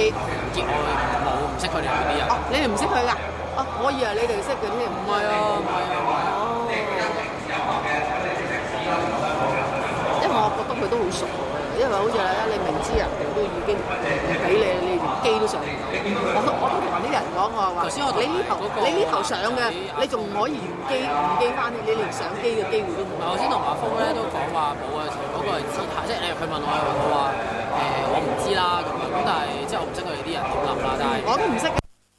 機，我冇唔識佢哋嗰啲人。 你哋唔識佢㗎？我以為你哋識嘅添。 唔係啊，唔係啊。 因為我覺得佢都好熟，因為好似你明知人哋都已經唔俾你，你連機都上唔到。我都同啲人講我話，你呢頭上嘅，你仲唔可以原機翻？你連上機嘅機會都冇。 頭先同阿峰咧都講話冇啊，嗰個係姿態，即係佢問我話我唔知啦咁樣，咁但係即係我唔識佢哋啲人點諗啦，但係我都唔識。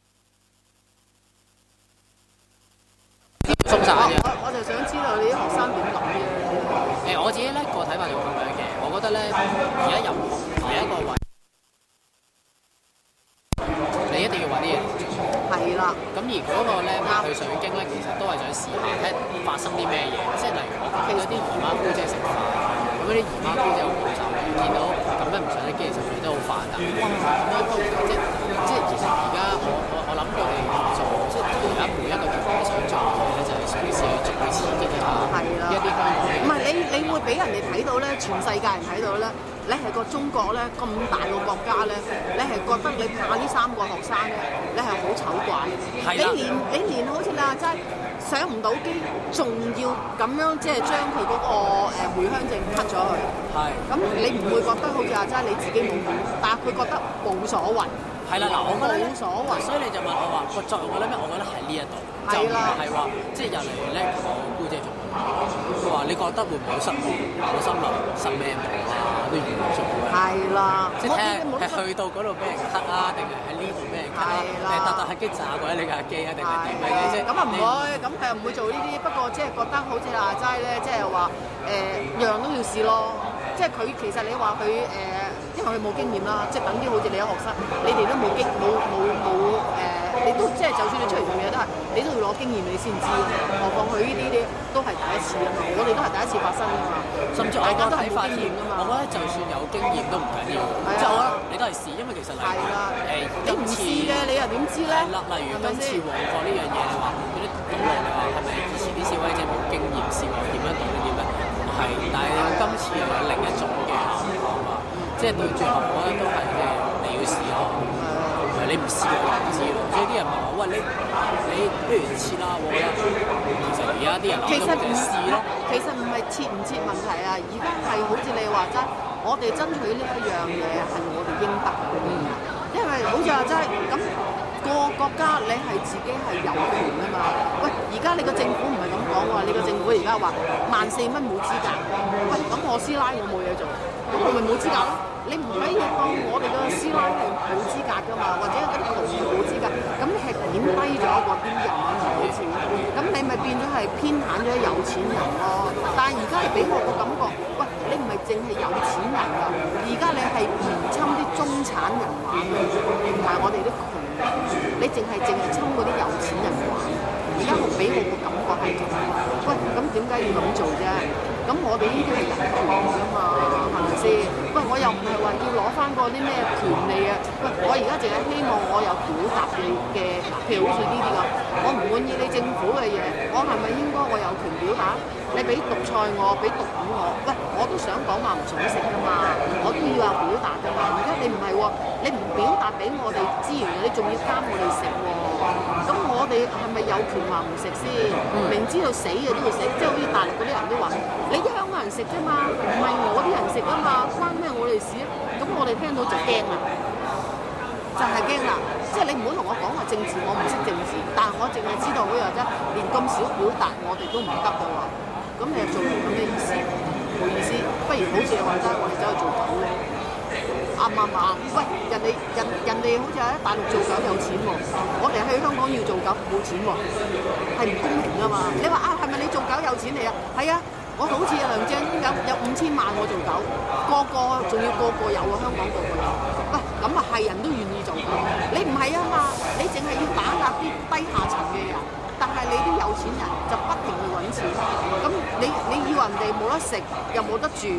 鬆晒嘅。 我就想知道你啲學生點諗嘅。 我自己咧個睇法就咁樣嘅，我覺得咧而家入學第一個位，你一定要揾啲嘢做。 係啦。 咁而嗰個咧去水晶咧，其實都係想試下睇發生啲咩嘢，即係例如我見到啲姨媽姑姐食飯，咁嗰啲姨媽姑姐好好手，見到咁樣唔上啲機，其實佢哋都好煩啊！哇，咁樣即係其實而家我諗佢哋做，即係而家每一個團體想做嘅嘢咧，就係嘗試去做啲刺激下一啲香港。 唔係你會俾人哋睇到咧，全世界人睇到咧，你係個中國咧咁大個國家咧，你係覺得你怕呢3個學生咧，你係好醜怪。你連好似你話齋上唔到機，仲要咁樣即係將佢嗰個回鄉證 cut 咗佢。 係。咁你唔會覺得好似話齋你自己冇本，但係佢覺得冇所謂。 係啦，嗱，我覺得冇所謂。 所以你就問我話個作用嘅咧咩？我覺得係呢一度，就唔係話即係入嚟咧同我姑姐做。佢話你覺得會唔會好失望？我心諗失咩望啊？都預咗嘅。 係啦。 即係睇係去到嗰度俾人 cut 啊，定係喺呢度俾人 cut 啊？定係搭係機炸鬼你架機啊？定係點嘅啫？ 咁啊唔會，咁佢又唔會做呢啲。不過即係覺得好似話齋咧，即係話樣都要試咯。即係佢其實你話佢因為佢冇經驗啦，即係等啲好似你啲學生，你哋都冇你都即係就算你出嚟做嘢都係，你都要攞經驗你先知。何況佢呢啲都係第一次啊嘛，我哋都係第一次發生啊嘛。 甚至我個睇法添，我覺得就算有經驗都唔緊要，就你都係試，因為其實例如你唔試嘅你又點知咧？ 例如今次旺角呢樣嘢，你話嗰啲堵路，你話係咪以前啲示威者冇經驗試過點樣堵呢啲咩？唔係，但係今次又有另一種嘅效果啊！即係到最後，我覺得都係即係你要試下，唔係你唔試我就唔知咯。所以啲人問我：喂，你不如試啦！我覺得其實而家啲人諗都係試咯。 其實唔係切唔切問題啊，而家係好似你話齋，我哋爭取呢一樣嘢係我哋應得嘅。因為好似話齋咁。個國家你係自己係有權㗎嘛？喂，而家你個政府唔係咁講喎，你個政府而家話14,000蚊冇資格。喂，咁我師奶我冇嘢做，咁我咪冇資格咯？你唔可以當我哋個師奶係冇資格㗎嘛？或者嗰啲窮人冇資格，咁你係貶低咗嗰啲人好似，咁你咪變咗係偏袒咗有錢人咯。但係而家係俾我個感覺，喂，你唔係淨係有錢人㗎，而家你係嚴侵啲中產人玩㗎，唔係我哋啲窮。你淨係侵嗰啲有錢人玩，而家俾我個感覺係咁。喂，咁點解要咁做啫？咁我哋呢啲係人權㗎嘛，係咪先？喂，我又唔係話要攞翻個啲咩權利啊！喂，我而家淨係希望我有表達嘅，譬如好似呢啲咁，我唔滿意你政府嘅嘢，我係咪應該我有權表達？你俾毒菜我，俾毒丸我，喂，我都想講話唔想食㗎嘛，我都要有表達㗎嘛。而家你唔係喎，你唔表達俾我哋資源，你仲要監我哋食喎，咁我哋係咪有權話唔食先？明知道死嘅都要食，即係好似大陸嗰啲人都話，你啲香港人食啫嘛，唔係我啲人食啊嘛，關咩我哋事啊？咁我哋聽到就驚啦，就係驚啦。即係你唔好同我講話政治，我唔識政治，但係我淨係知道嗰樣啫，連咁少表達我哋都唔得㗎喎。咁你又做咁嘅意思，冇意思。不如好似你話齋，我哋走去做狗咯，啱唔啱？喂，人哋好似喺大陸做狗有錢喎，我哋喺香港要做狗冇錢喎，係唔公平㗎嘛？你話啊，係咪你做狗有錢嚟啊？係啊，我好似梁振英有5000萬我做狗，仲要個個有啊，香港個個有。喂，咁啊係人都願意做狗，你唔係啊嘛？你淨係要打壓啲低下層嘅人。但係你啲有錢人就不停去揾錢，咁你要人哋冇得食又冇得住，咁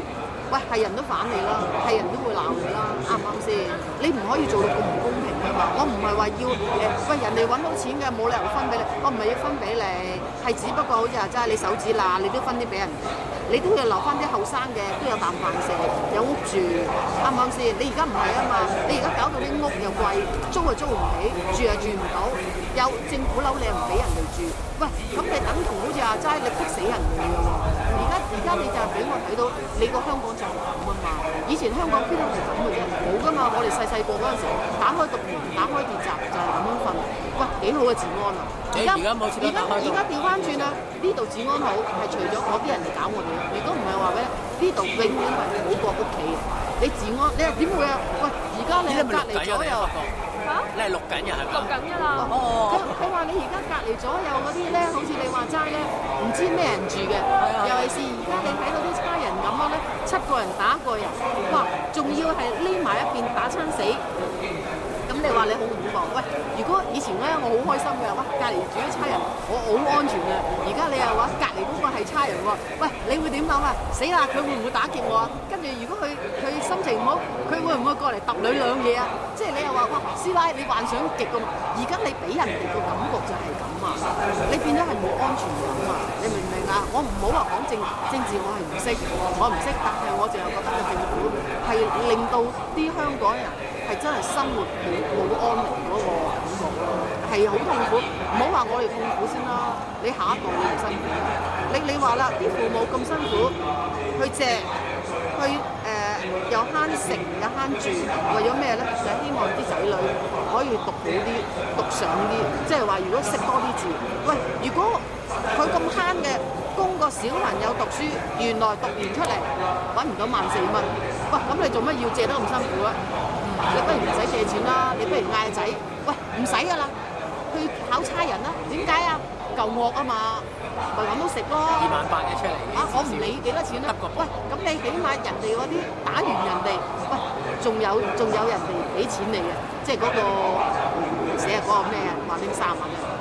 喂，係人都反你啦，係人都會鬧你啦，啱唔啱先？你唔可以做到咁唔公平㗎嘛！我唔係話要喂人哋揾到錢嘅冇理由分俾你，我唔係要分俾你，係只不過好似話齋你手指罅，你都分啲俾人哋，你都要留翻啲後生嘅，都有啖飯食，有屋住，啱唔啱先？你而家唔係啊嘛，你而家搞到啲屋又貴，租又租唔起，住又住唔到，有政府樓你又唔俾人哋住，喂，咁你等同好似話齋你逼死人哋㗎喎！而家你就係俾我睇到你個香港就係咁啊嘛，以前香港邊度係咁嘅啫，冇㗎嘛，我哋細個嗰陣時打開獨門，打開鐵閘就係咁樣瞓，喂幾好嘅治安啊！而家調翻轉啦，呢度治安好係除咗嗰啲人嚟搞我哋，亦都唔係話咩，呢度永遠係好過屋企嘅。你治安你又點會啊？喂，而家你隔離左右嚇？你係錄緊嘅係咪？ 錄緊㗎啦。 哦，佢話你而家隔離左右嗰啲咧，好似你話齋咧，唔知咩人住嘅，尤其是而家你睇到啲差人咁樣咧，7個人打1個人，哇，仲要係匿埋一邊打親死。咁你話你好唔好講？喂，如果以前咧我好開心嘅，哇，隔離住啲差人，我好安全嘅。而家你又話隔離嗰個係差人喎，喂，你會點諗啊？死啦！佢會唔會打劫我啊？跟住如果佢心情唔好，佢會唔會過嚟揼你兩嘢啊？即係你又話哇，師奶你幻想極㗎嘛？而家你俾人哋個感覺就係咁啊！你變咗係冇安全感啊！你明唔明啊？我唔好話講政治，我係唔識，我唔識，但係我淨係覺得個政府係令到啲香港人。係真係生活冇安寧嗰個感覺，係好痛苦。唔好話我哋痛苦先啦，你下一代你唔辛苦。你話啦，啲父母咁辛苦去借，去又慳食又慳住，為咗咩咧？就係希望啲仔女可以讀好啲，讀上啲。即係話如果識多啲字，喂，如果佢咁慳嘅供個小朋友讀書，原來讀完出嚟揾唔到14,000，喂，咁你做乜要借得咁辛苦啊？你不如唔使借錢啦，你不如嗌仔，喂唔使噶啦，去考差人啦。點解啊？夠惡啊嘛，咪揾到食咯。 28,000一出嚟。 啊，我唔理幾多錢啦。喂，咁你起碼人哋嗰啲打完人哋，喂，仲有人哋俾錢你嘅，即係嗰個寫嗰個咩啊？話拎30萬啊，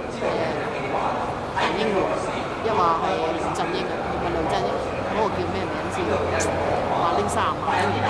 梁英喎，一話係梁振英啊，唔係梁振英，嗰個叫咩名先？話拎30萬。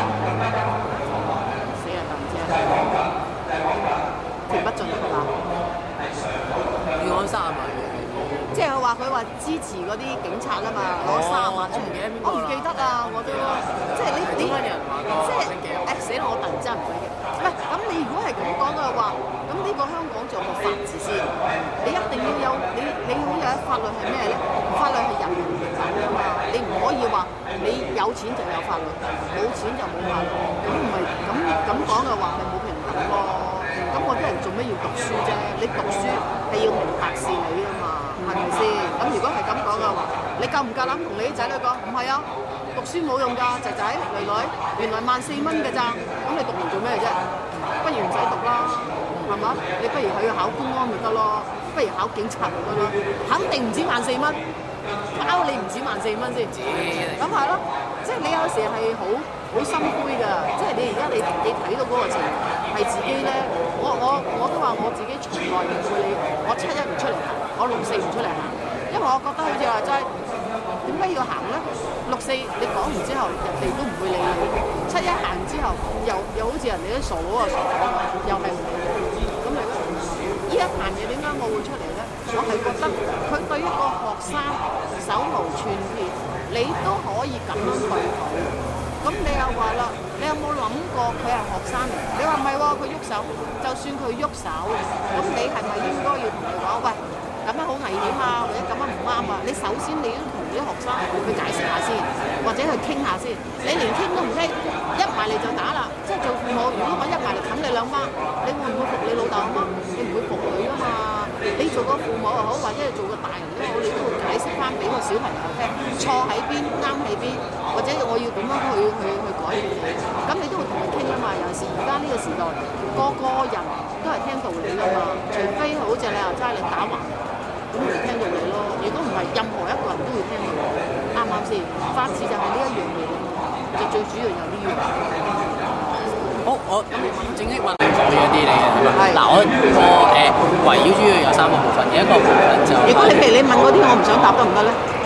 田北俊係嘛？ 要攞30萬， 即係佢話支持嗰啲警察啊嘛，攞30萬出嚟。我唔記得啊，我都即係你即係死啦！我突然之間唔記得。喂，咁你如果係咁講嘅話，咁呢個香港做個法治先，你一定要有你好有法律係咩咧？法律係人民平等㗎嘛，你唔可以話你有錢就有法律，冇錢就冇法律。咁唔係咁講嘅話，咪冇平等咯。咁我啲人做咩要讀書啫？你讀書係要明白事理㗎嘛，係咪先？咁如果係咁講嘅話，你夠唔夠膽同你啲仔女講？唔係啊，讀書冇用㗎，仔仔女女，原來14,000嘅咋？咁你讀嚟做咩啫？不如唔使讀啦，係嘛？你不如去考公安咪得咯，不如考警察咪得咯，肯定唔止14,000，包你唔止14,000先。咁係咯，即係你有時係好心灰㗎，即係你而家你睇到嗰個情係自己咧，我都話我自己從來唔會理，我7-1唔出嚟行，我6-4唔出嚟行，因為我覺得好似話齋，點解要行咧？6-4你講完之後，人哋都唔會理你；7-1行之後，又好似人哋都傻佬啊傻佬啊，又係唔理你。咁你呢一壇嘢點解我會出嚟咧？我係覺得佢對一個學生手無寸鐵，你都可以咁樣對佢。咁你又話啦，你有冇諗過佢係學生嚟？你話唔係喎，佢喐手，就算佢喐手，咁你係咪應該要同佢講，喂，咁樣好危險啊，或者咁樣唔啱啊？你首先你都同啲學生去解釋下先，或者去傾下先。你連傾都唔傾，一埋嚟就打啦。即係做父母，如果我一埋嚟冚你2巴，你會唔會服你老豆啊？你唔會服佢噶嘛？你做個父母又好，或者係做個大人都好，你都會解釋翻俾個小朋友聽，錯喺邊，啱喺邊，或者我要點樣去改變你。咁你都會同佢傾啊嘛。尤其是而家呢個時代，個人都係聽道理噶嘛。除非好似你話齋你打橫，咁咪聽道理咯。如果唔係，任何一個人都會聽道理，啱唔啱先？法治就係呢一樣嘢啊嘛，就最主要有呢樣。 好，我正式問你講咗啲嚟嘅，嗱我圍繞主要有3個部分，第一個部分就如果你譬如你問嗰啲，我唔想答得唔得咧？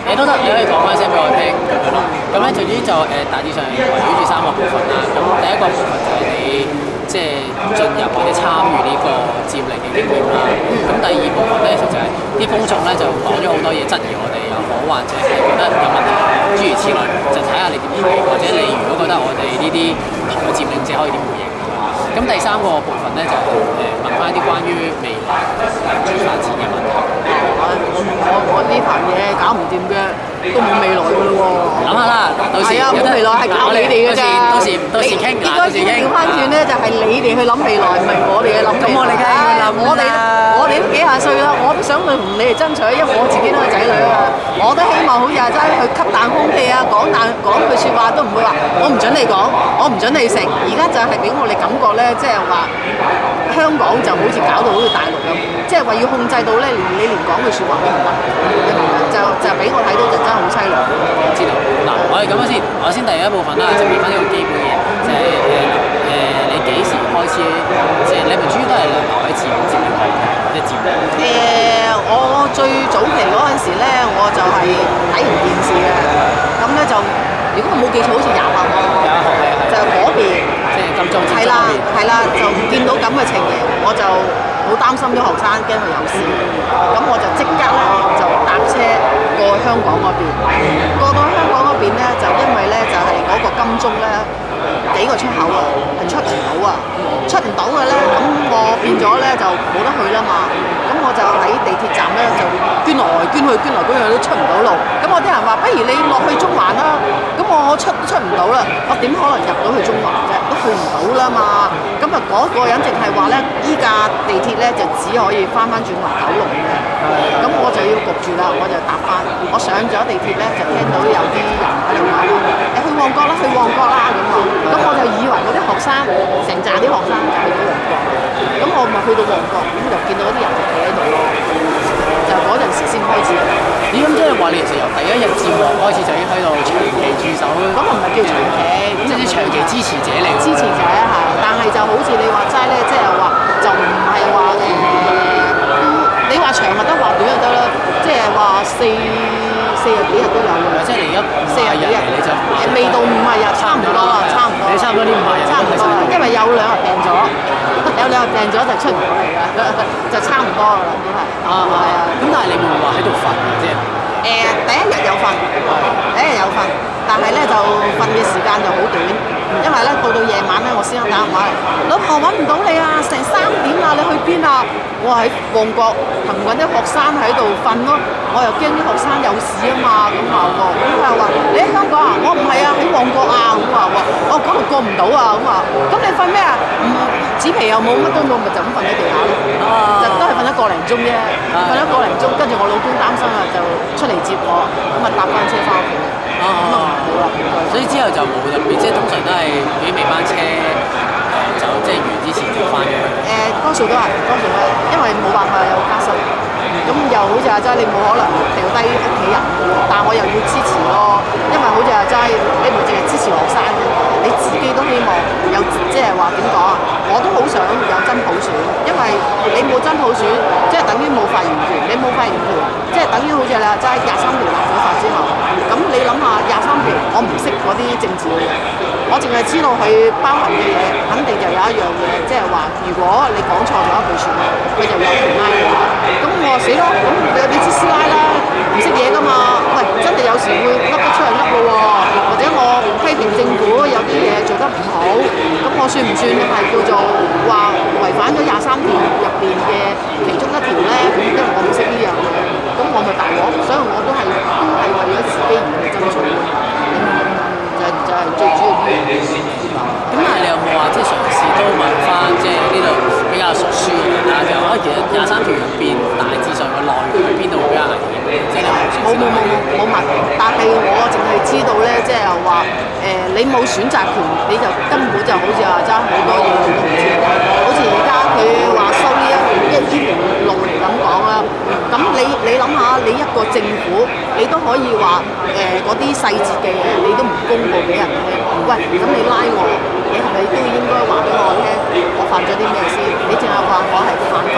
你都得，你可以講翻聲俾我聽咁樣咯。咁咧，總之就大致上圍繞住3個部分啦。咁第一個部分就係你即係進入或者參與呢個佔領嘅經驗啦。咁第二部分咧，其實就係啲公眾咧就講咗好多嘢質疑我哋又好，或者係覺得有問題，諸如此類，就睇下你點睇，或者你如果覺得我哋呢啲唔同嘅佔領者可以點回應。咁第三個部分咧就問翻一啲關於未來民主發展嘅問題。 我呢壇嘢搞唔掂嘅，都冇未來㗎咯喎。 諗下啦，到時係啊，冇未來係靠你哋㗎咋。 到時傾， 應該調翻轉咧，就係你哋去諗未來，唔係我哋嘅諗未來。 咁我哋梗係要諗啦。 我哋都幾廿歲啦，我都想去同你哋爭取，因為我自己都係仔女啊，我都希望好似阿齋去吸啖空氣啊，講句説話都唔會話我唔準你講，我唔準你食。而家就係俾我哋感覺咧，即係話香港就好似搞到好似大陸咁，即係話要控制到咧，你連講句説話都唔得，你明唔明？就俾我睇到就真係好凄涼。 知道嗱，我哋咁樣先，我先第一部分啦，就問翻呢個基本嘅嘢，就係你幾時開始，即係你咪主要都係留喺佔領或者佔領？ 我最早期嗰陣時咧，我就係睇完電視嘅，咁咧就如果我冇記錯，好似廿號就嗰邊， 即係金鐘。 係啦，就見到咁嘅情形，我就好擔心啲學生，驚佢有事，咁我就即刻咧就搭車過去香港嗰邊，過到香港嗰邊咧，就因為咧就係嗰個金鐘咧幾個出口啊，係出唔到啊，出唔到嘅咧，咁我變咗咧就冇得去啦嘛，咁我就喺地鐵站咧就捐來捐去都出唔到路，咁我啲人話不如你落去中環啦，咁我出唔到啦，我點可能入到去中環啫，都去唔到啦嘛，咁啊嗰個人淨係話咧依架地鐵咧就只可以翻轉環九龍嘅，咁我就要焗住啦，我就搭翻，我上咗地鐵咧就聽到有啲人喺度講去旺角啦，去旺角啦咁啊，咁我就以為嗰啲學生成紮啲學生就去到旺角，咁我咪去到旺角，咁就見到嗰啲人就企喺度咯，就嗰陣時先開始。 咦？咁即係話你其實由第一日佔旺開始就已經喺度長期駐守咯？ 咁我唔係叫長期， 即係長期支持者嚟。 支持者係，但係就好似你話齋咧，即係話就唔係話你話長就得，話短就得啦，即係話四日幾日都有嘅。 即係你而家40幾日你就未到5日，差唔多啦，差唔多。 你差唔多呢5日差唔多啦，因為有2日病咗，有2日病咗就出唔到嚟啦，就差唔多啦都係。係啊。 咁但係你會唔會話喺度瞓嘅啫？ 第一日有瞓，但係咧就瞓嘅時間就好短，因為咧到夜晚咧我先生打電話嚟，老婆揾唔到你啊，成3點啦，你去邊啊？我喺旺角同緊啲學生喺度瞓咯，我又驚啲學生有事啊嘛，咁話喎，咁佢又話你喺香港啊？我唔係啊，喺旺角啊，咁話喎，我嗰度過唔到啊，咁話，咁你瞓咩啊？紙皮又冇，乜都冇，咪就咁瞓喺地下咯，就都係瞓咗個零鐘啫，瞓咗個零鐘，跟住我老公擔心啊，就出嚟接我，咁啊搭翻車翻屋企，咁啊冇啦， 所以之後就冇特別，即係通常都係俾尾班車就即係完之前就翻嘅。 多數都係，因為冇辦法有家室，咁又好似阿齋，你冇可能掉低屋企人，但我又要支持咯，因為好似阿齋，你唔係淨係支持學生，你自己都希望有，即係話點講啊？我都好想有真普選，因為你冇真普選，即係等於冇發言權，你冇發言權，即係等於好似你話齋23條立法之後，咁你諗下23條，我唔識嗰啲政治嘅嘢，我淨係知道佢包含嘅嘢，肯定就有一樣嘢，即係話如果你講錯咗一句説話，佢就有權拉你。咁我話死咯，咁你知師奶啦，唔識嘢噶嘛？喂，真係有時會噏得出嚟噏咯喎，或者我批評政府有啲嘢做得唔好，咁我算唔算係叫做話違反咗23條入邊嘅其中一條咧？因為我唔識呢樣嘢，咁我咪大鑊，所以我都係為咗自己而去爭取咯。就係最主要啲嘢。 咁但係你有冇話即係嘗試都問翻即係呢度比較熟書嘅人啦，就話其實23條入邊大致上嘅內容喺邊度比較危險？即係冇問，但係我淨係知道咧，即係話你冇選擇權，你就根本就好似話爭好多嘢你都唔知。好似而家佢話收呢一條路嚟咁講啦，咁你諗下，你一個政府你都可以話嗰啲細節嘅嘢你都唔公佈俾人聽。喂，咁你拉我，你係咪都應該話俾我聽，我犯咗啲咩先？你淨係話我係犯法，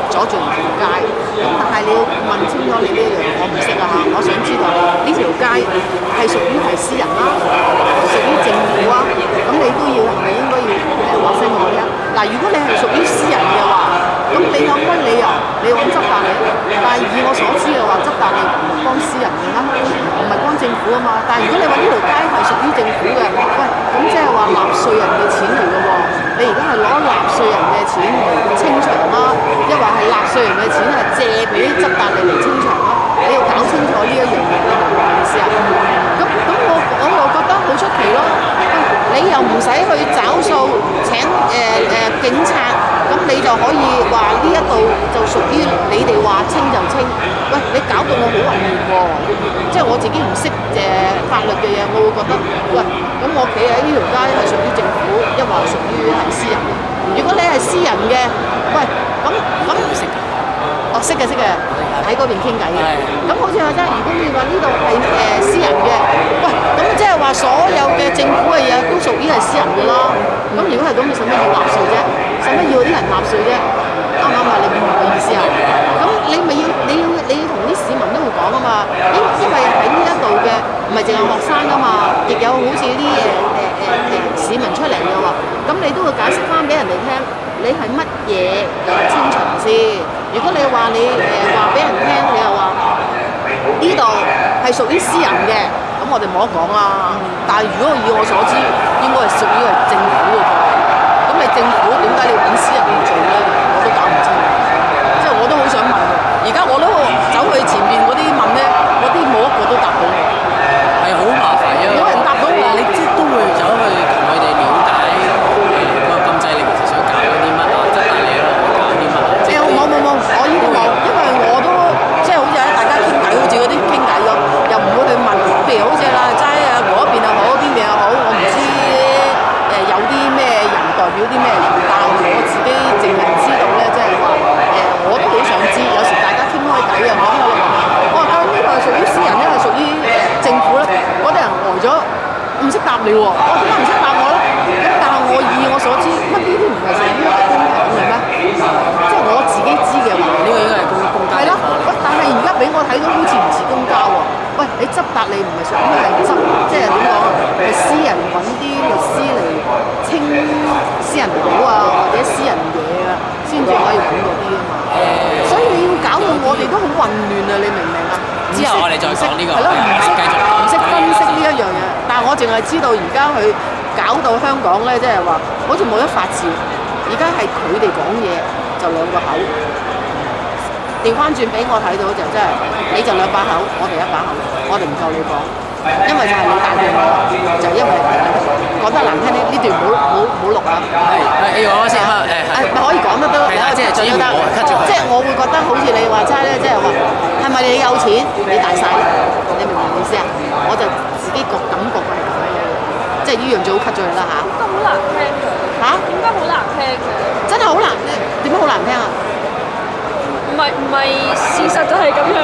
阻住人條街。咁但係你要問清楚你呢一樣，我唔識啊嚇，我想知道呢條街係屬於係私人啦，屬於政府啊，咁你都要係咪應該要話聲我聽？嗱，如果你係屬於私人嘅話，咁你有乜理由你揾執達吏？但係以我所知嘅話，執達吏唔係幫私人嘅啦，唔係幫政府啊嘛。但係如果你話呢條街係屬於政府嘅，喂，咁即係話納稅人嘅錢嚟嘅喎。你而家係攞納稅人嘅錢嚟清場啦，抑或係納稅人嘅錢係借俾執達吏嚟清場啦？你要搞清楚呢一樣嘢，你明唔明意思啊？咁我又覺得好出奇咯。你又唔使去找數請警察，咁你就可以話呢一度就屬於你哋話清就清。喂，你搞到我好混亂喎！即係我自己唔識法律嘅嘢，我會覺得喂，咁我企喺呢條街係屬於政府，抑或屬於係私人嘅？如果你係私人嘅，喂，咁唔識㗎？哦，識嘅，喺嗰邊傾偈嘅。咁好似話齋，如果你話呢度係私人嘅，喂，咁即係話所有嘅政府嘅嘢都屬於係私人嘅啦。咁如果係咁，你使乜要納稅啫？使乜要啲人納稅啫？啱唔啱啊？你明唔明我意思啊？咁你咪要同啲市民都會講啊嘛。因為喺呢一度嘅唔係淨係學生啊嘛，亦有好似啲市民出嚟嘅喎。咁你都會解釋翻俾人哋聽，你係乜嘢清場先？如果你話你話俾人聽，你又話呢度係屬於私人嘅，咁我哋冇得講啦。但係如果以我所知，應該係屬於係政府嘅噃。咁你政府點解你要揾私人嚟做咧？我都搞唔清。即係我都好想問。而家我都走去前邊嗰啲問咧，嗰啲冇一個都答到我。 係好麻煩嘅。 冇人答到我。 你即都會走去同佢哋了解個禁制令其實想搞啲乜啊？執達吏喺度搞啲乜啊？ 冇，我依啲冇，因為我都即係好似喺大家傾偈，好似嗰啲傾偈咁，又唔會去問。譬如好似啦，齋啊嗰邊又好，邊邊又好，我唔知有啲咩人代表啲咩人，但係我自己淨係知道咧，即係話我都好想知。有時大家傾開偈啊，講開嚟講，我話究竟呢個係屬於私人咧，係屬於政府咧？嗰啲人呆咗，唔識答你喎。我點解唔識答我咧？咁但係我以我所知，乜呢啲唔係屬於公帑嘅咩？即係我自己知嘅話， 呢個應該係公家。 係咯，喂！但係而家俾我睇到好似唔似公家喎。喂，你執達吏唔係屬於係執，即係點講啊？係私人揾啲律師嚟清私人樓啊，或者私人嘢啊，先至可以揾嗰啲啊嘛。所以你要搞到我哋都好混亂啊！你明唔明啊？ 之後我哋再講呢個。 係咯，唔識分析呢一樣嘢。但係我淨係知道而家佢搞到香港咧，即係話好似冇得法治。而家係佢哋講嘢就兩個口。調翻轉俾我睇到就真係，你就兩把口，我哋一把口，我哋唔夠你講，因為就係你打電話，就因為講得難聽啲，呢段冇錄啊。 係，我先咪可以講得都， 即係最得， 即係我會覺得好似你話齋咧，即係話係咪你有錢你大晒？你明唔明意思啊？我就自己個感覺係咁樣，即係呢樣最好 cut 咗佢啦嚇。 都好難聽㗎。嚇？點解好難聽嘅？ 真係好難，點解好難聽啊？ 唔係事實就係咁樣。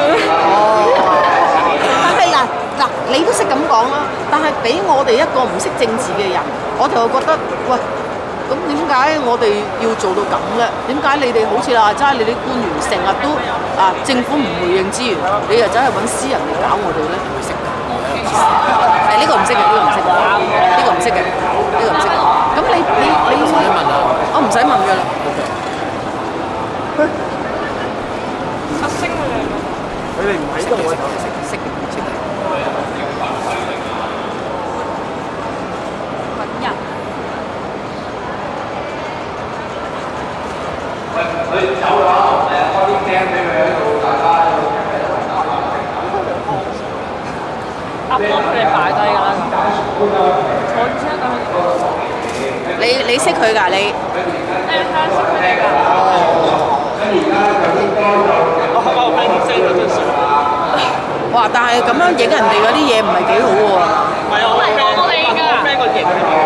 但係嗱，你都識咁講啦。但係俾我哋一個唔識政治嘅人，我就覺得，喂，咁點解我哋要做到咁咧？點解你哋好似話齋你啲官員成日都政府唔回應資源，你又走去揾私人嚟搞我哋咧？唔識㗎。呢個唔識嘅，呢個唔識嘅，呢個唔識嘅，呢個唔識嘅。咁你唔使問啊？我唔使問㗎啦。 佢哋唔喺度，我識嘅。 揾人。 佢走咗，開啲鏡俾佢喺度，大家阿幫佢哋擺低㗎啦。我知啊， 你識佢㗎你？ 識佢哋㗎。 哇！但係咁樣影人哋嗰啲嘢唔係幾好喎。 唔係我嚟㗎。 咩個型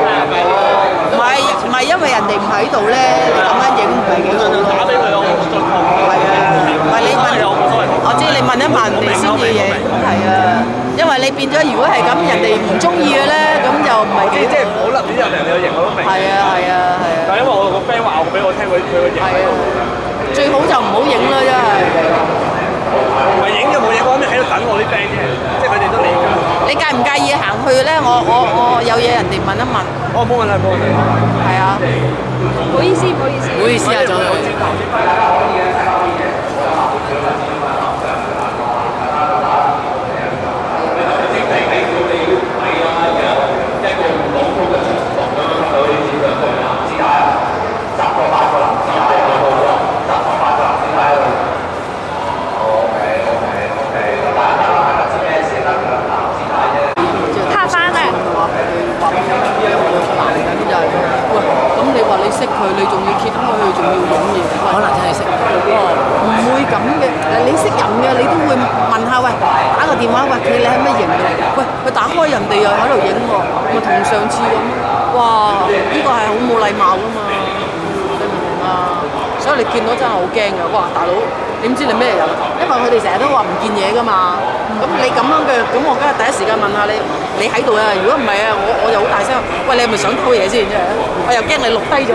唔係因為人哋唔喺度咧，你咁樣影唔係幾好咯。 打俾佢我再講。 係啊，唔係你問，我知你問一問人哋先至影，係啊。因為你變咗，如果係咁，人哋唔中意嘅咧，咁就唔係幾即係唔好立亂入人哋個型我都明。 係啊。 但係因為我個 friend 話我俾我聽佢個型喺度。 最好就唔好影啦，真係。 唔係影就冇嘢，我喺度等我啲 friend 啫，即係佢哋都嚟㗎。 你介唔介意行去咧？我有嘢人哋問一問。 哦，冇問題，冇問題。 係啊， 唔好意思，唔好意思。 唔好意思啊，總理。 你識佢，你仲要揭開佢，仲要影嘢， 可能真係識。 唔會咁嘅。你識人嘅，你都會問下喂，打個電話喂，你係乜型嘅？喂，佢打開人哋又喺度影喎，咪同上次咁。哇！呢個係好冇禮貌噶嘛，你明唔明啊？所以你見到真係好驚嘅。哇！大佬，點知你咩人？因為佢哋成日都話唔見嘢噶嘛。咁你咁樣嘅，咁我梗係第一時間問下你，你喺度啊？如果唔係啊，我就好大聲，喂，你係咪想偷嘢先？真係，我又驚你錄低咗。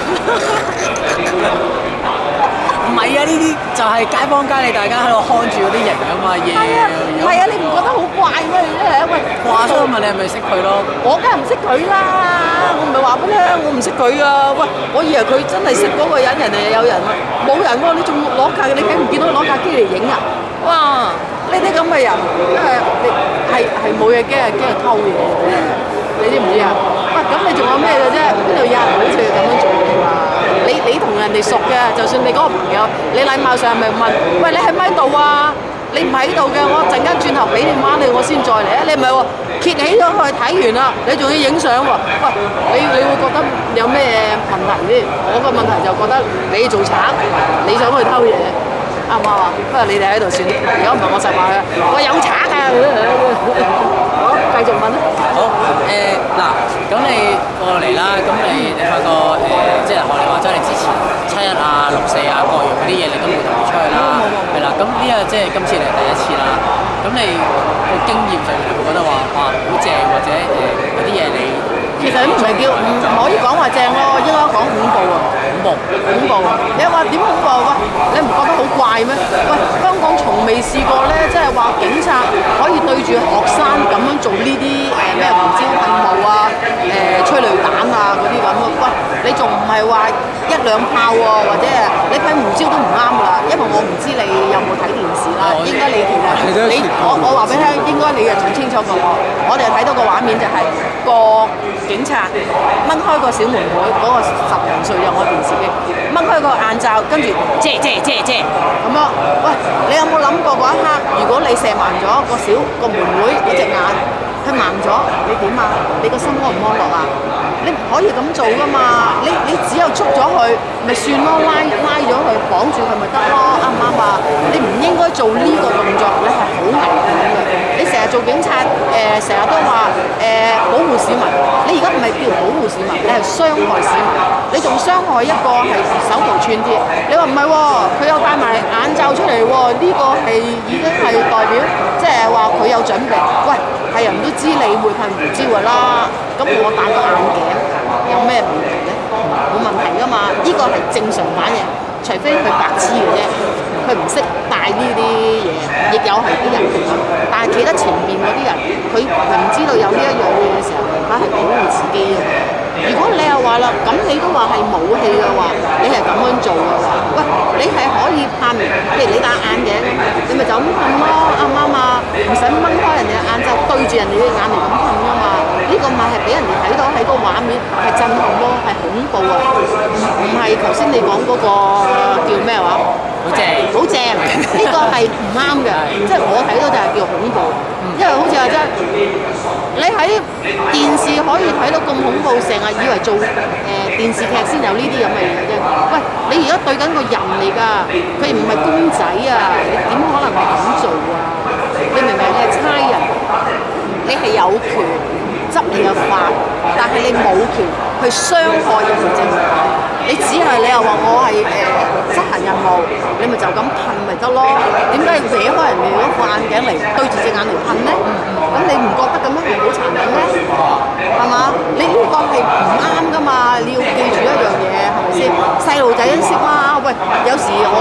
唔係啊，呢啲就係街坊街里大家喺度看住嗰啲型啊嘛，嘢。 係啊，你唔覺得好怪咩？真係，喂， 話所以問你係咪識佢咯？ 我梗係唔識佢啦，我唔係話俾你聽，我唔識佢啊！喂，我以為佢真係識嗰個人，人哋有人，冇人喎，你仲攞架，你睇唔見到攞架機嚟影啊？哇！呢啲咁嘅人，真係你係冇嘢驚，驚人偷嘢，你知唔知啊？喂，咁你仲有咩嘅啫？邊度有人好似咁樣做㗎？你同人哋熟嘅，就算你嗰個朋友，你禮貌上係咪問？喂，你喺咪度啊？你唔喺度嘅，我陣間轉頭俾電話你，我先再嚟啊！你唔係喎，揭起咗佢睇完啦，你仲要影相喎？喂，你會覺得有咩問題先？我個問題就覺得你做賊，你想去偷嘢。啱唔啱啊？不過你哋喺度算，如果唔係我實話佢，我有賊啊！好，繼續問啦。 好嗱，咁你過嚟啦，咁你發覺即係我哋話齋，你之前7·1啊、6·4啊各樣嗰啲嘢，你都冇同佢出去啦，係啦。咁呢個即係今次嚟第一次啦。咁你個經驗上面會覺得話哇好正，或者有啲嘢你其實唔係叫唔可以講話正咯，應該講恐怖啊！恐怖！你話點恐怖啊？喂，你唔覺得好怪咩？喂，香港從未試過咧，即係話警察可以對住學生咁樣做呢啲咩胡椒噴霧啊、催淚彈啊嗰啲咁啊！喂，你仲唔係話1兩炮喎？或者你噴胡椒都唔啱㗎啦，因為我唔知你有冇睇電視啦。應該你其實我話俾你聽，應該你係仲清楚過我。我哋睇到個畫面就係個警察掹開個小妹妹嗰個10零歲有我電視機，掹開個眼罩，跟住遮咁樣。喂，你有冇諗過嗰一刻，如果你射盲咗個妹妹嗰隻眼，佢盲咗，你點啊？你個心安唔安樂啊？你唔可以咁做噶嘛！你只有捉咗佢，咪算咯，拉咗佢，綁住佢咪得咯，啱唔啱啊？你唔應該做呢個動作，你係好危險嘅。你成日做警察，成日都話保護市民，你而家唔係叫保護市民，你係傷害市民，你仲傷害一個係手無寸鐵。你話唔係喎，佢有戴埋眼罩出嚟喎，呢個係已經係代表，即係話佢有準備。喂，係人都知你會噴胡椒㗎啦，咁我戴個眼鏡有咩問題咧？冇問題㗎嘛，呢個係正常反應，除非佢白痴嘅啫，佢唔識戴呢啲嘢，亦有係啲人咁。但係企得前面嗰啲人，佢明知道有呢一樣嘢嘅時候，佢係保護自己嘅。如果你又話啦，咁你都話係武器嘅話，你係咁樣做嘅話，喂，你係可以噴，譬如你戴眼鏡咁，你咪就咁噴咯，啱唔啱啊？唔使掹開人哋嘅眼罩，對住人哋嘅眼嚟咁噴㗎嘛。呢個咪係俾人哋睇到喺個畫面係震撼咯，係恐怖啊！唔係頭先你講嗰個叫咩話？ 好正， 好正，呢個係唔啱嘅，即係我睇到就係叫恐怖，因為好似話真係你喺電視可以睇到咁恐怖，成日以為做電視劇先有呢啲咁嘅嘢啫。喂，你而家對緊個人嚟㗎，佢唔係公仔啊，你點可能係咁做啊？你明唔明？你係差人，你係有權執你嘅法，但係你冇權去傷害人哋證明。你只係你又話我係執行任務，你咪就咁噴咪得咯？點解要搲開人哋嗰副眼鏡嚟對住隻眼嚟噴咧？咁你唔覺得咁樣係好殘忍咩？係嘛？你呢個係唔啱噶嘛？你要記住一樣嘢係咪先？細路仔都識啦。喂，有時我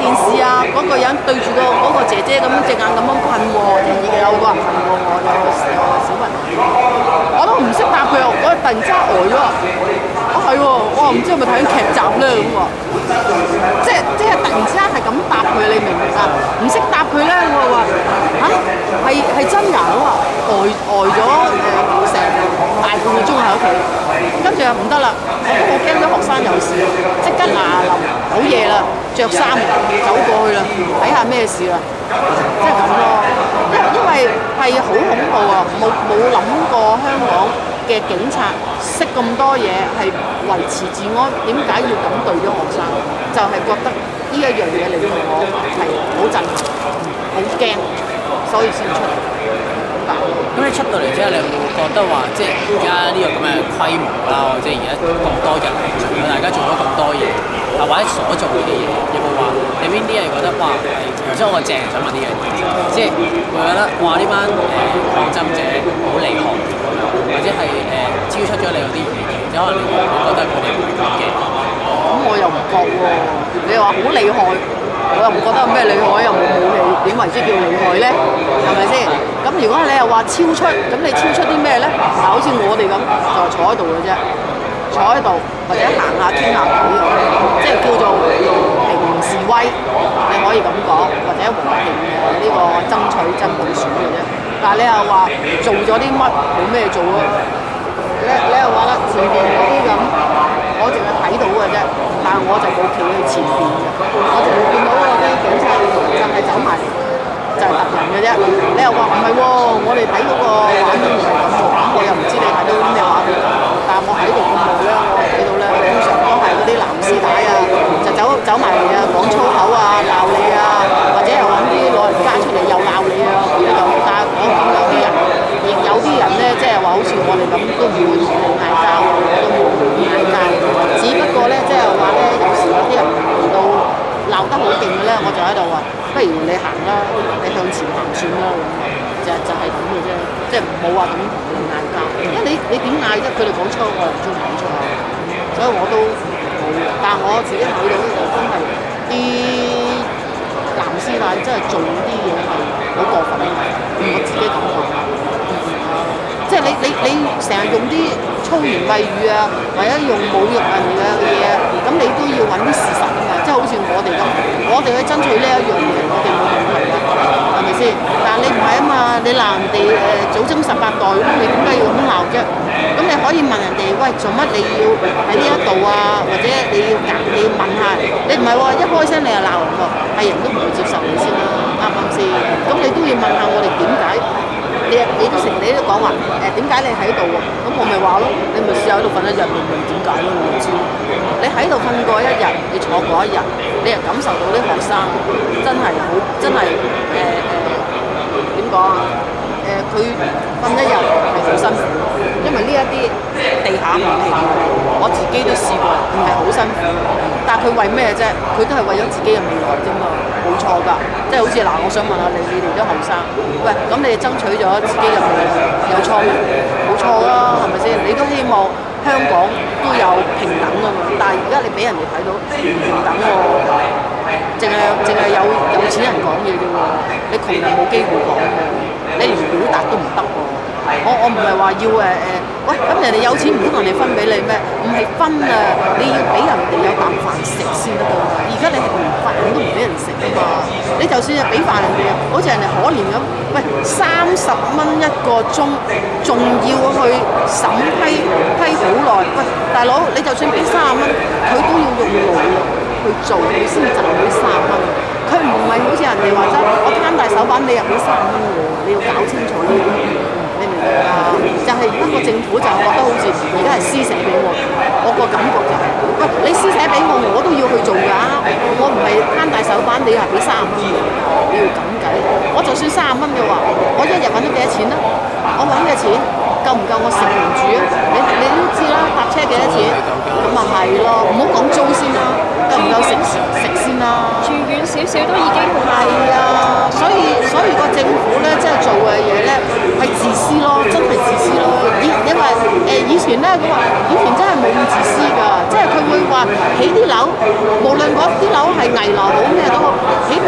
視啊，嗰個人對住嗰個姐姐咁隻眼咁樣困喎，有個人問過我有小朋友，我都唔識答佢，我突然之間呆咗啊！係喎，我唔知係咪睇緊劇集咧咁喎，即係突然之間係咁答佢，你明唔明啊？唔識答佢咧，我話嚇係真人，我話呆咗都成大半個鐘喺屋企，跟住唔得啦，我驚啲學生有事，即刻嗱臨好夜啦，着衫走過去啦，睇下咩事啦，即係咁咯。因為係好恐怖啊，冇諗過香港嘅警察識咁多嘢係維持治安，點解要咁對咗學生？就係覺得呢一樣嘢令到我係好震撼，好驚，所以先出嚟。 咁你出到嚟之後，你有冇覺得話，即係而家呢個咁嘅規模啦，即係而家咁多人做，大家做咗咁多嘢，啊或者所做嘅嘢，有冇話你邊啲人覺得哇係？頭先我正係想問呢樣嘢，即係會覺得哇呢班抗爭者好厲害，或者係超出咗你嗰啲預期，即可能你會覺得佢哋唔係咁嘅。 咁我又唔覺喎，你話好厲害。我又唔覺得有咩厲害，又冇武器，點為之叫厲害咧？係咪先？咁如果你又話超出，咁你超出啲咩咧？嗱，好似我哋咁，就坐喺度嘅啫，坐喺度或者行下傾下偈咁，即係叫做平示威，你可以咁講，或者和平嘅呢個爭取真普選嘅啫。但係你又話做咗啲乜？冇咩做啊！你又話啦，前邊嗰啲咁，我淨係睇到嘅啫，但係我就冇企喺前邊嘅，我就見到嗰啲警察就係走埋嚟，就係揼人嘅啫。你又話唔係喎，我哋睇嗰個畫面唔係咁喎，我又唔知你睇到啲咩畫面，但係我喺度咁耐咧，我睇到咧，通常都係嗰啲藍絲帶啊，就走埋嚟啊，講粗口啊，鬧你啊，或者又揾啲老人家出嚟又鬧你啊，咁樣。但係我見有啲人。亦有啲人咧，即係話好似我哋咁都唔會同你嗌交，我都冇同你嗌交。只不過咧，即係話咧，有時有啲人嚟到鬧得好勁嘅咧，我就喺度話，不如你行啦，你向前行算啦咁。就係咁嘅啫，即係冇話點同你嗌交。因為你點嗌啫？佢哋講粗口，我唔中意講粗口，所以我都冇。但係我自己睇到咧，就真係啲藍絲帶真係做啲嘢係好過分嘅，我自己感覺。即係你成日用啲粗言穢語啊，或者用侮辱人嘅嘢啊，咁你都要揾啲事實啊嘛。即係好似我哋咁，我哋去爭取呢一樣嘢，我哋冇問題㗎，係咪先？但係你唔係啊嘛，你鬧人哋祖宗18代咁，你點解要咁鬧啫？咁你可以問人哋，喂，做乜你要喺呢一度啊？或者你要問下，你唔係喎，一開聲你就鬧人喎，係人都唔會接受你先啦，啱唔啱先？咁你都要問下我哋點解？你都成日都講話點解你喺度喎？咁我咪話咯，你咪試下喺度瞓一日，明唔明點解咯？我知。你喺度瞓過一日，你坐過一日，你又感受到啲學生真係好，真係點講啊？佢瞓一日係好辛苦，因為呢一啲地下唔平，我自己都試過，唔係好辛苦。但係佢為咩啫？佢都係為咗自己嘅未來啫嘛，冇錯㗎。即係好似嗱，我想問下你哋都後生，喂，咁你哋爭取咗自己嘅未來，有錯咩？冇錯啦，係咪先？你都希望香港都有平等㗎嘛，但係而家你俾人哋睇到唔平等喎，淨係有錢人講嘢啫喎，你窮人冇機會講喎，你連表達都唔得喎。我唔係話要喂，咁人哋有錢唔通人哋分俾你咩？唔係分啊，你要俾人哋有啖飯食先得㗎嘛。而家你係連飯都唔俾人食啊嘛。你就算係俾飯人哋，好似人哋可憐咁，喂，30蚊一個鐘，仲要去審批好耐。喂，大佬，你就算俾30蚊，佢都要用腦去做，你先賺到30蚊。佢唔係好似人哋話齋，我攤大手板，你又俾30蚊喎，你要搞清楚呢樣嘢。你明唔明啊？就係而家個政府就覺得好似而家係施捨俾我，我個感覺就係，喂，你施捨俾我，我都要去做㗎。我唔係攤大手板，你係俾30蚊喎，你要咁計。我就算30蚊嘅話，我一日揾到幾多錢啦？我揾嘅錢夠唔夠我食唔住啊？你都知啦，搭車幾多錢？咁咪係咯，唔好講租先啦，夠唔夠食先啦？ 住遠少少都已經好係啊，所以個政府咧，即係做嘅嘢咧，係自私咯，真係自私咯。因為以前咧，佢話以前真係冇咁自私㗎，即係佢會話起啲樓，無論嗰啲樓係危樓好咩都好，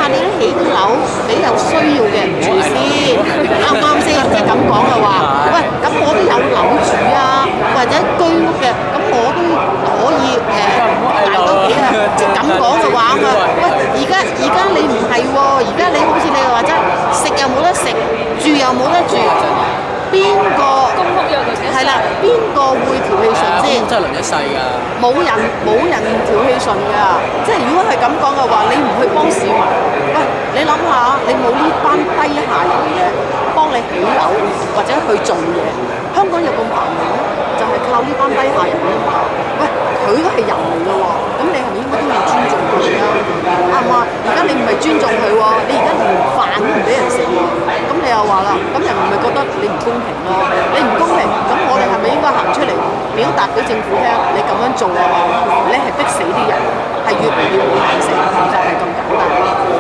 你都起啲樓俾有需要嘅人住先，啱唔啱先？即係咁講嘅話，喂，咁我都有樓住啊，或者居屋嘅，咁我都可以捱到幾啊？即係咁講嘅話嘛，喂，而家你唔係喎，而家你好似你話齋，食又冇得食，住又冇得住，邊個公屋又輪一世係啦？邊個會調氣順先？ 真係輪一世㗎。 冇人調氣順㗎。即係如果係咁講嘅話，你唔去幫市民，喂，你諗下，你冇呢班低下人嘅幫你起樓或者去做嘢，香港有咁繁榮咧，就係靠呢班低下人啊嘛。喂，佢都係人嚟㗎喎，咁你係咪應該都要尊重佢啊？啱唔啱？而家你唔係尊重佢喎，你而家連飯都唔俾人食喎，咁你又話啦，咁人咪覺得你唔公平咯？你唔公平，咁我哋係咪應該行出嚟表達俾政府聽？你咁樣做嘅話，你係逼死啲人，係越嚟越冇飯食，就係咁簡單。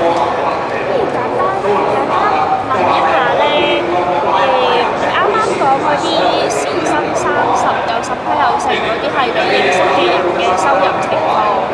問一下咧，啱啱講嗰啲時薪30有10批有成嗰啲係你認識嘅人嘅收入情況。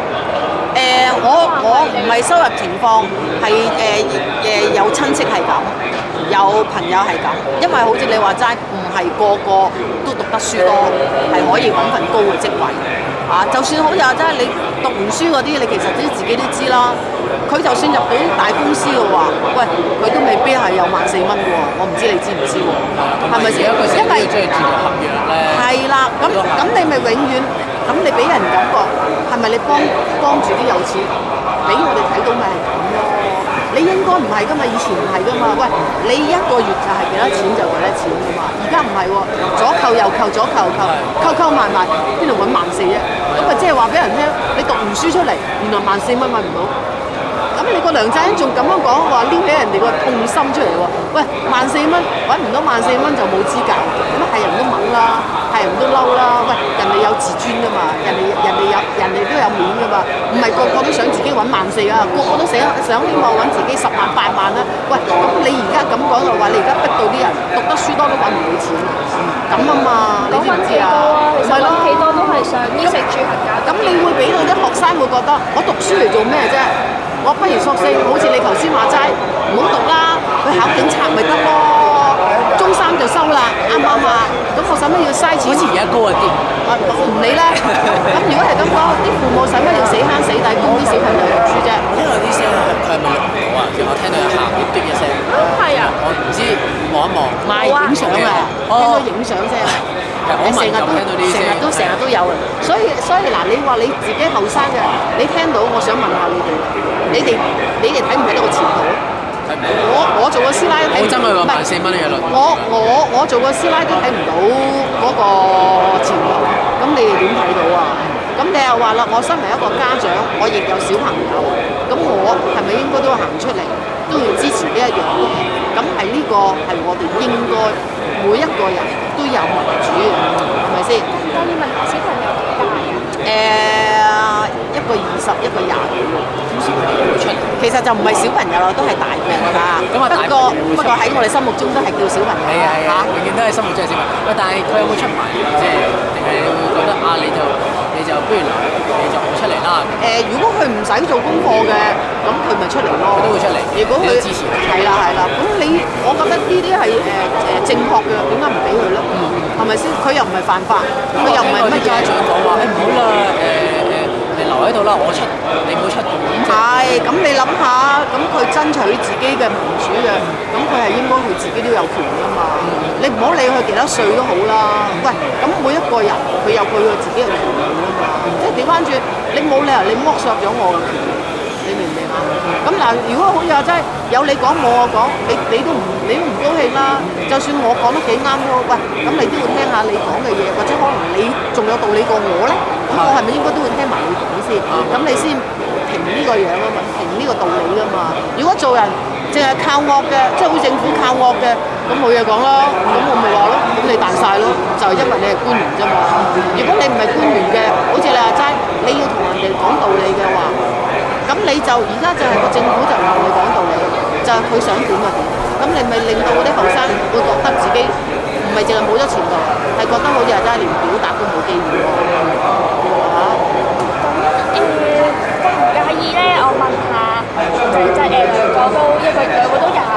我唔係收入情況，係有親戚係咁，有朋友係咁，因為好似你話齋，唔係個個都讀得書多，係可以揾份高嘅職位啊。就算好似話齋，你讀唔書嗰啲，你其實自己都知啦。佢就算入到大公司嘅話，喂，佢都未必係有14,000嘅喎。我唔知你知唔知喎？係咪先？因為即係自由合約咧。 係啦，咁你咪永遠，咁你俾人感覺係咪你幫住啲有錢，俾我哋睇到咪係咁咯？你應該唔係噶嘛，以前唔係噶嘛。喂，你一個月就係幾多錢就幾多錢噶嘛，而家唔係喎，左扣右扣，左扣右扣，扣埋埋，邊度揾14,000啫？咁啊，即係話俾人聽，你讀唔書出嚟，原來14,000揾唔到。咁你個梁振英仲咁樣講，話撩起人哋個痛心出嚟喎！喂，14,000揾唔到14,000就冇資格，咁係人都掹啦，係人都嬲啦！喂，人哋有自尊噶嘛，人哋都有面噶嘛，唔係個個都想自己揾14,000啊，個個都想希望揾自己10萬8萬啦！喂，咁你而家咁講就話，你而家逼到啲人讀得書多都揾唔到錢，咁啊嘛，你知唔知啊？ 其實揾幾多都係想衣食住行㗎。 咁你會俾到啲學生會覺得，我讀書嚟做咩啫？我不如索性好似你頭先話齋，唔好讀啦，去考警察咪得咯，中3就收啦，啱唔啱啊？咁我使乜要嘥錢？ 好似而家高一啲。 我唔理啦。咁如果係咁講，啲父母使乜要死慳死抵供啲小朋友讀書啫？ 因為啲聲佢係咪錄唔到啊？其實我聽到有鹹啲啲嘅聲。 係啊。 我唔知望一望。 賣影相啊，聽到影相聲。成日都有啊，所以嗱，你話你自己後生嘅，你聽到，我想問下你哋睇唔睇到個前途？ 睇唔到。 我做個師奶都睇唔到。 我爭佢個14,000嘅律。 我做個師奶都睇唔到嗰個前途，咁你哋點睇到啊？咁你又話啦，我身為一個家長，我亦有小朋友，咁我係咪應該都行出嚟，都要支持呢一樣嘢？咁係呢個係我哋應該每一個人都有民主，係咪先？ 可以問下小朋友幾大啊？ 一個20，一個20幾喎。小朋友會出嚟，其實就唔係小朋友啦，都係大個啦。不過喺我哋心目中都係叫小朋友啦嚇。 永遠都係心目中係小朋友。喂，但係佢有冇出賣？即係定係會覺得啊？你就不如留，你就唔出嚟啦。 如果佢唔使做功課嘅，咁佢咪出嚟咯。 佢都會出嚟。如果佢支持， 係啦。咁我覺得呢啲係正確嘅，點解唔俾佢咧？係咪先？佢又唔係犯法，佢又唔係乜嘢。 家長講話唔好啦，你留喺度啦，我出，你唔好出。 係，咁你諗下，咁佢爭取自己嘅民主嘅，咁佢係應該佢自己都有權㗎嘛。你唔好理佢幾多歲都好啦。喂，咁每一個人佢有佢自己嘅權利㗎嘛。即係調翻轉，你冇理由你剝削咗我嘅權利，你明唔明啊？咁嗱，如果好似話真係有你講冇我講，你都唔高興啦。就算我講得幾啱都好，喂，咁你都要聽下你講嘅嘢，或者可能你仲有道理過我咧，咁我係咪應該都會聽埋你講先？咁你先評呢個樣啊嘛，評呢個道理噶嘛。如果做人淨係靠惡嘅，即係好似政府靠惡嘅，咁冇嘢講啦。咁我咪話咯，咁你彈晒咯，就係因為你係官員啫嘛。如果你唔係官員嘅，好似你話齋，你要同人哋講道理嘅話，咁你就而家就係個政府就唔同你講道理，就係佢想點就點。咁你咪令到嗰啲後生會覺得自己唔係淨係冇咗前途，係覺得好似係真係連表達都冇機會咯。 介唔介意咧？我問下，就係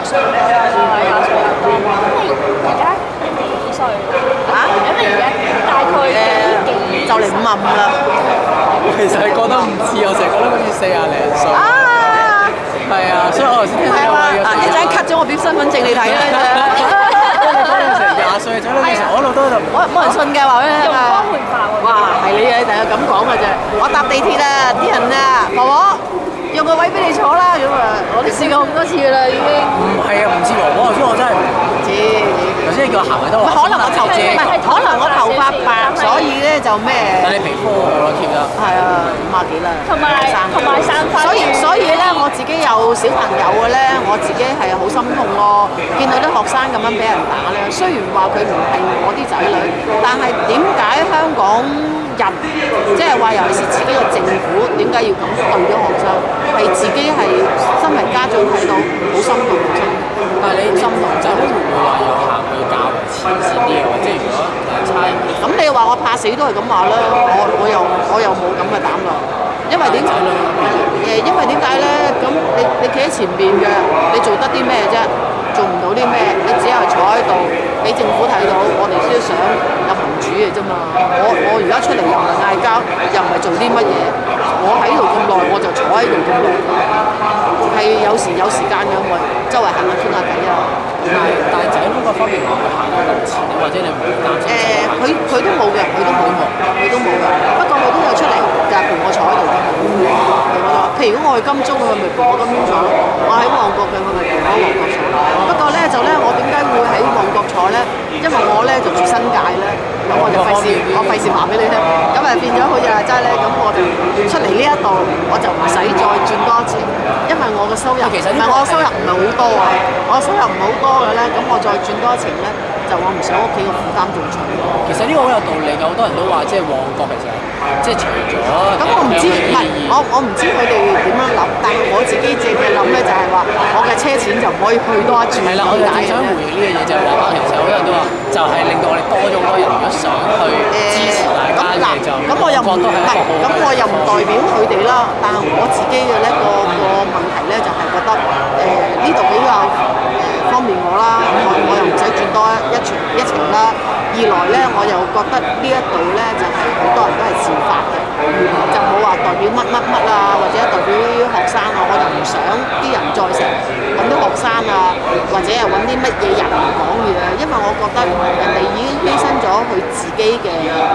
歲啦，廿歲有多。咁你而家幾歲啦？因為而家大概幾就嚟55啦。 其實係覺得唔似，我成日覺得好似40零歲。係啊，所以我頭先聽到話有一陣 cut 咗我表身份證你睇啦。 成20歲咗啦，其實我一路都喺度。 冇人信嘅話俾你聽用啊！ 光煥發喎。 哇，係你啊！成日咁講嘅啫。我搭地鐵啊，啲人啊，婆婆用個位俾你坐啦，咁啊，我都試過好多次啦，已經。 唔係啊，唔似婆婆，頭先我真係唔知。 頭先你叫我行咪得喎。 可能我頭髮唔係，可能我頭髮白，所以咧就咩？ 但你皮膚好咯，貼得。 係啊，50幾啦。 同埋散發。 所以咧，我自己有小朋友嘅咧，我自己係好心痛咯。見到啲學生咁樣俾人打咧，雖然話佢唔係我啲仔女，但係點解香港人即係話尤其是自己嘅政府，點解要咁對咗學生？係自己係身為家長睇到好心痛，好心痛。 但係你心痛仔女會唔會話有行去較為前線啲嘅？即係如果差咁你話我怕死都係咁話啦，我又冇咁嘅膽量，因為點因為點解咧？咁你企喺前邊嘅，你做得啲咩啫？做唔到啲咩？你只係坐喺度俾政府睇到，我哋先想有民主嘅啫嘛。我而家出嚟又唔係嗌交，又唔係做啲乜嘢，我喺度咁耐，我就坐喺度咁耐，係有時間嘅，我周圍行下傾下偈啊。 但係仔女嗰方面話佢行得咁前，或者你唔會擔心？ 佢都冇嘅，佢都冇嘅。不過佢都有出嚟，就係陪我坐喺度。譬如如果我去金鐘，佢咪陪我金鐘坐；我喺旺角嘅，佢咪陪我旺角坐。不過咧就咧，我點解會喺旺角坐咧？因為我咧就住新界咧，咁我就費事話俾你聽。咁啊變咗好似話齋咧，咁我就出嚟呢一度，我就唔使再轉多一程，因為我嘅收入其實唔係我嘅收入唔係好多啊，我收入唔係好多嘅咧，咁我再轉多一程咧，就我唔想屋企個負擔仲重。 其實呢個好有道理㗎，好多人都話即係旺角其實即係除咗咁我唔知，唔係我唔知佢哋點樣諗，但係我自己淨係諗咧就係話，我嘅車錢就唔可以去多一轉。 係啦，我就正想回應呢樣嘢就係話，其實好多人都話，就係令到我哋多咗好多人，如果想去支持大家嘅就， 咁我又唔係，咁我又唔代表佢哋啦。但係我自己嘅呢個問題咧就係覺得呢度比較方便我啦，我又唔使轉多一程啦。二來咧，我又覺得呢一度咧就係好多人都係自發嘅，就冇話代表乜啊，或者代表學生啊，我就唔想啲人再成揾啲學生啊，或者係揾啲乜嘢人嚟講嘢，因為我覺得人哋已經犧牲咗佢自己嘅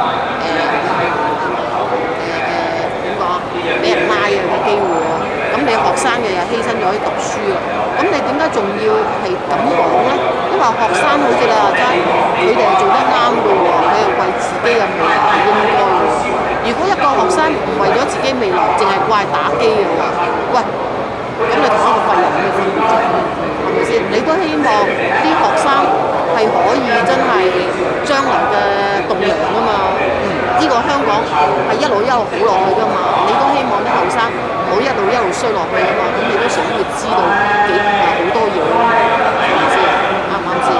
點講啊，俾人拉嘅機會啊，咁你學生嘅又犧牲咗去讀書啊，咁你點解仲要係咁講咧？因為學生好似你話齋，佢哋係做得啱嘅喎，佢係為自己嘅未來係應該嘅喎。如果一個學生唔為咗自己未來，淨係怪打機嘅話，喂，咁你同一個廢人有咩分別啫？係咪先？你都希望啲學生係可以真係將來嘅棟梁啊嘛。呢個香港係一路好落去㗎嘛，你都希望啲後生唔好一路衰落去啊嘛。咁你都想要知道好多嘢，係咪先？啱唔啱先？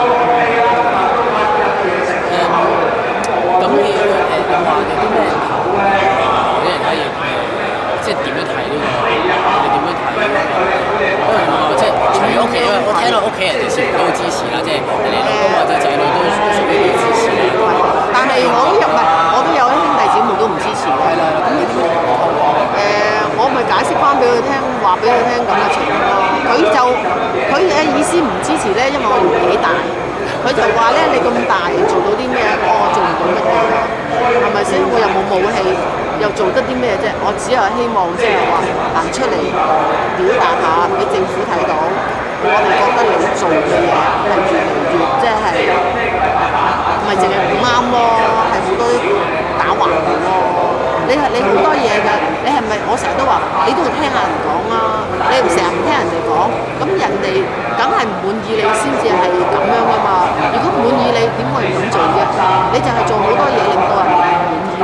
咁你話有啲咩頭或者其他嘢即係點樣睇呢個？你點樣睇呢個？即係除咗屋企，因為我聽到屋企人就全部都會支持啦，即係你老公或者仔女都屬於你支持啦。 但係我都有兄弟姊妹都唔支持嘅。係啦，咁你點樣同我講？我咪解釋翻俾佢聽，話俾佢聽咁嘅情況。佢嘅意思唔支持咧，因為我年紀大。佢就話咧：你咁大做到啲咩？我做唔到乜嘢，係咪先？我又冇武器，又做得啲咩啫？我只係希望即係話行出嚟表達下，俾政府睇到，我哋覺得你做嘅嘢係越嚟越即係唔係淨係唔啱咯，係好多打橫嘅喎。你好多嘢㗎，你係咪？我成日都話，你都會聽下人講啊，你成日唔聽人哋講，咁人哋梗係唔滿意你先至係咁樣㗎嘛。如果唔滿意你，點會咁做啫？你就係做好多嘢令到人哋唔滿意啊！即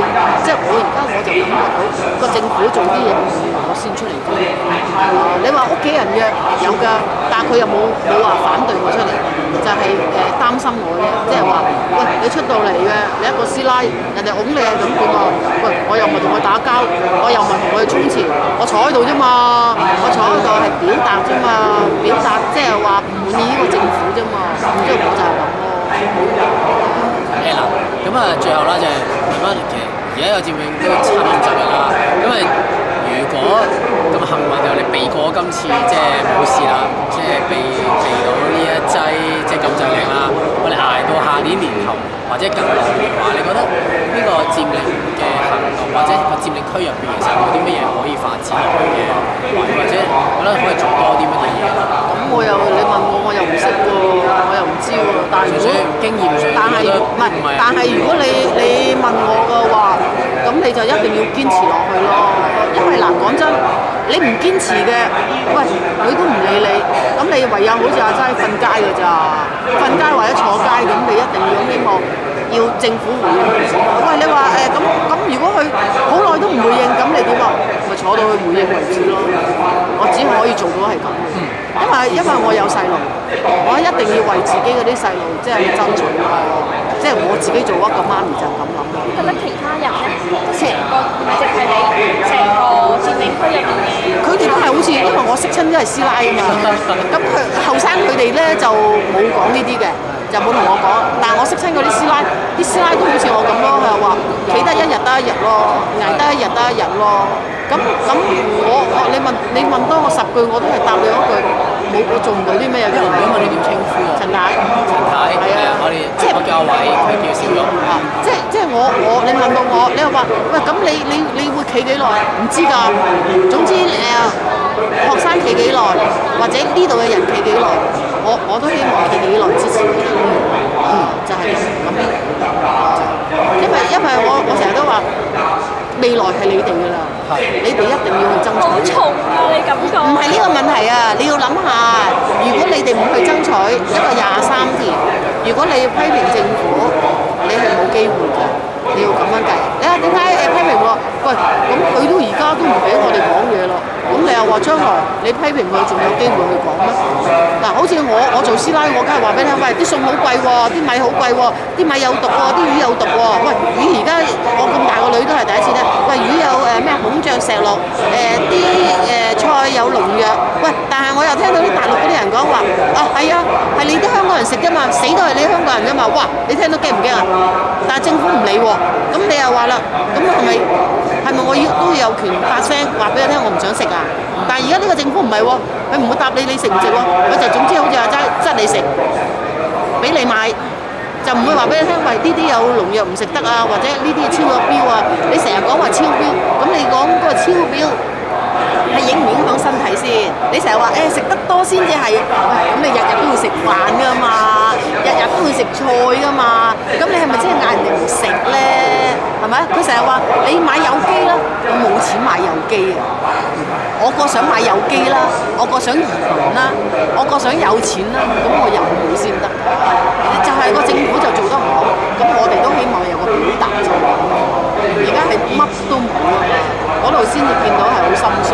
即係我而家我就感覺到個政府做啲嘢，我先出嚟做。你話屋企人嘅有㗎，但係佢又冇話反對我出嚟，就係擔心我咧，即係話喂你出到嚟嘅，你一個師奶，人哋擁你係咁點啊？喂，我又唔係同佢打交，我又唔係同佢衝前，我坐喺度啫嘛，我坐喺度係表達啫嘛，表達即係話唔滿意呢個政府啫嘛，即係我就係咁咯。 嗱，咁啊，最後啦就係問翻，其實而家個佔領都差唔多10日啦。咁啊，如果咁幸運就你避過今次即係冇事啦，即係避到呢一劑即係禁制令啦，我哋捱到下年年頭或者更耐嘅話，你覺得呢個佔領嘅行動或者個佔領區入邊其實有啲乜嘢可以發展落去嘅位，或者覺得可以做多啲乜嘢嘢？ 咁你問我又唔識喎，我又唔知喎。但係如果經驗上， 但係如果你問我嘅話，咁你就一定要堅持落去咯。因為嗱，講真，你唔堅持嘅，喂，佢都唔理你，咁你唯有好似話齋瞓街㗎咋，瞓街或者坐街，咁你一定要希望要政府回應為止。喂，你話咁如果佢好耐都唔回應，咁你點啊？咪坐到佢回應為止咯。我只可以做到係咁。因為我有細路，我一定要為自己嗰啲細路即係爭取咯。即係我自己做一個媽咪就咁諗咯。 覺得其他人咧，成個唔係淨係你，成個佔領區入面嘅， 佢哋都係好似，因為我識親都係師奶啊嘛。咁佢後生佢哋咧就冇講呢啲嘅，就冇同我講。但係我識親嗰啲師奶，啲師奶都好似我咁咯，佢又話企得一日得一日咯，捱得一日得一日咯。咁你問多我10句，我都係答你一句，我做唔到啲咩嘢。 如果問你點稱呼啊？ 陳太， 係啊，我哋即係我叫阿偉，佢叫小玉啊。 即係你問到我，你又話喂，咁你會企幾耐？唔知㗎。總之學生企幾耐，或者呢度嘅人企幾耐，我都希望企幾耐支持佢哋。就係咁。因為我成日都話。未來係你哋㗎啦，你哋一定要去爭取。 好重啊！你咁講。唔係呢個問題啊！你要諗下，如果你哋唔去爭取一個23條，如果你要批評政府，你係冇機會嘅。你要咁樣計。你話點解批評我？喂，咁佢都而家都唔俾我哋講嘢咯。咁你又話將來你批評佢仲有機會去講咩？嗱，好似我做師奶，我梗係話俾你聽，喂，啲餸好貴喎，啲米好貴喎，啲米有毒喎，啲魚有毒喎。喂，魚而家我咁大個女都係第一次聽。喂，魚有咩孔雀石綠，啲菜有農藥。喂，但係我又聽到啲大陸嗰啲人講話，係啊，係你啲香港人食㗎嘛，死都係你香港人㗎嘛。哇，你聽到驚唔驚啊？但係政府唔理喎，咁你又話啦，咁係咪我都要有權發聲話俾你聽，我唔想食啊？但係而家呢個政府唔係喎，佢唔會答你食唔食喎，佢就總之好似話質你食，俾你買，就唔會話俾你聽，喂，呢啲有農藥唔食得啊，或者呢啲超咗標啊。你成日講話超標，咁你講嗰個超標係影唔影響身體先？你成日話食得多先至係，咁你日日都要食飯㗎嘛，日日都要食菜㗎嘛，咁你係咪真係嗌人哋唔食咧？係咪？佢成日話你買有機啦，我冇錢買有機啊！我個想買有機啦，我個想移民啦，我個想有錢啦，咁我有冇先得？就係個政府就做得唔好，咁我哋都希望有個表達就係咁。而家係乜都冇啊嘛，嗰度先至見到係好心傷。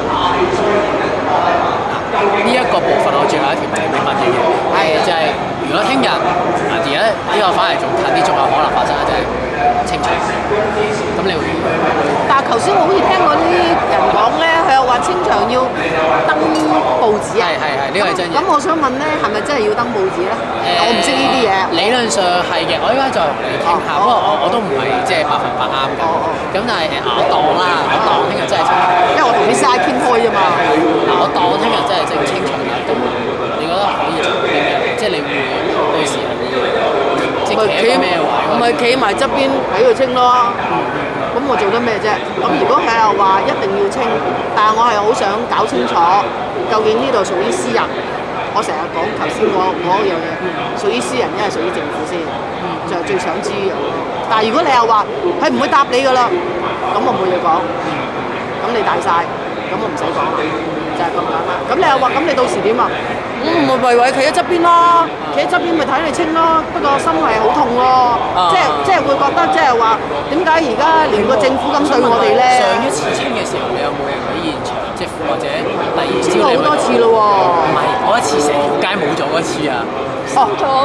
呢一個部分我最後一條問你問嘅嘢，就係如果聽日而家呢個反而仲近啲，仲有可能發生就係清場，咁你會？ 但係頭先我好似聽過啲人講咧，佢又話清場要登報紙啊。 係，呢個係真嘅。 咁我想問咧，係咪真係要登報紙咧？我唔識呢啲嘢。 理論上係嘅，我依家再同你傾下，不過我都唔係即係100%啱嘅。咁但係我當啦，我當聽日真係清場。 因為我同啲師奶傾開啫嘛。 我當聽日真係清場啦。咁你覺得可以做啲咩？即係你會到時係會即係企喺咩位？ 唔係企埋側邊睇佢清咯。咁我做得咩啫？咁如果係又話一定要清，但係我係好想搞清楚，究竟呢度屬於私人。我成日講頭先嗰樣嘢，屬於私人，因為屬於政府先，就係最想知嘅。但係如果你又話佢唔會答你㗎啦，咁我冇嘢講。咁你大晒，咁我唔使講，就係咁簡單。咁你又話咁你到時點啊？咪企喺側邊咯，企喺側邊咪睇你清咯。不過心係好痛咯。 即係會覺得即係話點解而家連個政府咁對我哋咧？ 上一次清嘅時候，你有冇人喺現場？即係或者第二朝清過好多次咯喎。 唔係嗰一次成條街冇咗嗰次啊！ 咗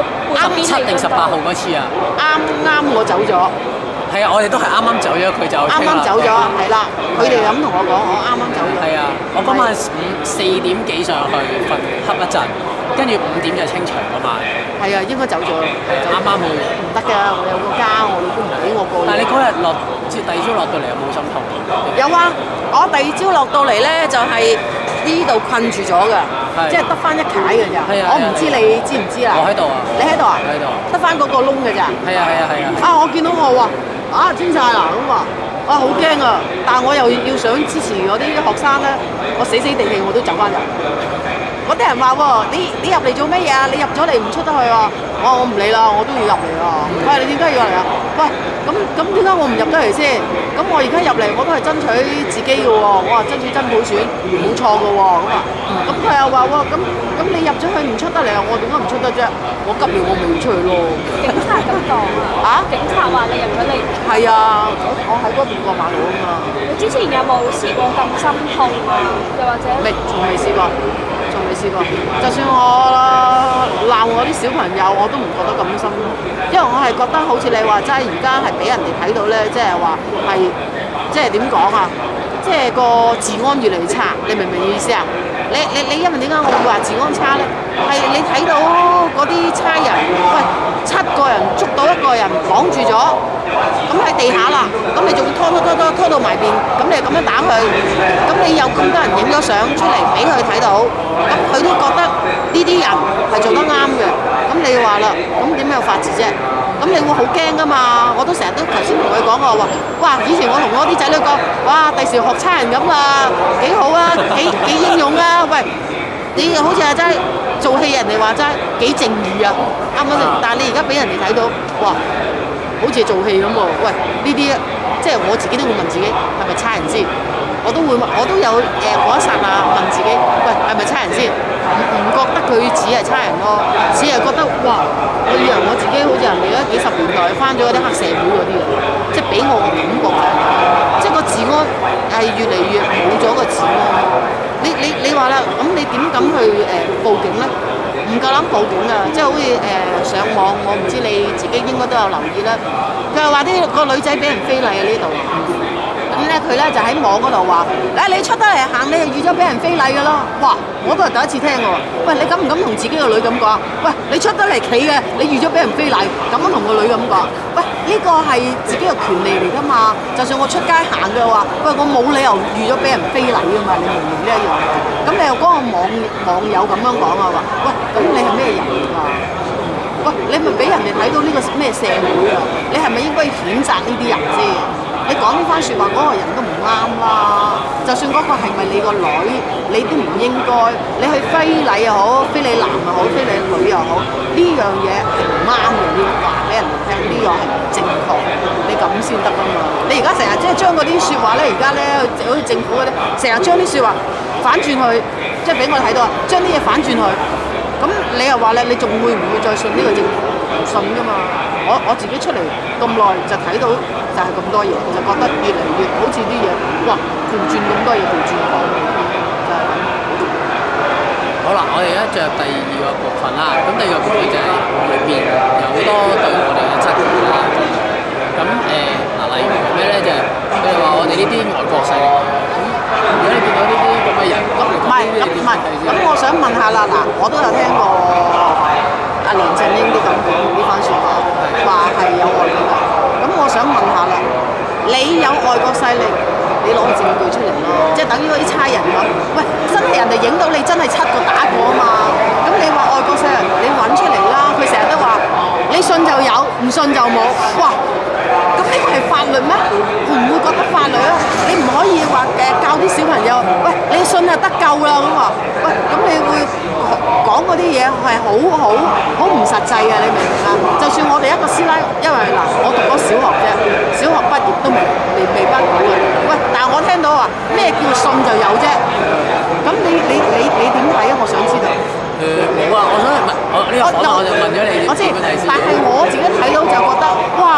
17定18號嗰次啊！ 啱我走咗。 係啊，我哋都係啱啱走咗，佢就啱啱走咗，係啦。佢哋咁同我講，我啱啱走咗。 係啊，我今晚4點幾上去瞓瞌一陣，跟住5點就清場㗎嘛。 係啊，應該走咗。 啱啱去。 唔得㗎，我有個家，我老公唔俾我過夜。 但係你嗰日落，即係第二朝落到嚟有冇心痛？ 有啊，我第二朝落到嚟咧就係呢度困住咗㗎，即係得翻一解㗎咋。我唔知你知唔知啊？ 我喺度啊。 你喺度啊？ 喺度。 得翻嗰個窿㗎咋？ 係啊係啊係啊。 啊！我見到我話清晒啦咁話，好驚啊！但係我又要想支持我啲學生咧，我死死地氣我都走翻入。嗰啲人話喎，你入嚟做乜嘢啊？你入咗嚟唔出得去啊？我唔理啦，我都要入嚟啊！喂，你點解要嚟啊？喂，咁點解我唔入得嚟先？咁我而家入嚟我都係爭取自己嘅喎，我話爭取真普選，冇錯嘅喎，咁佢又話喎，咁你入咗去唔出得嚟啊？我點解唔出得啫？我急尿我咪要出去咯。 警察咁講啊？警察話你入咗嚟。 係啊，我喺嗰邊過馬路啊嘛。 你之前有冇試過咁心痛啊？又或者？ 未，從未試過。未試過，就算我鬧我啲小朋友，我都唔覺得咁心痛，因為我係覺得好似你話齋，而家係俾人哋睇到咧，即係話係，即係點講啊？即係個治安越嚟越差，你明唔明意思啊？你因為點解我會話治安差咧？係你睇到嗰啲差人，喂，7個人捉到1個人綁住咗，咁喺地下啦，咁你仲拖到埋邊，咁你咁樣打佢，咁你有咁多人影咗相出嚟俾佢睇到，咁佢都覺得呢啲人係做得啱嘅，咁你話啦，咁點樣有法治啫？咁你會好驚噶嘛？我都成日都頭先同佢講我話，哇！以前我同我啲仔女講，哇！第時學差人咁啊，幾好啊，幾英勇啊！喂，你好似係真係做戲人哋話齋幾正義啊，啱唔啱先？但係你而家俾人哋睇到，哇！好似做戲咁喎，喂！呢啲即係我自己都會問自己係咪差人先？我都有嗰一剎那問自己，喂，係咪差人先？唔覺得佢似係差人咯，只係覺得哇！我以為我自己好似人哋嗰幾十年代翻咗嗰啲黑社會嗰啲啊，即係俾我個感覺即係個治安係越嚟越冇咗個治安。你話啦，咁你點敢去報警咧？唔夠膽報警啊！即係好似上網，我唔知你自己應該都有留意啦。佢係話啲個女仔俾人非禮啊呢度。咁咧佢咧就喺網嗰度話，你出得嚟行，你係預咗俾人非禮㗎咯。哇！我都係第一次聽喎。喂，你敢唔敢同自己個女咁講？喂，你出得嚟企嘅，你預咗俾人非禮，咁樣同個女咁講？喂，呢個係自己嘅權利嚟㗎嘛。就算我出街行嘅話，喂，我冇理由預咗俾人非禮㗎嘛。你明唔明呢一樣？咁你又嗰個網友咁樣講啊？話，喂，咁你係咩人㗎？喂，你咪俾人哋睇到呢個咩社會啊？你係咪應該譴責呢啲人先？你講呢番説話，嗰個人都唔啱啦。就算嗰個係咪你個女，你都唔應該。你去非禮又好，非禮男又好，非禮女又好，呢樣嘢係唔啱嘅。你要話俾人哋聽，呢樣係唔正確。你咁先得㗎嘛。你而家成日即係將嗰啲説話咧，而家咧好似政府嗰啲，成日將啲説話反轉去，即係俾我哋睇到啊，將啲嘢反轉去。咁你又話咧，你仲會唔會再信呢個政府？唔信㗎嘛。我自己出嚟咁耐就睇到就係咁多嘢，就覺得越嚟越好似啲嘢，哇！調轉咁多嘢調轉講，就係咁。 好啦，我哋而家進入第二個部分啦。咁第二個部分就係裏邊有好多對我哋嘅質疑啦。咁例如咩咧？就係佢哋話我哋呢啲外國勢力。咁如果你見到呢啲咁嘅人， 咁我想問下啦，嗱，我都有聽過阿梁振英都咁講呢番説話，話係有外國勢力。咁我想問下啦，你有外國勢力，你攞個證據出嚟咯，即係等於嗰啲差人咁。喂，真係人哋影到你真係7個打過啊嘛。咁你話外國勢力，你揾出嚟啦。佢成日都話，你信就有，唔信就冇。哇！咁呢個係法律咩？會唔會覺得法律啊？你唔可以話教啲小朋友，喂，你信就得救啦咁話。喂，咁你會講嗰啲嘢係好唔實際嘅，你明唔明啊？就算我哋一個師奶，因為嗱，我讀咗小學啫，小學畢業都未畢到嘅。喂，但係我聽到話咩叫信就有啫？咁你點睇啊？我想知道。 冇啊！我想問我呢個訪問我就問咗你， 我知，但係我自己睇到就覺得，哇！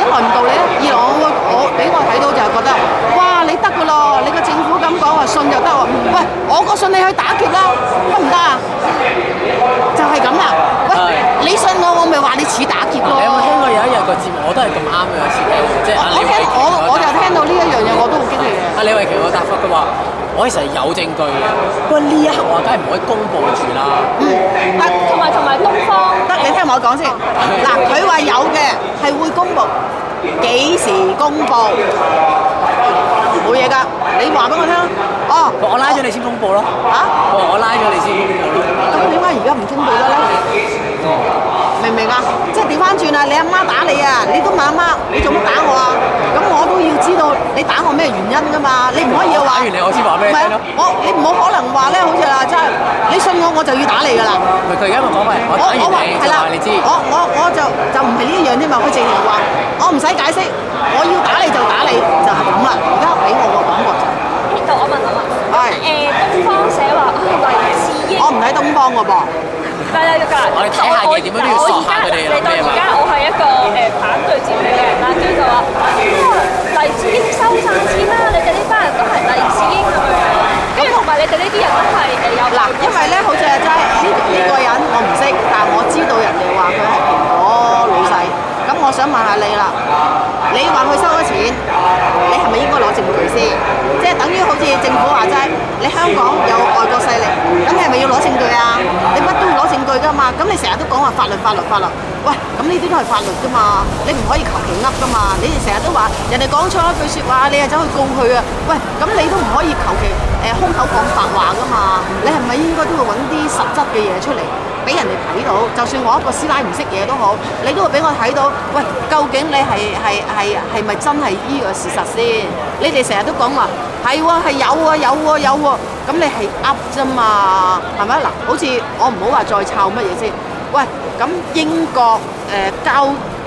耐唔到你咧？二來我俾我睇到就係覺得，哇！你得㗎咯，你個政府咁講話信就得喎。喂，我個信你去打劫啦，得唔得啊？就係咁啦。喂，你信我咪話你似打劫咯。 你有冇聽過有一日個節目，我都係咁啱嘅，有次聽，即係我就聽到呢一樣嘢，我都好激氣嘅。 阿李慧瓊個答法，佢話：我其實係有證據嘅，不過呢一刻我梗係唔可以公佈住啦。 同埋東方得你聽我講先。嗱，佢話有嘅係會公佈，幾時公佈？冇嘢㗎，你話俾我聽。哦， 我拉咗你先公佈咯。 嚇？ 我拉咗你先公佈咯。 咁點解而家唔公佈得咧？明唔明啊？即係調翻轉啊！你阿媽打你啊，你都問阿媽，你做乜打我啊？咁我都要知道你打我咩原因㗎嘛？你唔可以話。打完你我先話俾你聽咯。 你唔好可能話咧，好似啦，真係你信我就要打你㗎啦。 唔係佢而家咪講咪，我打完你就話你知。 我就唔係呢一樣添嘛，佢淨係話我唔使解釋，我要打你就打你，就係咁啦。而家俾我個感覺就係。 呢度我問下嘛。係。東方寫話黎智英。我唔睇東方㗎噃。 我哋睇下嘢點樣都要索下佢哋嚟到而家，我係一個反對佔領嘅人啦，跟住就話黎智英收曬錢啦，你哋呢班人都係黎智英咁樣，跟住同埋你哋呢啲人都係有嗱， 因為咧好似係真係呢個人我唔識，但係我知道人哋話佢係蘋果老細，咁我想問下你啦，你話佢收咗錢，你係咪應該攞證據先？即係等於好似政府話齋，你香港有外國勢力，咁你係咪要攞證據啊？你乜都要攞證據㗎嘛？咁你成日都講話法律，喂，咁呢啲都係法律㗎嘛？你唔可以求其噏㗎嘛？你哋成日都話人哋講錯一句説話，你係走去告佢啊？喂，咁你都唔可以求其空口講白話㗎嘛？你係咪應該都會揾啲實質嘅嘢出嚟？俾人哋睇到，就算我一個師奶唔識嘢都好，你都會俾我睇到。喂，究竟你係咪真係依個事實先？你哋成日都講話係喎，係有喎，咁你係噏啫嘛，係咪？嗱，好似我唔好話再抄乜嘢先。喂，咁英國交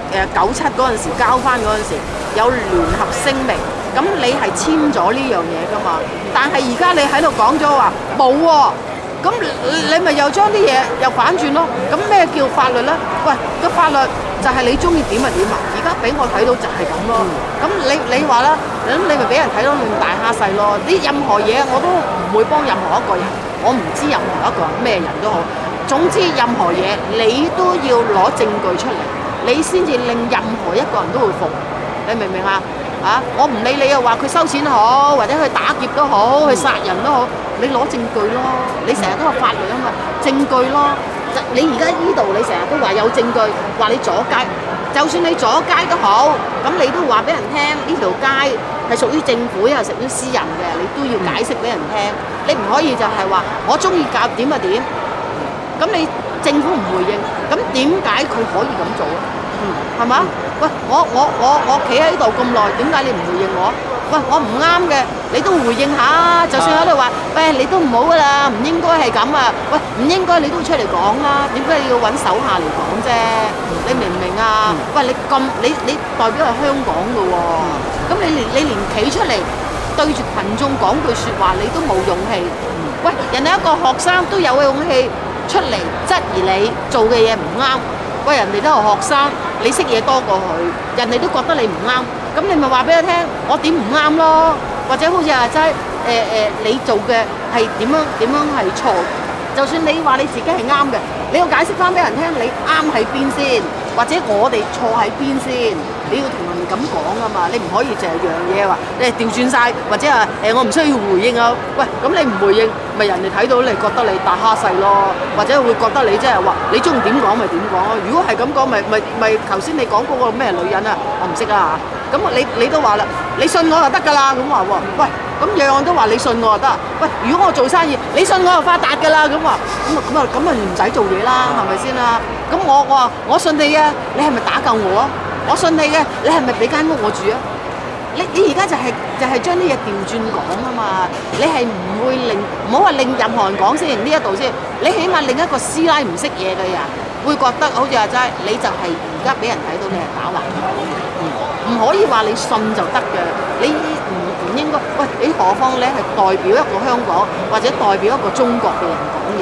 97嗰陣時交翻嗰陣時有聯合聲明，咁你係簽咗呢樣嘢㗎嘛？但係而家你喺度講咗話冇喎。咁你咪又將啲嘢又反轉咯？咁咩叫法律咧？喂，個法律就係你中意點就點啊！而家俾我睇到就係咁咯。咁你話啦，咁你咪俾人睇到亂大蝦細咯。啲任何嘢我都唔會幫任何一個人，我唔知任何一個咩人都好。總之任何嘢你都要攞證據出嚟，你先至令任何一個人都會服。你明唔明啊？啊！我唔理你又話佢收錢好，或者佢打劫都好，佢殺人都好，你攞證據咯。你成日都話法律啊嘛，證據咯。你而家依度你成日都話有證據，話你阻街，就算你阻街都好，咁你都話俾人聽呢條街係屬於政府又係屬於私人嘅，你都要解釋俾人聽。你唔可以就係話我中意搞點就點，咁你政府唔回應，咁點解佢可以咁做啊？係嘛？喂，我企喺度咁耐，點解你唔回應我？喂，我唔啱嘅，你都回應下。就算喺度話，喂，你都唔好噶啦，唔應該係咁啊！喂，唔應該你都出嚟講啦。點解你要揾手下嚟講啫？你明唔明啊？喂，你代表係香港噶喎，咁你連企出嚟對住群眾講句説話，你都冇勇氣。喂，人哋一個學生都有勇氣出嚟質疑你做嘅嘢唔啱。喂，人哋都係學生，你識嘢多過佢，人哋都覺得你唔啱，咁你咪話俾佢聽，我點唔啱咯？或者好似話齋你做嘅係點樣係錯？就算你話你自己係啱嘅，你要解釋翻俾人聽，你啱喺邊先，或者我哋錯喺邊先，你要同人哋咁講啊嘛，你唔可以淨係樣嘢話你調轉晒，或者話我唔需要回應啊。喂，咁你唔回應，咪人哋睇到你覺得你大蝦細咯，或者會覺得你即係話你中意點講咪點講咯。如果係咁講，咪頭先你講嗰個咩女人啊，我唔識啊嚇。咁你都話啦，你信我就得㗎啦。咁話喎，喂。咁樣樣都話你信我就得，喂！如果我做生意，你信我就發達㗎啦，咁話，咁咪唔使做嘢啦，係咪先啦？咁我話我信你嘅，你係咪打救我啊？我信你嘅，你係咪俾間屋我住啊？你而家就係將啲嘢調轉講啊嘛！你係唔會唔好話令任何人講先，呢一度先，你起碼令一個師奶唔識嘢嘅人會覺得好似話齋，你就係而家俾人睇到你係打橫行，唔可以話你信就得嘅，你唔應該，喂！你何況你係代表一個香港或者代表一個中國嘅人講嘢，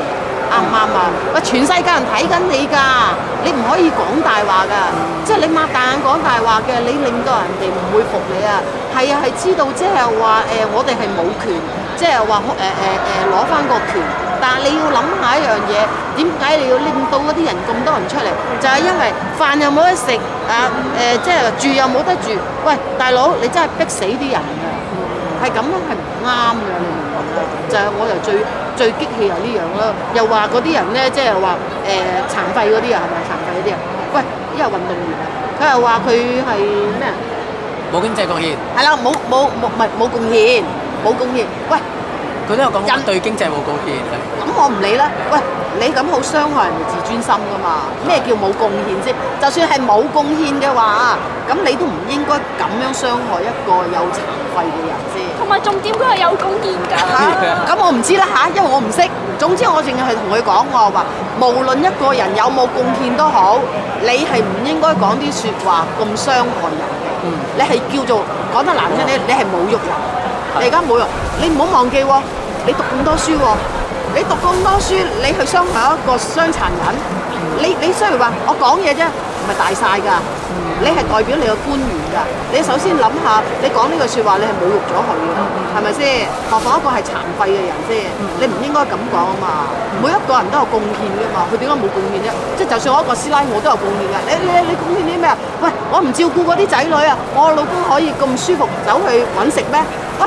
啱唔啱啊？喂，全世界人睇緊你㗎，你唔可以講大話㗎，即係你擘大眼講大話嘅，你令到人哋唔會服你啊。係啊，係知道即係話我哋係冇權，即係話攞翻個權。但係你要諗下一樣嘢，點解你要令到嗰啲人咁多人出嚟？就係因為飯又冇得食啊，即係住又冇得住。喂，大佬，你真係逼死啲人㗎，係咁樣係唔啱㗎，你明唔明啊？就係我就最激氣係呢樣咯。又話嗰啲人咧，即係話殘廢嗰啲啊，係咪殘廢嗰啲啊？喂，呢個運動員啊，佢又話佢係咩啊？ 冇經濟貢獻。 係啦，冇貢獻，冇貢獻。喂！ 佢都有講對經濟冇貢獻係。 咁我唔理啦。喂，你咁好傷害人哋自尊心噶嘛？咩叫冇貢獻先？就算係冇貢獻嘅話，咁你都唔應該咁樣傷害一個有殘廢嘅人先。 同埋重點佢係有貢獻㗎。 咁我唔知啦嚇，因為我唔識。總之我淨係同佢講，我話無論一個人有冇貢獻都好，你係唔應該講啲説話咁傷害人嘅。你係叫做講得難聽啲，你係侮辱人。你而家侮辱，你唔好忘記喎，你讀咁多書喎，你讀咁多書，你去傷害一個傷殘人，你雖然話我講嘢啫，唔係大晒㗎，你係代表你個官員㗎，你首先諗下，你講呢句説話，你係侮辱咗佢㗎，係咪先？何況一個係殘廢嘅人先，你唔應該咁講啊嘛。每一個人都有貢獻㗎嘛，佢點解冇貢獻啫？即係就算我一個師奶，我都有貢獻㗎。你貢獻啲咩啊？喂，我唔照顧嗰啲仔女啊，我老公可以咁舒服走去揾食咩？喂，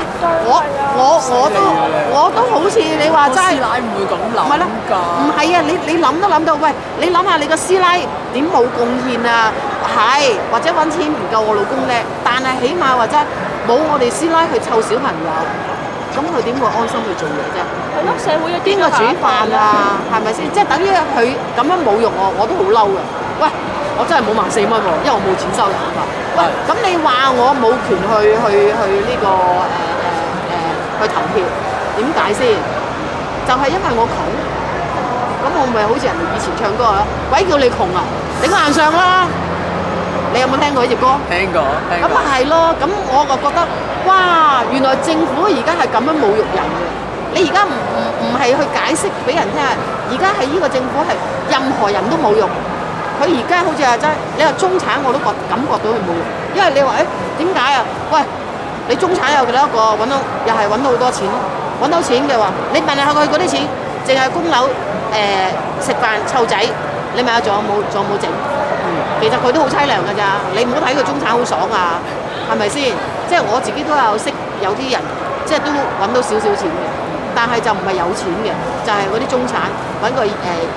我都好似你話齋， 師奶唔會咁諗㗎。 唔係啊，你諗都諗到，喂，你諗下你個師奶點冇貢獻啊？係，或者揾錢唔夠我老公叻，但係起碼或者冇我哋師奶去湊小朋友，咁佢點會安心去做嘢啫？ 係咯，社會有邊個煮飯啊？係咪先？即係等於佢咁樣侮辱我都好嬲嘅。喂，我真係冇14蚊喎，因為我冇錢收入啊嘛。喂，咁你話我冇權去呢個去投票，點解先？就係因為我窮，咁我咪好似人哋以前唱歌啊，鬼叫你窮啊，頂硬上啦！你有冇聽過呢隻歌？ 聽過。 咁咪係咯，咁我就覺得，哇！原來政府而家係咁樣侮辱人嘅。你而家唔係去解釋俾人聽，而家係呢個政府係任何人都侮辱。佢而家好似話齋，你話中產我都感覺到佢侮辱，因為你話點解啊？喂，你中產有幾多個揾到，又係揾到好多錢，揾到錢嘅話，你問下佢嗰啲錢，淨係供樓、食飯、湊仔，你問下仲有冇整？其實佢都好凄涼㗎咋，你唔好睇佢中產好爽啊，係咪先？即係我自己都有識有啲人，即係都揾到少少錢嘅，但係就唔係有錢嘅，就係嗰啲中產揾個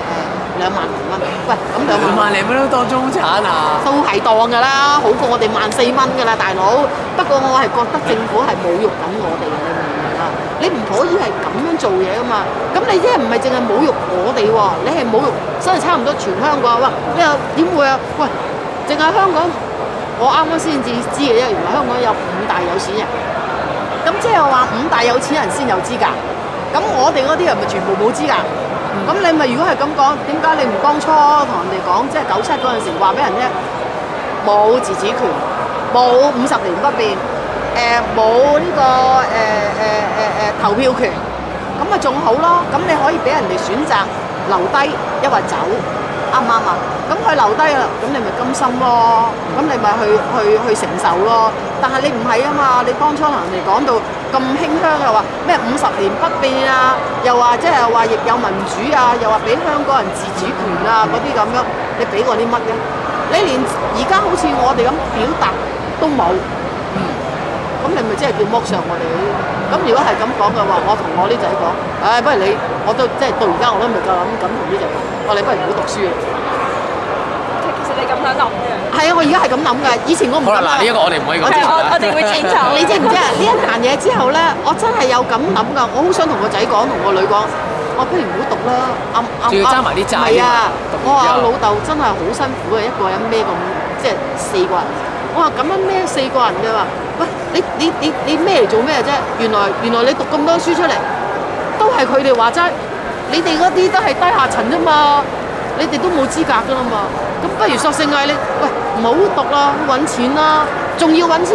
2萬零蚊。喂，咁2萬零蚊都當中產啊？ 都係當㗎啦，好過我哋14,000蚊㗎啦，大佬。不過我係覺得政府係侮辱緊我哋嘅，你明唔明啊？你唔可以係咁樣做嘢㗎嘛。咁你即係唔係淨係侮辱我哋喎？你係侮辱真係差唔多全香港。哇！你又點會啊？喂，淨係香港，我啱啱先至知嘅啫。原來香港有5大有錢人。咁即係話5大有錢人先有資格。咁我哋嗰啲人咪全部冇資格。咁你咪如果係咁講，點解你唔當初同人哋講，即係97嗰陣時話俾人聽，冇自治權，冇50年不變，冇呢個投票權，咁咪仲好咯？咁你可以俾人哋選擇留低，抑或走，啱唔啱啊？咁佢留低啦，咁你咪甘心咯，咁你咪去承受咯。但係你唔係啊嘛，你當初同人哋講到咁馨香，又話咩50年不變啊，又話即係話亦有民主啊，又話俾香港人自主權啊嗰啲咁樣，你俾過啲乜嘅？你連而家好似我哋咁表達都冇，咁你咪即係叫剝削我哋嗰啲。咁如果係咁講嘅話，我同我啲仔講，不如你，我都即係到而家我都未夠咁同啲仔講，我話你不如唔好讀書啊。 其實你咁樣諗嘅。係啊，我而家係咁諗㗎。以前我唔諗。 好啦，嗱呢一個我哋唔可以講。 我哋會遷就。 你知唔知啊？呢一壇嘢之後咧，我真係有咁諗㗎。我好想同個仔講，同個女講，我不如唔好讀啦。 仲要揸埋啲債。 係啊，我話老豆真係好辛苦嘅，一個人孭咁即係4個人。我話咁樣孭4個人嘅話，喂，你孭嚟做咩啫？原來你讀咁多書出嚟，都係佢哋話齋，你哋嗰啲都係低下層啫嘛，你哋都冇資格㗎啦嘛。咁不如索性嗌你，喂，唔好讀啦，揾錢啦，仲要揾錢，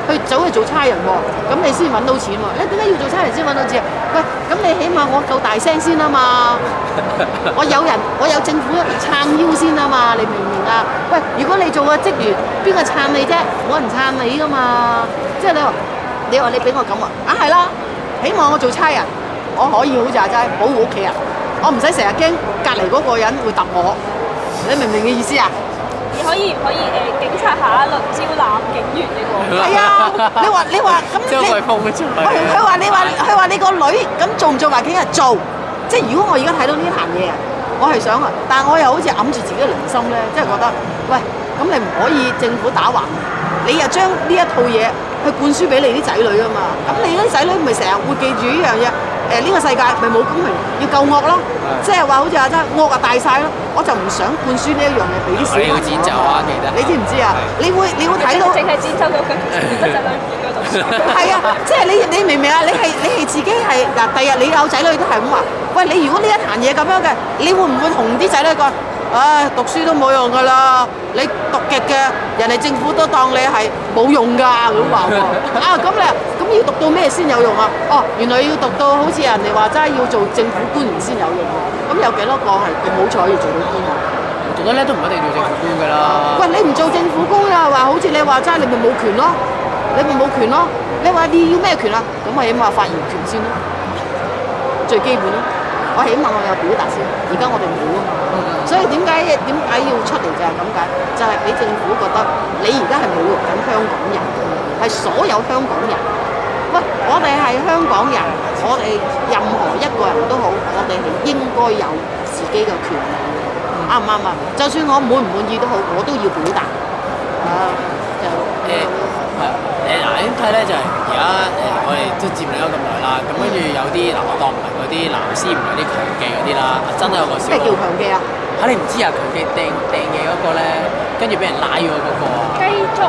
走去做差人喎，咁你先揾到錢喎。點解要做差人先揾到錢？喂，咁你起碼我夠大聲先啊嘛，我有政府撐腰先啊嘛，你明唔明啊？喂，如果你做個職員，邊個撐你啫？冇人撐你噶嘛。即係你話你俾我咁啊係啦，起碼我做差人，我可以好似話齋保護屋企人，我唔使成日驚隔離嗰個人會揼我，你明唔明嘅意思啊？ 可以警察下一輪招攬警員呢個？ 係啊，你話咁你，佢話你個女咁做唔做環境人做？即係如果我而家睇到呢壇嘢啊，我係想啊，但係我又好似揞住自己嘅良心咧，即係覺得，喂，咁你唔可以政府打橫，你又將呢一套嘢去灌輸俾你啲仔女啊嘛，咁你啲仔女咪成日會記住呢樣嘢。呢個世界咪冇公平，要救惡咯，即係話好似話真係惡啊大晒咯，我就唔想灌輸呢一樣嘢俾啲小朋友。 要剪走啊，記得。你知唔知啊？你會睇到。 淨係剪走咗佢，得仔女唔應該讀書。 係啊，即係你明唔明啊？你係自己係嗱，第日你有仔女都係咁話，喂，你如果呢一壇嘢咁樣嘅，你會唔會同啲仔女講？唉，讀書都冇用噶啦，你讀極嘅，人哋政府都當你係冇用㗎咁話喎。咁要讀到咩先有用啊？哦，原來要讀到好似人哋話齋要做政府官員先有用喎。咁有幾多個係咁好彩要做到官啊？ 讀得叻都唔一定做政府官㗎啦。 喂，你唔做政府官啊？話好似你話齋，你咪冇權咯，你話你要咩權啊？咁我起碼發言權先咯，最基本咯。我起碼我有表達先，而家我哋冇啊嘛。所以點解要出嚟就係咁解？就係俾政府覺得你而家係侮辱緊香港人，係所有香港人。喂，我哋係香港人，我哋任何一個人都好，我哋係應該有自己嘅權利，啱唔啱啊？就算我滿唔滿意都好，我都要表達。 嗱點睇咧？就係而家我哋都佔領咗咁耐啦，咁跟住有啲嗱，我當唔係嗰啲藍絲，唔係啲強記嗰啲啦，真係有個小咩叫強記啊？ 嚇你唔知啊？強記掟嘢嗰個咧，跟住俾人拉咗嗰個啊！ 雞粥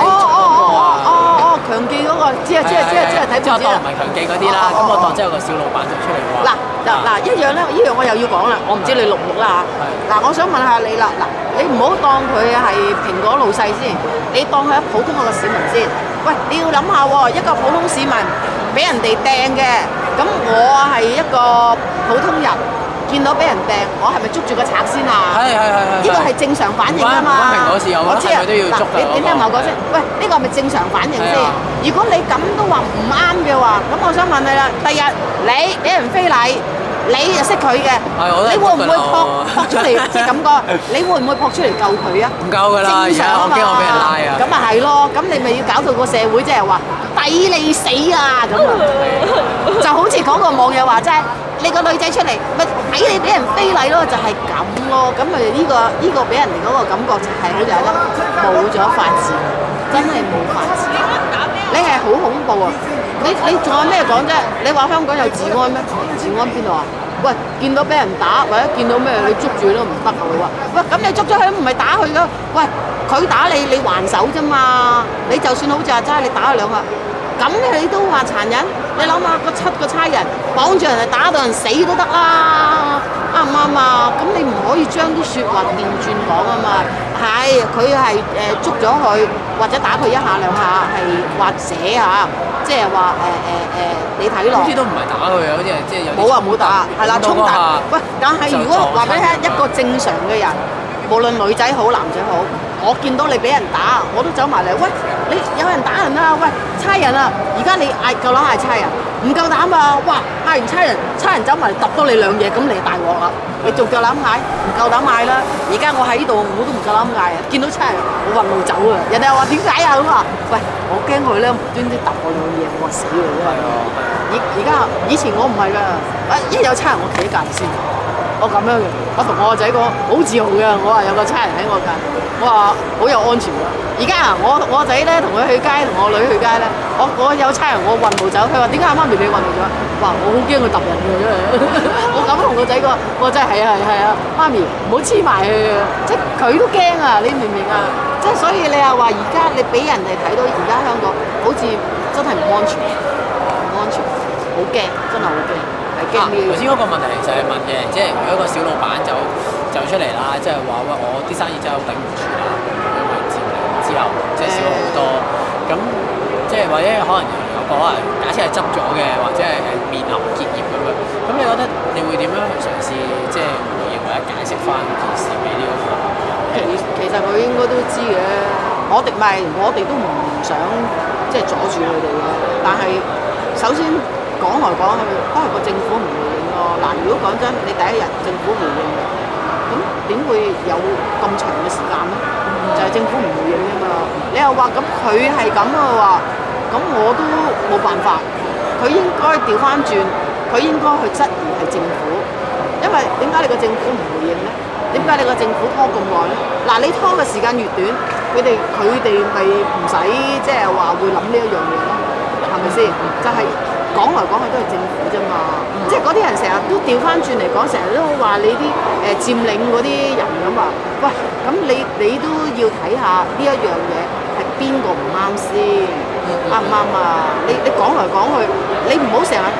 強記嗰個，知啊，睇唔知啊？ 當唔係強記嗰啲啦，咁我當真係有個小老闆就出嚟話。 嗱一樣咧，呢樣我又要講啦，我唔知你錄唔錄啦嚇。嗱，我想問下你啦，嗱，你唔好當佢係蘋果老細先，你當佢係普通一個市民先。喂，你要諗下喎，一個普通市民俾人哋掟嘅，咁我係一個普通人，見到俾人掟，我係咪捉住個賊先啊？ 係。 呢個係正常反應啊嘛。 蘋果事我知啊，都要捉㗎。 你聽埋我講先，喂，呢個係咪正常反應先？如果你咁都話唔啱嘅話，咁我想問你啦，第日你俾人非禮，你就識佢嘅，你會唔會撲出嚟？即係咁講，你會唔會撲出嚟救佢啊？ 唔夠㗎啦，而家我驚我俾人拉啊！ 咁啊係咯，咁你咪要搞到個社會即係話抵你死啊咁啊！就好似嗰個網友話齋，你個女仔出嚟咪睇你俾人非禮咯，就係咁咯。咁咪呢個俾人哋嗰個感覺就係好似係冇咗法治，真係冇法治。你係好恐怖啊！你仲有咩講啫？你話香港有治安咩？治安邊度啊？喂，見到俾人打或者見到咩你捉住都唔得啊！佢話：喂，咁你捉咗佢唔係打佢噶？喂，佢打你，你還手啫嘛！你就算好似話齋，你打佢兩下，咁你都話殘忍？你諗下，個7個差人綁住人哋打到人死都得啦，啱唔啱啊？咁你唔可以將啲説話調轉講啊嘛。係，佢係捉咗佢或者打佢一下兩下，係或者嚇，即係話你睇落。好似都唔係打佢啊，好似係即係有。 冇打，係啦，衝突。喂，但係如果話俾你聽，一個正常嘅人，無論女仔好男仔好，我見到你俾人打，我都走埋嚟。喂，你有人打人啊？喂，差人啊！而家你夠膽嗌差人，唔夠膽啊！哇，嗌完差人走埋嚟揼多你兩嘢，咁你大鑊啦！你仲夠膽嗌？唔夠膽嗌啦！而家我喺呢度，我都唔夠膽嗌啊！見到差人，我運路走啊！人哋又話點解啊？咁話，喂，我驚佢咧無端端揼我兩嘢，我話死佢啊！而家以前我唔係㗎，一有差人我企喺隔離先。我咁樣嘅，我同我個仔講好自豪嘅，我話有個差人喺我隔，我話好有安全㗎。而家我個仔咧同佢去街，同我女去街咧，我有差人我運路走，佢話點解媽咪你運路走？哇！我好驚佢揼人㗎，真係。我咁同個仔講，我真係係啊，媽咪唔好黐埋佢啊！即係佢都驚啊！你明唔明啊？即係所以你又話而家你俾人哋睇到而家香港好似真係唔安全，唔安全，好驚，真係好驚。頭先嗰個問題就係問嘅，即係如果一個小老闆就出嚟啦，即係話喂，我啲生意真係好頂唔住啦，因為佔領之後即係少咗好多，咁即係或者可能有個可能假設係執咗嘅，或者係面臨結業咁樣。咁你覺得你會點樣去嘗試即係回應或者解釋翻件事俾呢個客戶？ 其實佢應該都知嘅，我哋都唔想即係阻住佢哋嘅。但係首先講來講去，都係個政府唔回應咯。嗱，如果講真，你第一日政府回應嘅，咁點會有咁長嘅時間咧？就係政府唔回應啫嘛。你又話咁佢係咁嘅話，咁我都冇辦法。佢應該調翻轉，佢應該去質疑係政府，因為點解你個政府唔回應咧？點解你個政府拖咁耐咧？嗱，你拖嘅時間越短，佢哋咪唔使即係話會諗呢一樣嘢咯，係咪先？就係講來講去都係政府啫嘛。即係嗰啲人成日都調翻轉嚟講，成日都話你啲佔領嗰啲人咁話，喂，咁你都要睇下呢一樣嘢係邊個唔啱先，啱唔啱啊？你講來講去，你唔好成日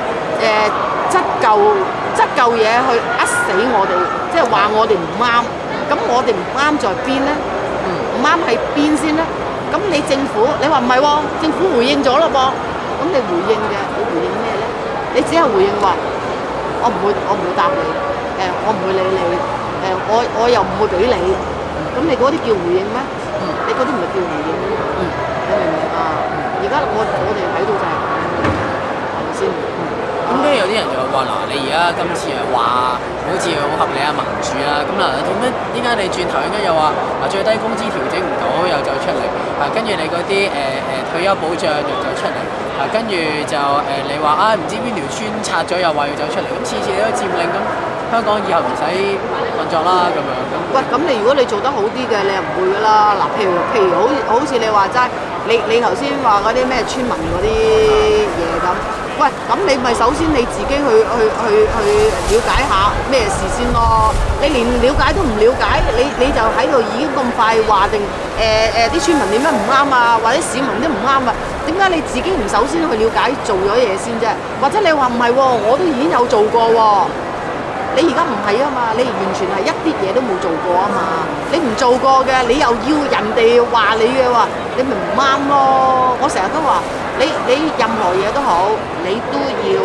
執舊嘢去扼死我哋，即係話我哋唔啱。咁我哋唔啱在邊咧？唔啱喺邊先咧？咁你政府，你話唔係喎，政府回應咗咯噃。咁你回應嘅，你回應咩咧？你只係回應話，我唔會答你，我唔會理你，我又唔會俾你。咁你嗰啲叫回應咩？你嗰啲唔係叫回應咩？你明唔明啊？而家我哋睇到就係咁，係咪先？ 咁咧有啲人就話嗱，你而家今次係話好似好合理啊民主啦，咁嗱點解你轉頭應該又話最低工資調整唔到又走出嚟，跟住你嗰啲退休保障又走出嚟，跟住就你話唔知邊條村拆咗又話要走出嚟，咁次次都佔領，咁香港以後唔使運作啦咁樣。 喂，咁如果你做得好啲嘅，你又唔會噶啦。嗱，譬如好似你話齋，你頭先話嗰啲咩村民嗰啲嘢咁。喂，咁你咪首先你自己去了解下咩事先咯。你連了解都唔了解，你就喺度已經咁快話定啲村民點解唔啱啊，或者市民都唔啱啊？點解你自己唔首先去了解做咗嘢先啫？或者你話唔係喎，我都已經有做過喎。你而家唔係啊嘛，你完全係一啲嘢都冇做過啊嘛。你唔做過嘅，你又要人哋話你嘅話，你咪唔啱咯。我成日都話。你任何嘢都好，你都要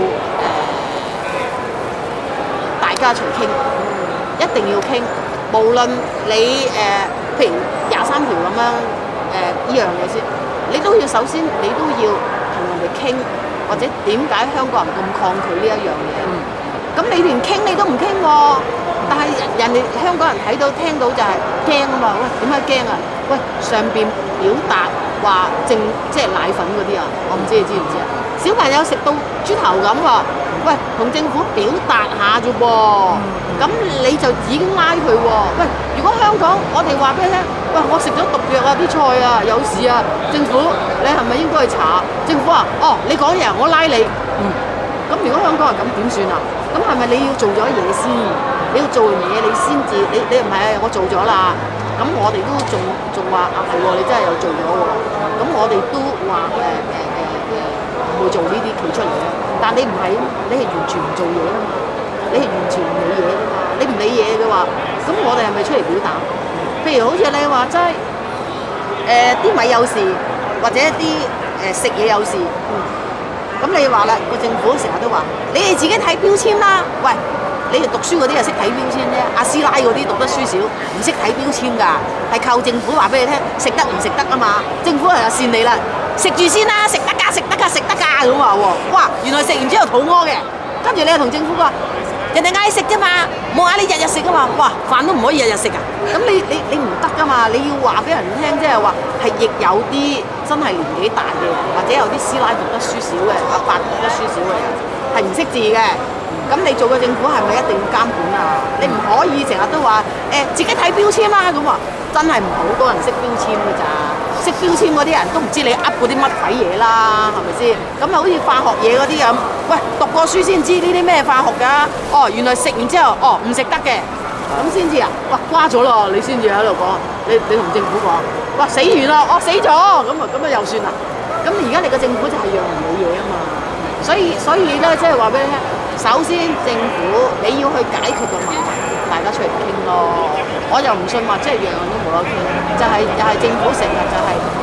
大家一齊傾，一定要傾。無論你譬如23條咁樣呢樣嘢先，你都要首先你都要同人哋傾，或者點解香港人咁抗拒呢一樣嘢？咁你連傾你都唔傾喎，但係人哋香港人睇到聽到就係驚啊嘛！喂，點解驚啊？喂，上邊表達。話即係奶粉嗰啲啊，我唔知你知唔知啊？小朋友食到豬頭咁喎，喂，同政府表達下啫噃，咁你就已經拉佢喎。喂，如果香港我哋話俾你聽，喂，我食咗毒藥啊，啲菜啊有事啊，政府你係咪應該去查？政府話，哦，你講嘢我拉你，咁如果香港係咁點算啊？咁係咪你要做咗嘢先？你要做完嘢你先至，你唔係我做咗啦。咁我哋都仲話係喎，你真係有做咗喎。咁我哋都話唔會做呢啲企出嚟咧。但你唔係，你係完全唔做嘢啊嘛，你係完全唔理嘢噶嘛。你唔理嘢嘅話，咁我哋係咪出嚟表達？譬如好似你話齋啲米有事，或者啲食嘢有事，咁你話啦，個政府成日都話你哋自己睇標籤啦。喂！你哋讀書嗰啲係識睇標籤啫，阿師奶嗰啲讀得書少，唔識睇標籤㗎，係靠政府話俾你聽，食得唔食得啊嘛？政府係又善你啦，食住先啦，食得㗎，食得㗎，食得㗎咁話喎，哇！原來食完之後肚屙嘅，跟住你又同政府講，人哋嗌你食啫嘛，冇嗌你日日食㗎嘛，哇！飯都唔可以日日食啊，咁你唔得㗎嘛，你要話俾人聽，即係話係亦有啲真係年紀大嘅，或者有啲師奶讀得書少嘅，阿伯讀得書少嘅人係唔識字嘅。咁你做個政府係咪一定要監管啊？你唔可以成日都話自己睇標籤啦咁話，真係唔好多人識標籤㗎咋？識標籤嗰啲人都唔知你噏嗰啲乜鬼嘢啦，係咪先？咁啊好似化學嘢嗰啲咁，喂，讀過書先知呢啲咩化學㗎？哦，原來食完之後唔食得嘅，咁先至啊！哇，瓜咗咯，你先至喺度講，你同政府講，哇死完啦，死咗，咁啊又算啦。咁而家你個政府就係讓唔到嘢啊嘛，所以咧即係話俾你聽。首先，政府你要去解決個問題，大家出嚟傾咯。我又唔信話即係樣樣都冇得傾，就係政府成日就係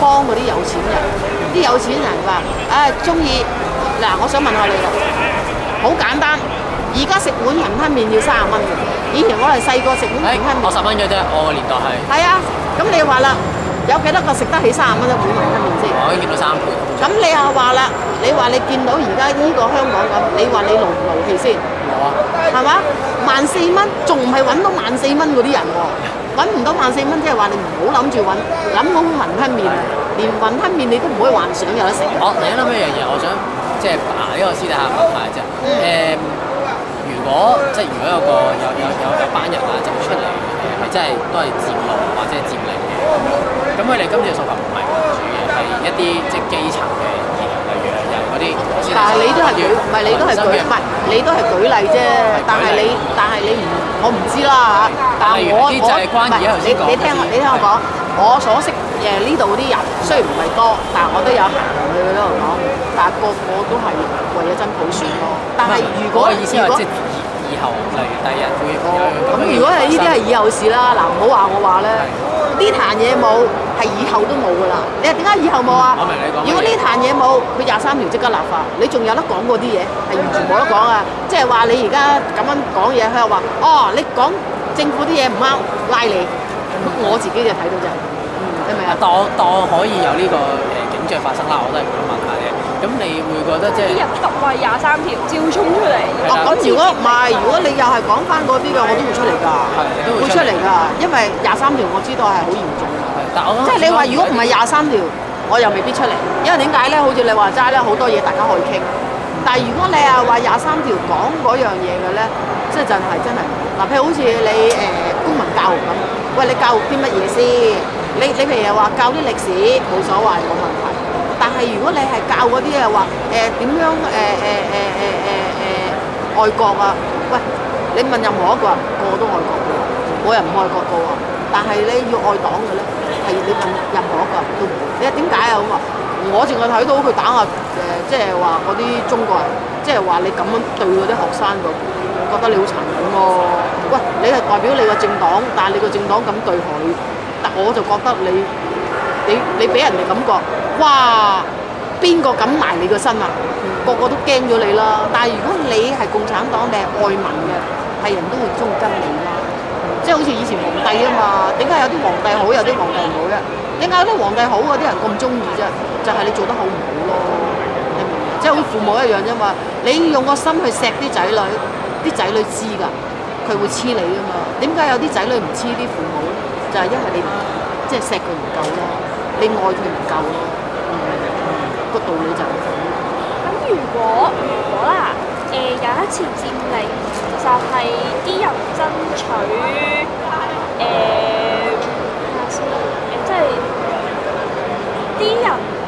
幫嗰啲有錢人。啲有錢人話：中意嗱，我想問下你啦，好簡單，而家食碗雲吞麵要30蚊嘅，以前我哋細個食碗雲吞麵我10蚊嘅啫，我個年代係。 係啊，咁你話啦，有幾多個食得起30蚊一碗雲吞麵先？ 我已經見到3倍。 咁你又話啦，你話你見到而家呢個香港咁，你話你勞唔勞氣先？ 冇啊。 係嘛？14,000蚊，仲唔係揾到14,000蚊嗰啲人喎？揾唔到14,000蚊，即係話你唔好諗住揾，諗好雲吞麵，連雲吞麵你都唔可以幻想有得食。 我另一諗一樣嘢，我想即係呢個私底下問下啫。如果有班人啊走出嚟，係真係都係佔路或者係佔領嘅，咁佢哋今次嘅訴求唔係民主嘅，係一啲即係基層嘅議員，例如有嗰啲。 但係你都係舉，唔係你都係舉，唔係你都係舉例啫。但係你唔，我唔知啦嚇。但係我你聽我講，我所識呢度啲人雖然唔係多，但係我都有行去嗰度講，但係個個都係為咗真普選咯。但係如果以後例如第日會咁，如果係呢啲係以後事啦。嗱，唔好話我話咧，呢壇嘢冇係以後都冇噶啦。你話點解以後冇啊？ 我明你講。 如果呢壇嘢冇，佢23條即刻立法，你仲有得講嗰啲嘢係完全冇得講啊！即係話你而家咁樣講嘢，佢又話你講政府啲嘢唔啱，拉你。咁我自己就睇到啫。你明啊？ 當可以有呢個景象發生啦，我都係咁問下嘅。咁你會覺得即係啲人特為23條照衝出嚟。 咁如果唔係，如果你又係講翻嗰啲嘅，我都會出嚟㗎，會出嚟㗎。因為23條我知道係好嚴重㗎。即係你話如果唔係23條，我又未必出嚟。因為點解咧？好似你話齋咧，好多嘢大家可以傾。但係如果你係話23條講嗰樣嘢嘅咧，即係真係嗱，譬如好似你公民教育咁，喂，你教育啲乜嘢先？你譬如話教啲歷史冇所謂冇問題。但係如果你係教嗰啲啊話點樣愛國啊？喂，你問任何一個人，個個都愛國嘅，冇人唔愛國嘅喎。但係你要愛黨嘅咧，係你問任何一個人都唔會。你話點解啊？咁話我淨係睇到佢打壓即係話嗰啲中國人，即係話你咁樣對嗰啲學生咁，覺得你好殘忍喎。喂，你係代表你個政黨，但係你個政黨咁對佢，但我就覺得你俾人哋感覺，哇！邊個敢埋你個身啊？個個都驚咗你啦。但係如果你係共產黨，你係愛民嘅，係人都會中意跟你啦。即係好似以前皇帝啊嘛，點解有啲皇帝好，有啲皇帝唔好啫？點解有啲皇帝好嗰啲人咁中意啫？就係你做得好唔好咯？你明唔明？即係好似父母一樣啫嘛。你用個心去錫啲仔女，啲仔女知㗎，佢會黐你㗎嘛。點解有啲仔女唔黐啲父母咧？就係因為你即係錫佢唔夠咯，你愛佢唔夠咯。個道理就係咁。 咁如果啦，有一次佔領就係啲人爭取即係啲人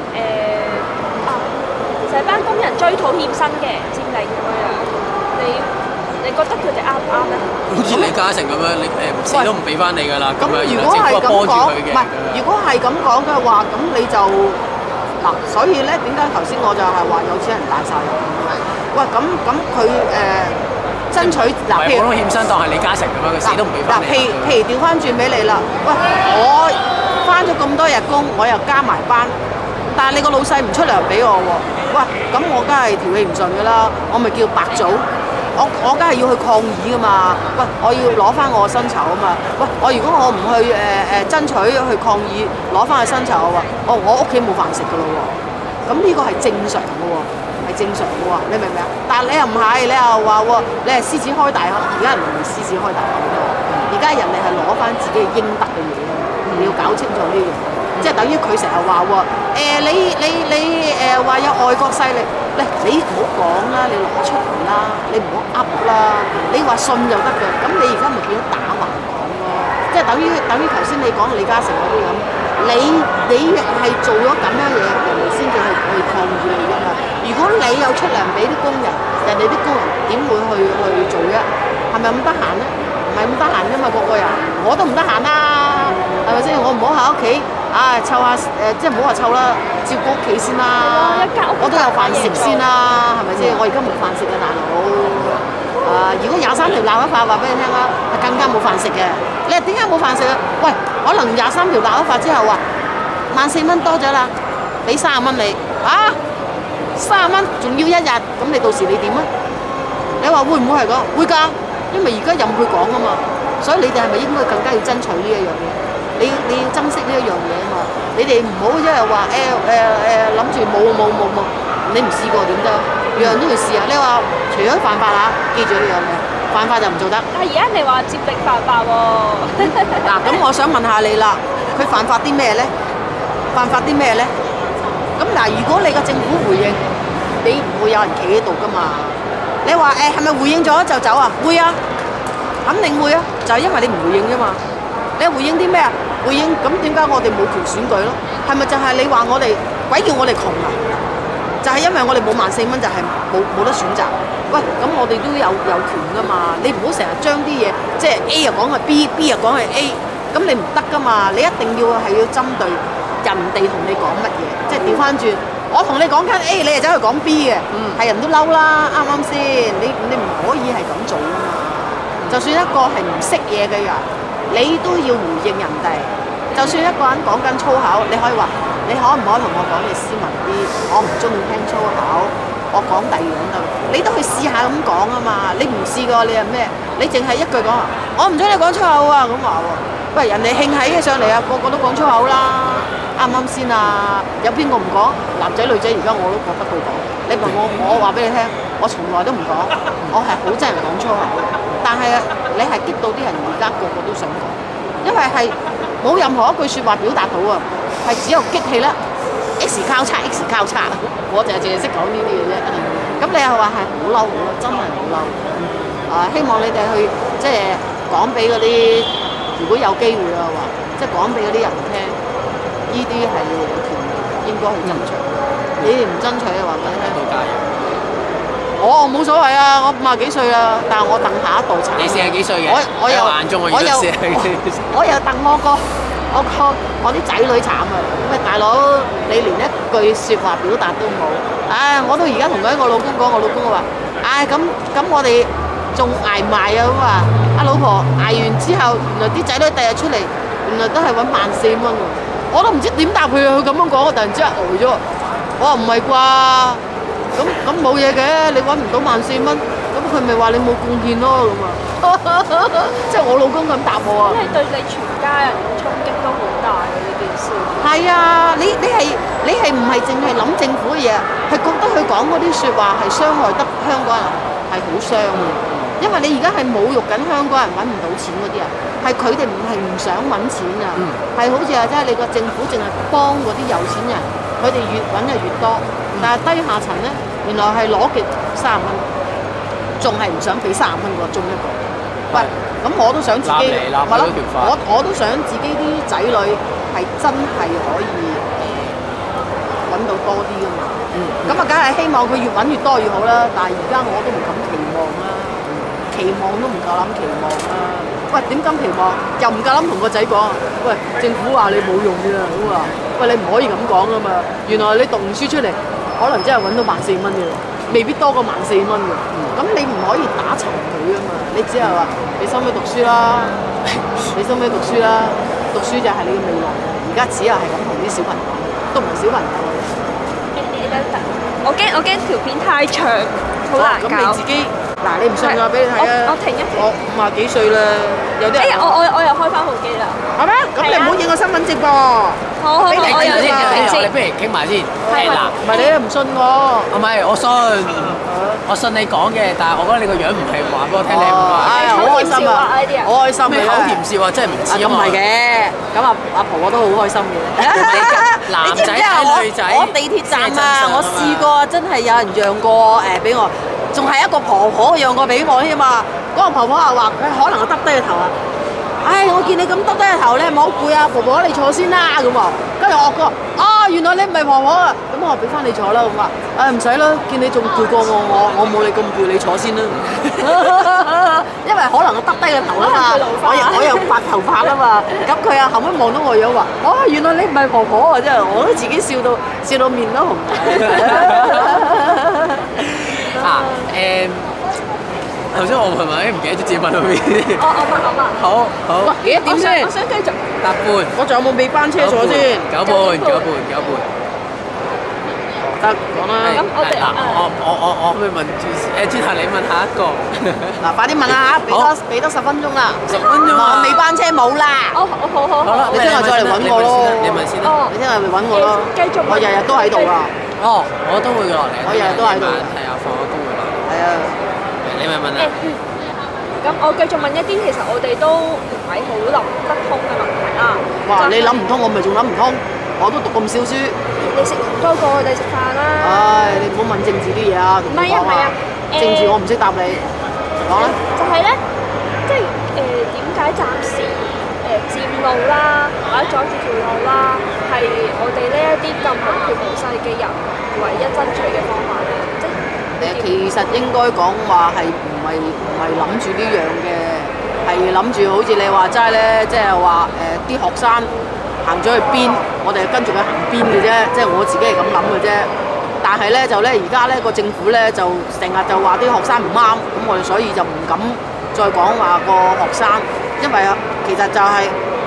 成班工人追討欠薪嘅佔領咁樣，你覺得佢哋啱唔啱咧？ 好似李嘉誠咁樣，你死都唔俾翻你㗎啦。咁樣如果係咁講，唔係，如果係咁講嘅話，咁你就嗱，所以咧點解頭先我就係話有錢人大晒入去？喂，咁佢爭取嗱，譬如普通欠薪當係李嘉誠咁樣，佢死都唔俾翻你。 譬如調翻轉俾你啦，喂，我翻咗咁多日工，我又加埋班，但係你個老細唔出糧俾我喎，喂，咁我梗係條氣唔順㗎啦，我咪叫白組。我梗係要去抗議㗎嘛！喂，我要攞翻我嘅薪酬啊嘛！喂，如果我唔去爭取去抗議攞翻個薪酬嘅話，我屋企冇飯食㗎咯喎！咁呢個係正常嘅喎，係正常嘅喎，你明唔明啊？但係你又唔係，你又話喎，你係獅子開大口，而家人哋唔係獅子開大口喎，而家人哋係攞翻自己應得嘅嘢咯，你要搞清楚呢樣，即係等於佢成日話喎，你話有外國勢力。你唔好講啦，你攞出嚟啦，你唔好噏啦，你話信就得㗎。咁你而家咪變咗打橫講咯，即係等於頭先你講李嘉誠嗰啲咁，你係做咗咁樣嘢，人哋先至去抗議你㗎嘛。如果你有出糧俾啲工人，人哋啲工人點會去做啫？係咪咁得閒咧？唔係咁得閒啫嘛，個人我都唔得閒啦，係咪先？我唔好喺屋企。湊下即係唔好話湊啦，照顧屋企先啦。我都有飯食先啦，係咪先？我而家冇飯食嘅大佬。如果23條鬧一發，話俾你聽啦，係更加冇飯食嘅。你話點解冇飯食啊？喂，可能23條鬧一發之後話， 14,000蚊多咗啦，俾30蚊你啊，30蚊仲要1日，咁你到時你點啊？你話會唔會係咁？會㗎，因為而家任佢講啊嘛，所以你哋係咪應該更加要爭取呢一樣嘢？你要珍惜呢一樣嘢啊嘛！你哋唔好即係話諗住冇，你唔試過點得？樣樣都要試啊！你話除咗犯法啊，記住呢樣嘢，犯法就唔做得。 但係而家你話接力犯法喎。 嗱，咁我想問下你啦，佢犯法啲咩咧？犯法啲咩咧？咁嗱，如果你個政府回應，你唔會有人企喺度噶嘛？你話係咪回應咗就走啊？會啊，肯定會啊，就係因為你唔回應啫嘛。你回應啲咩啊？回應咁點解我哋冇權選舉咯？係咪就係你話我哋鬼叫我哋窮啊？就係因為我哋冇14,000蚊，就係冇得選擇。喂，咁我哋都有權噶嘛？你唔好成日將啲嘢即係 A 又講係 B 又講係 A， 咁你唔得噶嘛？你一定要針對人哋同你講乜嘢，即係調翻轉。我同你講緊 A， 你又走去講 B 嘅，係人都嬲啦，啱唔啱先？你唔可以係咁做啊嘛！就算一個係唔識嘢嘅人。你都要回應人哋，就算一個人講緊粗口，你可以話：你可唔可以同我講嘢斯文啲？我唔中意聽粗口，我講第二樣得。你都去試下咁講啊嘛！你唔試過，你係咩？你淨係一句講話，我唔中意你講粗口啊咁話喎。喂，人哋興起嘅上嚟啊，個個都講粗口啦，啱唔啱先啊？有邊個唔講？男仔女仔而家我都覺得佢講。你問我話俾你聽，我從來都唔講，我係好憎人講粗口。但係你係激到啲人而家個個都想講，因為係冇任何一句説話表達到啊，係只有激氣啦 ，X 交叉 X 交叉，我就係淨係識講呢啲嘢啫。咁你又話係好嬲好嬲，真係好嬲。希望你哋去即係講俾嗰啲，如果有機會啊話，即係講俾嗰啲人聽，呢啲係你哋嘅權利，應該去爭取。你哋唔爭取嘅話，俾你聽到加油。我冇所謂啊！我50幾歲啦，但係我等下一代慘。 你40幾歲嘅？ 我又眼中我又40幾歲。 我又等我啲仔女慘啊！喂，大佬，你連一句説話表達都冇。唉，我都而家同緊我老公講，我老公話：唉，咁我哋仲捱埋啊咁話。阿老婆捱完之後，原來啲仔女第日出嚟，原來都係揾14,000蚊喎。我都唔知點答佢啊！佢咁樣講，我突然之間呆咗。我話唔係啩？咁冇嘢嘅，你揾唔到14,000蚊，咁佢咪話你冇貢獻咯咁啊！即係我老公咁答我啊！ 因為對你全家人嘅衝擊都好大嘅呢件事。 係啊，你係唔係淨係諗政府嘅嘢，係覺得佢講嗰啲説話係傷害得香港人係好傷嘅。因為你而家係侮辱緊香港人揾唔到錢嗰啲人，係佢哋唔想揾錢啊，係好似話即係你個政府淨係幫嗰啲有錢人，佢哋越揾就越多。但係低下層咧，原來係攞極30蚊，仲係唔想俾30蚊個中一個。喂，咁我都想自己，我都想自己啲仔女係真係可以揾到多啲噶嘛。咁啊，梗係希望佢越揾越多越好啦。但係而家我都唔敢期望啦，期望都唔夠膽期望啦。喂，點敢期望？又唔夠膽同個仔講。喂，政府話你冇用嘅咁話，喂，你唔可以咁講噶嘛。原來你讀完書出嚟。可能真係揾到14,000蚊嘅，未必多過14,000蚊嘅。咁你唔可以打沉佢啊嘛！你只係話你收尾讀書啦，你收尾讀書啦，讀書就係你嘅未來。而家只係咁同啲小朋友，都唔係小朋友。 我驚條片太長，好難搞。 咁你自己嗱，你唔信我俾你睇啊！ 我停一停。 我50幾歲啦，有啲人。 我又開翻部機啦。係咩？ 咁你唔好影個身份證噃。 好，我有先， 先。 你不如傾埋先。嗱， 唔係你都唔信我。 唔係，我信你講嘅，但係我覺得你個樣唔係話俾我聽你唔話。 好開心啊！好開心咩口甜笑啊？真係唔似啊嘛。 咁唔係嘅，咁阿婆我都好開心嘅。 男仔睇女仔。 我地鐵站啊，我試過真係有人讓過俾我，仲係一個婆婆讓過俾我添嘛。嗰個婆婆又話佢可能我耷低個頭啊。唉，我見你咁耷低個頭咧，唔好攰啊，婆婆你坐先啦咁啊。跟住我講原來你唔係婆婆啊，咁我俾翻你坐啦咁話。唔使啦，見你仲攰過我冇你咁攰，你坐先啦。因為可能我耷低個頭啊嘛，我又白頭髮啊嘛，咁佢啊後尾望到我樣話，原來你唔係婆婆啊，真係我都自己笑到面都紅。 頭先我問唔記得咗自己問到邊？ 我問。 好好。 喂，幾多點先？ 我想繼續。 8半。 我仲有冇尾班車坐先 ？9半。 得講啦。 咁我哋我可唔可以問轉頭你問下一個？ 嗱，快啲問啦嚇，俾多10分鐘啦。 10分鐘啊！ 尾班車冇啦。 好。 好啦， 你聽日再嚟揾我咯。 你問先啦。 哦， 你聽日嚟揾我咯。 繼續。 我日日都喺度啦。 哦，我都會落嚟。 我日日都喺度。 係啊，放咗工會落嚟。 係啊。 你咪問啦。 咁我繼續問一啲其實我哋都唔係好諗得通嘅問題啦。 哇！你諗唔通，我咪仲諗唔通。我都讀咁少書。 你食多過我哋食飯啦。 唉，你唔好問政治啲嘢啊，同我講啊。政治我唔識答你。講啦。 就係咧，即係點解暫時佔路啦，或者阻住條路啦，係我哋呢一啲咁無權無勢嘅人唯一爭取嘅方法咧？ 其實應該講話係唔係諗住呢樣嘅，係諗住好似你話齋咧，即係話啲學生行咗去邊，我哋跟住佢行邊嘅啫，即係我自己係咁諗嘅啫。但係咧就咧而家咧個政府咧就成日就話啲學生唔啱，咁我哋所以就唔敢再講話個學生，因為其實就係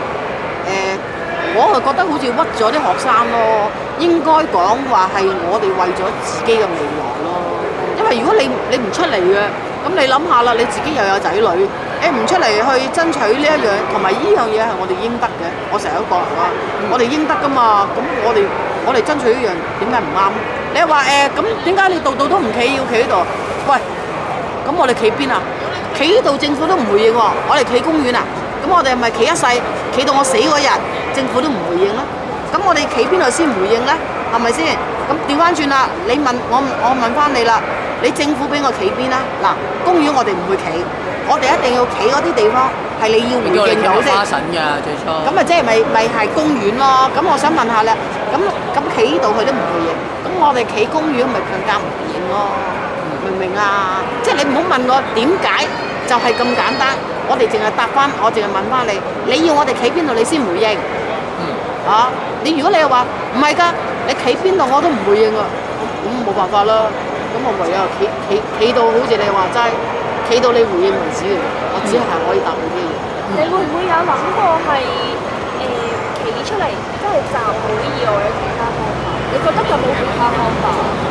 我係覺得好似屈咗啲學生咯，應該講話係我哋為咗自己嘅未來咯。因為如果你唔出嚟嘅，咁你諗下啦，你自己又有仔女，唔出嚟去爭取呢一樣，同埋呢樣嘢係我哋應得嘅。我成日都講啊，我哋應得噶嘛，咁我哋爭取呢樣點解唔啱？你話咁點解你度都唔企，要企喺度？喂，咁我哋企邊啊？企呢度政府都唔回應喎，我哋企公園啊？咁我哋係咪企一世，企到我死嗰日，政府都唔回應咧？咁我哋企邊度先回應咧？係咪先？咁調翻轉啦，你問我問翻你啦，你政府俾我企邊啦？嗱，公園我哋唔會企，我哋一定要企嗰啲地方係你要回應到先。 花神㗎最初。咁即係咪係公園咯？咁我想問下咧，咁企呢度佢都唔回應，咁我哋企公園咪更加唔回應咯？明唔明啊？即係你唔好問我點解，就係咁簡單。我哋淨係答翻，我淨係問翻你，你要我哋企邊度你先回應？你如果你又話唔係㗎，你企邊度我都唔回應啊，咁冇辦法啦。咁我唯有企到好似你話齋，企到你回應為止嘅，我只係可以答你啲嘢。 你會唔會有諗過係企出嚟，即係集會以外嘅其他方法？你覺得有冇其他方法？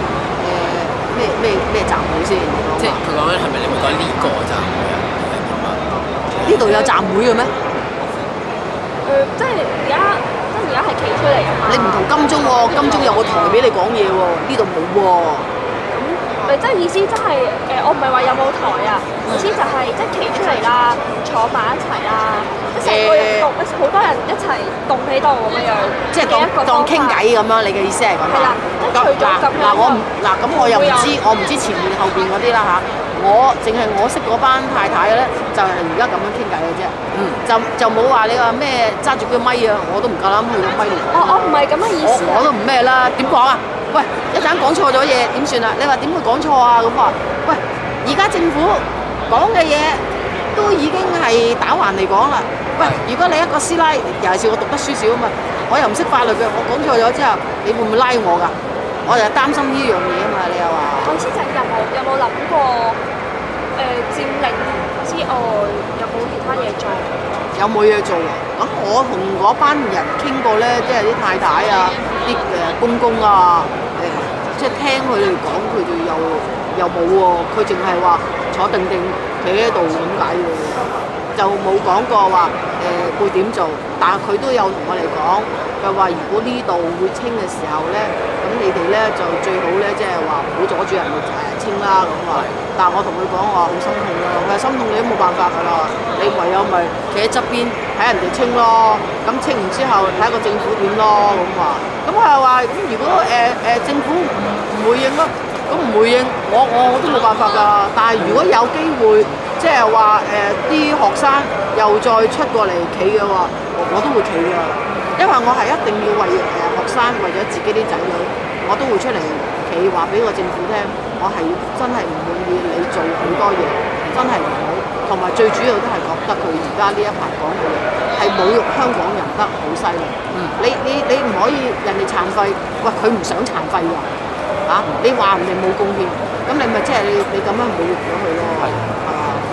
咩集會先？ 即係佢講緊係咪你會講呢個集會啊？ 呢度有集會嘅咩？ 即係而家係企出嚟啊嘛！ 你唔同金鐘喎，金鐘有個台俾你講嘢喎，呢度冇喎。 咁即係意思即係我唔係話有冇台啊，意思就係即係企出嚟啦，坐埋一齊啦，即成個人好多人一齊動喺度咁樣。 即係當傾偈咁樣，你嘅意思係咁啊？ 係啦，除咗咁樣。 咁我又唔知，我唔知前面後邊嗰啲啦嚇。我淨係我識嗰班太太咧，就係而家咁樣傾偈嘅啫。就冇話你話咩揸住個咪啊，我都唔夠膽去個咪度講。 我唔係咁嘅意思。 我都唔咩啦，點講啊？喂，一陣講錯咗嘢點算啊？你話點會講錯啊？咁話，喂，而家政府講嘅嘢都已經係打橫嚟講啦。喂，如果你一個師奶，尤其是我讀得書少啊嘛，我又唔識法律嘅，我講錯咗之後，你會唔會拉我㗎？我就擔心呢樣嘢啊嘛，你又話。 我意思就係有冇諗過佔領之外，有冇其他嘢做？ 有冇嘢做啊？咁我同嗰班人傾過咧，即係啲太太啊、啲公公啊，即係聽佢哋講，佢哋又冇喎，佢淨係話坐定定企喺度咁解喎，就冇講過話會點做。但係佢都有同我哋講，佢話如果呢度會清嘅時候咧，咁你哋咧就最好咧，即係話唔好阻住人哋清啦咁話。但係我同佢講話好心痛啦，佢話心痛你都冇辦法㗎啦，你唯有咪企喺側邊睇人哋清咯。咁清完之後睇下個政府點咯咁話。咁我又話咁如果政府唔回應咯，咁唔回應我都冇辦法㗎。但係如果有機會，即係話啲學生又再出過嚟企嘅話，我都會企㗎。因為我係一定要為學生，為咗自己啲仔女，我都會出嚟企，話俾個政府聽，我係真係唔滿意你做好多嘢，真係唔好。同埋最主要都係覺得佢而家呢一排講嘅嘢係侮辱香港人得好犀利。你唔可以人哋殘廢，喂佢唔想殘廢㗎，你話人哋冇貢獻，咁你咪即係你咁樣侮辱咗佢咯。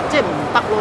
即係唔得咯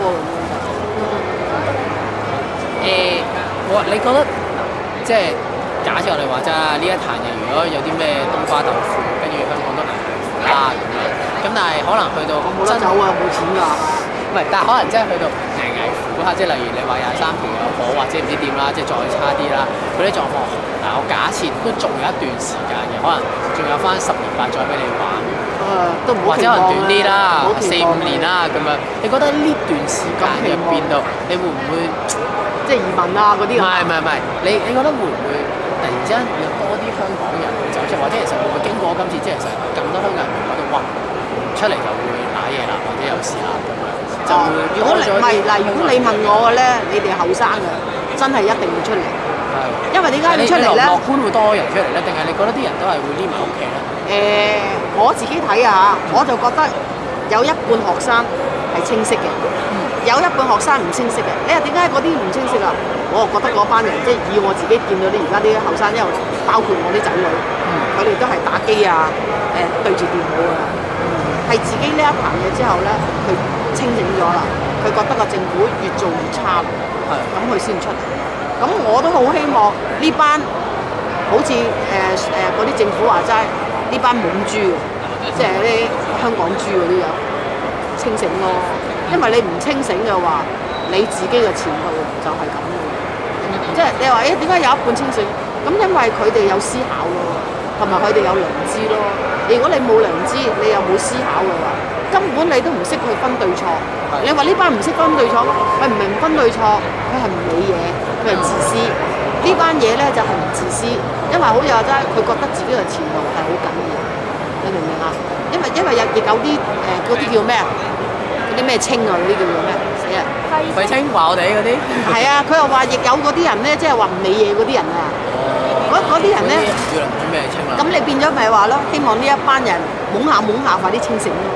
咁你覺得即係假設我哋話齋呢一壇嘢，如果有啲咩冬瓜豆腐，跟住香港都捱啦咁但係可能去到樣，冇得走啊，冇錢㗎。 唔係，但係可能真係去到危苦嗰下，即係例如你話23條有火或者唔知點啦，即係再差啲啦，嗰啲狀況，嗱我假設都仲有一段時間嘅，可能仲有翻10年8載俾你玩， 都唔好或者可能短啲啦，4、5年啦咁樣。你覺得呢段時間入邊度，你會唔會即係移民啊嗰啲？ 唔係，你覺得會唔會突然之間有多啲香港人走出，或者其實會唔會經過今次，即係其實咁多香港人覺得哇出嚟就會揦嘢啦，或者有事啦咁樣，就會如果你唔係嗱，如果你問我嘅咧，你哋後生嘅真係一定要出嚟，因為點解要出嚟咧？ 樂觀會多人出嚟咧，定係你覺得啲人都係會匿埋屋企咧？ 我自己睇啊，我就覺得有一半學生係清晰嘅，有一半學生唔清晰嘅。你話點解嗰啲唔清晰啊？我就覺得嗰班人即係以我自己見到啲而家啲後生，因為包括我啲仔女，佢哋都係打機啊，對住電腦啊，係自己呢一壇嘢之後咧，佢清醒咗啦，佢覺得個政府越做越差，咁佢先出嚟。咁我都好希望呢班好似嗰啲政府話齋呢班懵豬，即係啲香港豬嗰啲人清醒咯。因為你唔清醒嘅話，你自己嘅前途就係咁嘅。即係你話點解有一半清醒？咁因為佢哋有思考咯，同埋佢哋有良知咯。如果你冇良知，你又冇思考嘅話，根本你都唔識去分對錯。你話呢班唔識分對錯，佢唔明分對錯，佢係唔理嘢，佢係自私。呢班嘢咧就係唔自私，因為好似話齋，佢覺得自己嘅前途係好緊要，你明唔明啊？因為亦有啲嗰啲叫咩啊？嗰啲咩清啊？嗰啲叫做咩？死啊！ 廢青話我哋嗰啲係啊，佢又話亦有嗰啲人咧，即係話唔理嘢嗰啲人啊。嗰啲人咧， 唔知咩清啦。 咁你變咗咪話咯？希望呢一班人懵下快啲清醒咯。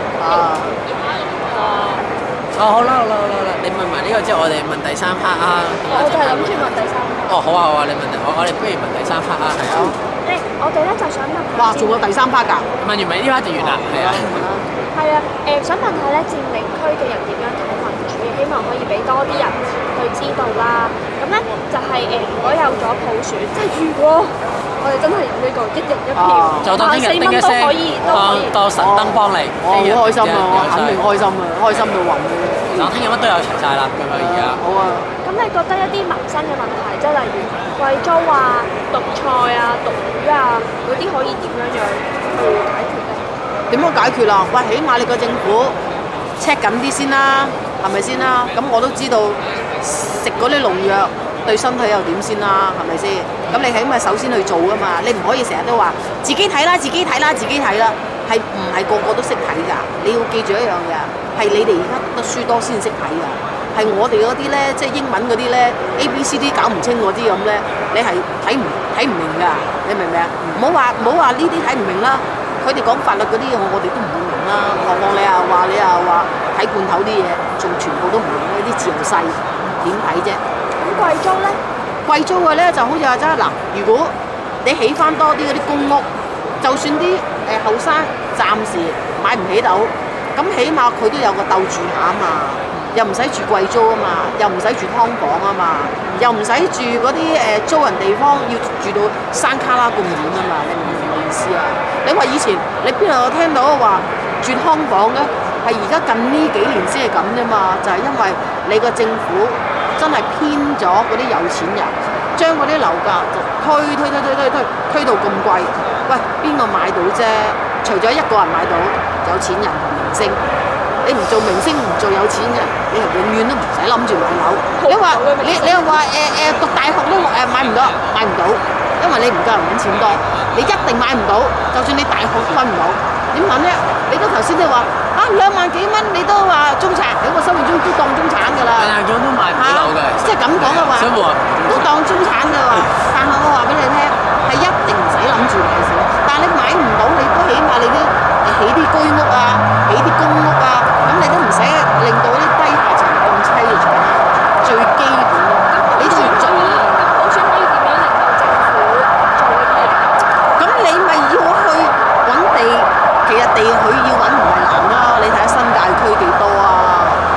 好啦，你問埋呢個之後，我哋問第3 part 啊。 我就係諗住問第3 part。 好啊，你問我哋不如問第3 part 啊，係啊。 我哋咧就想問。 哇，仲有第3 part 㗎？ 問完咪呢 part 就完啦，係啊。 係啊，想問下咧，佔領區嘅人點樣睇民主？希望可以俾多啲人去知道啦。咁咧就係如果有咗普選，即係如果我哋真係有呢個1人1票， 就當聽日叮一聲，當神燈幫你。 我好開心啊！我肯定開心啊，開心到暈嘅。 嗱，聽日乜都有齊晒啦，咁樣而家。 好啊。 咁你覺得一啲民生嘅問題，即係例如貴租啊、毒菜啊、毒魚啊嗰啲，可以點樣去解決咧？ 點樣解決啊？喂，起碼你個政府 check 緊啲先啦，係咪先啦？咁我都知道食嗰啲農藥對身體又點先啦，係咪先？咁你起碼首先去做噶嘛，你唔可以成日都話自己睇啦，係唔係個個都識睇㗎？你要記住一樣嘢，係你哋而家讀得書多先識睇㗎，係我哋嗰啲咧，即係英文嗰啲咧 ABCD 搞唔清嗰啲咁咧，你係睇唔明㗎，你明唔明啊？唔好話呢啲睇唔明啦。佢哋講法律嗰啲嘢，我哋都唔會明啦。何況你又話睇罐頭啲嘢，仲全部都唔明咧，啲字又細，點睇啫？ 咁貴租咧？ 貴租嘅咧就好似話齋嗱，如果你起翻多啲嗰啲公屋，就算啲後生暫時買唔起樓，咁起碼佢都有個竇住下啊嘛，又唔使住貴租啊嘛，又唔使住劏房啊嘛，又唔使住嗰啲租人地方要住到山卡拉咁遠啊嘛，你明唔明我意思啊？你話以前你邊度有聽到話住劏房嘅？係而家近呢幾年先係咁啫嘛，就係因為你個政府真係偏咗嗰啲有錢人，將嗰啲樓價就推到咁貴。喂，邊個買到啫？除咗一個人買到，有錢人同明星。你唔做明星，唔做有錢人，你係永遠都唔使諗住買樓。你話你又話讀大學都買唔到，因為你唔夠人揾錢多，你一定買唔到。就算你大學都揾唔到，點揾啫？你都頭先都話2萬幾蚊，你都話中產，喺我心目中都當中產㗎啦。 2萬幾蚊都買唔到樓嘅， 即係咁講嘅話，都當中產㗎喎。但係我話俾你聽，係一定唔使諗住買先。但係你買唔到，你都起碼你都起啲居屋啊，起啲公屋啊，咁你都唔使令到啲低下層咁凄慘。最基本咯，你都要做。 咁普選可以點樣令到政府做呢啲嘢？ 咁你咪要去揾地，其實地佢要揾唔係難啦。你睇下新界區幾多啊？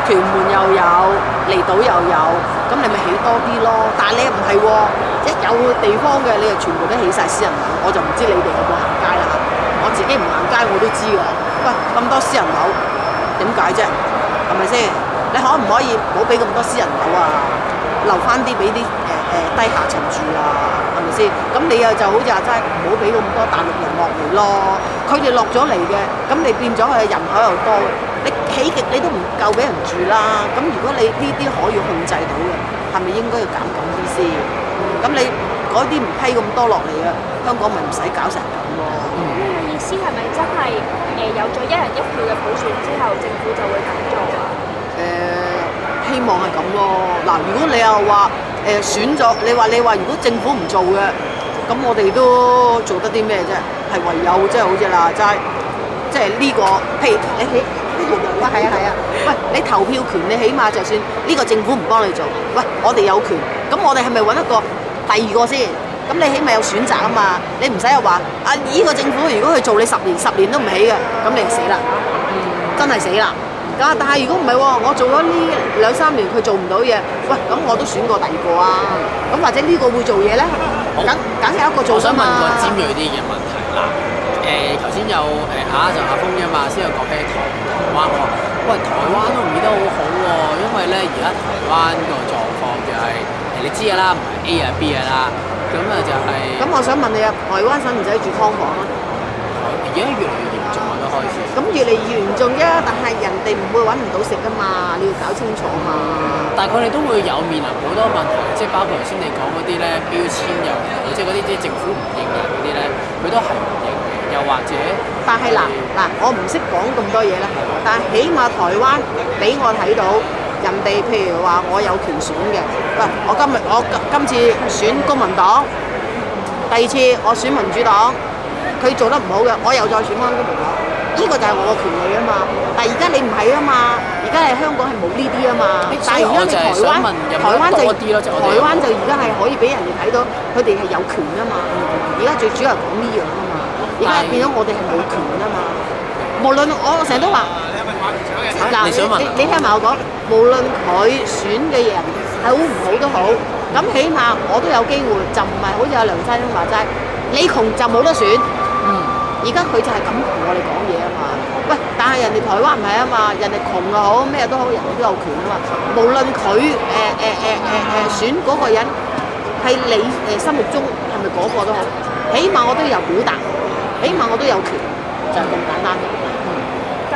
屯門又有，離島又有，咁你咪起多啲咯。但係你又唔係喎，一有地方嘅你就全部都起晒私人樓，我就唔知你哋有冇行街啦。我自己唔行街我都知㗎。喂，咁多私人樓點解啫？係咪先？你可唔可以唔好俾咁多私人樓啊？留翻啲俾啲低下層住啊？係咪先？咁你又就好似話齋，唔好俾咁多大陸人落嚟咯。佢哋落咗嚟嘅，咁你變咗佢人口又多，你起極你都唔夠俾人住啦。咁如果你呢啲可以控制到嘅，係咪應該要減緊啲先？咁你嗰啲唔批咁多落嚟啊，香港咪唔使搞成咁咯。 你嘅意思係咪真係有咗一人一票嘅普選之後，政府就會咁做啊？ 希望係咁咯。嗱，如果你又話選咗，你話如果政府唔做嘅，咁我哋都做得啲咩啫？係唯有即係好似啦，即係呢個，譬如你起，哇係啊，喂，你投票權你起碼就算呢個政府唔幫你做，喂，我哋有權，咁我哋係咪揾一個第二個先？咁你起碼有選擇啊嘛，你唔使又話啊呢個政府如果佢做你10年都唔起嘅，咁你就死啦，真係死啦。但係如果唔係喎，我做咗呢2-3年佢做唔到嘢，喂，咁我都選過第二個啊。咁或者呢個會做嘢咧，梗係一個做。 我想問個尖鋭啲嘅問題啦。頭先有就阿峰嘅嘛，先有講起台灣喎。喂，台灣都唔見得好好喎，因為咧而家台灣個狀況就係你知㗎啦，唔係 A 啊 B 㗎啦，咁啊就係。咁我想問你啊，台灣使唔使住劏房啊？ 而家越嚟越嚴重啊，都開始。咁越嚟越嚴重啫，但係人哋唔會揾唔到食噶嘛，你要搞清楚嘛。 但係佢哋都會有面臨好多問題，即係包括頭先你講嗰啲咧標籤又唔好，即係嗰啲即係政府唔認人嗰啲咧，佢都係唔認嘅，又或者。 但係嗱，我唔識講咁多嘢啦，但係起碼台灣俾我睇到人哋，譬如話我有權選嘅，喂，我今次選公民黨，第二次我選民主黨。佢做得唔好嘅，我又再選翻公民黨，呢個就係我嘅權利啊嘛。但係而家你唔係啊嘛，而家係香港係冇呢啲啊嘛。但係而家你台灣就而家係可以俾人哋睇到，佢哋係有權啊嘛。而家最主要係講呢樣啊嘛。而家變咗我哋係冇權啊嘛。無論我成日都話，嗱你聽埋我講，無論佢選嘅人係好唔好都好，咁起碼我都有機會，就唔係好似阿梁生話齋，你窮就冇得選。而家佢就係咁同我哋講嘢啊嘛，喂！但係人哋台灣唔係啊嘛，人哋窮又好咩都好，人哋都有權啊嘛。無論佢選嗰個人係你心目中係咪嗰個都好，起碼我都有表達，起碼我都有權，就係咁簡單嘅。 咁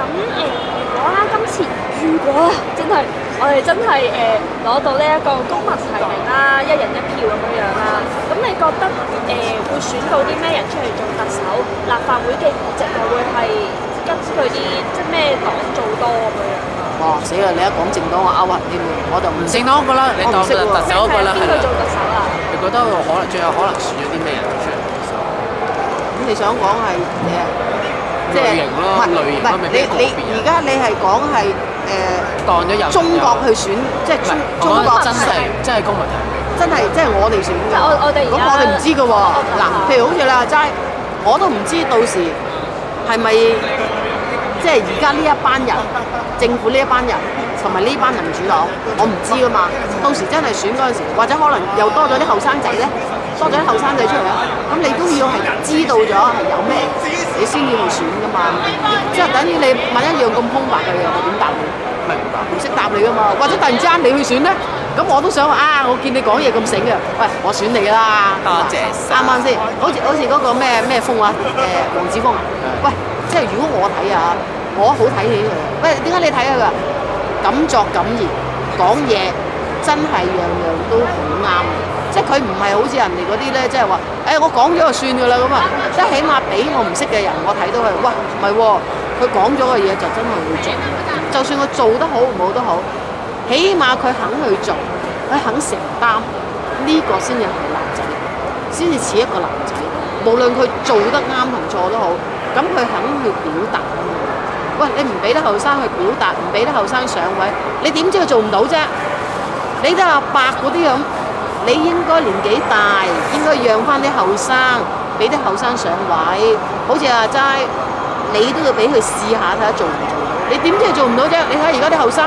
如果真係我哋真係攞到呢一個公民提名啦，一人一票咁樣啦，咁你覺得會選到啲咩人出嚟做特首？立法會嘅議席又會係跟佢啲即係咩黨做多咁樣？ 哇！死啦！你一講政黨我勾痕添喎，我就唔政黨嗰個啦，你當特首嗰個啦， 邊個做特首啊？ 你覺得可能最有可能選咗啲咩人出嚟做特首？ 咁你想講係即係類型咯，類型咯，未必個別。 而家你係講係當咗有中國去選，即係中國真係公民提名， 真係即係我哋選嘅。 我哋咁我哋唔知㗎喎。嗱，譬如好似你話齋，我都唔知到時係咪即係而家呢一班人，政府呢一班人同埋呢班民主黨，我唔知㗎嘛。到時真係選嗰陣時，或者可能又多咗啲後生仔咧，多咗啲後生仔出嚟啊。咁你都要係知道咗係有咩，你先要去選㗎嘛。即係等於你問一樣咁空白嘅嘢，我點答你？明白，唔識答你㗎嘛。或者突然之間你去選咧，咁我都想話啊！我見你講嘢咁醒嘅，喂，我選你㗎啦。 多謝晒。 啱啱先？好似嗰個咩風啊？黃子峰啊？喂，即係如果我睇啊，我好睇起佢。喂，點解你睇啊？佢敢作敢言，講嘢真係樣樣都好啱。即係佢唔係好似人哋嗰啲咧，即係話我講咗就算㗎啦咁啊！即係起碼俾我唔識嘅人，我睇到佢，喂，唔係喎，佢講咗嘅嘢就真係會做。就算佢做得好唔好都好，起碼佢肯去做，佢肯承擔，呢個先至係男仔，先至似一個男仔。無論佢做得啱同錯都好，咁佢肯去表達啊嘛。喂，你唔俾得後生去表達，唔俾得後生上位，你點知佢做唔到啫？你都阿伯嗰啲咁，你應該年紀大，應該讓翻啲後生，俾啲後生上位。好似阿齋，你都要俾佢試下睇下做唔做到。你點知佢做唔到啫？你睇而家啲後生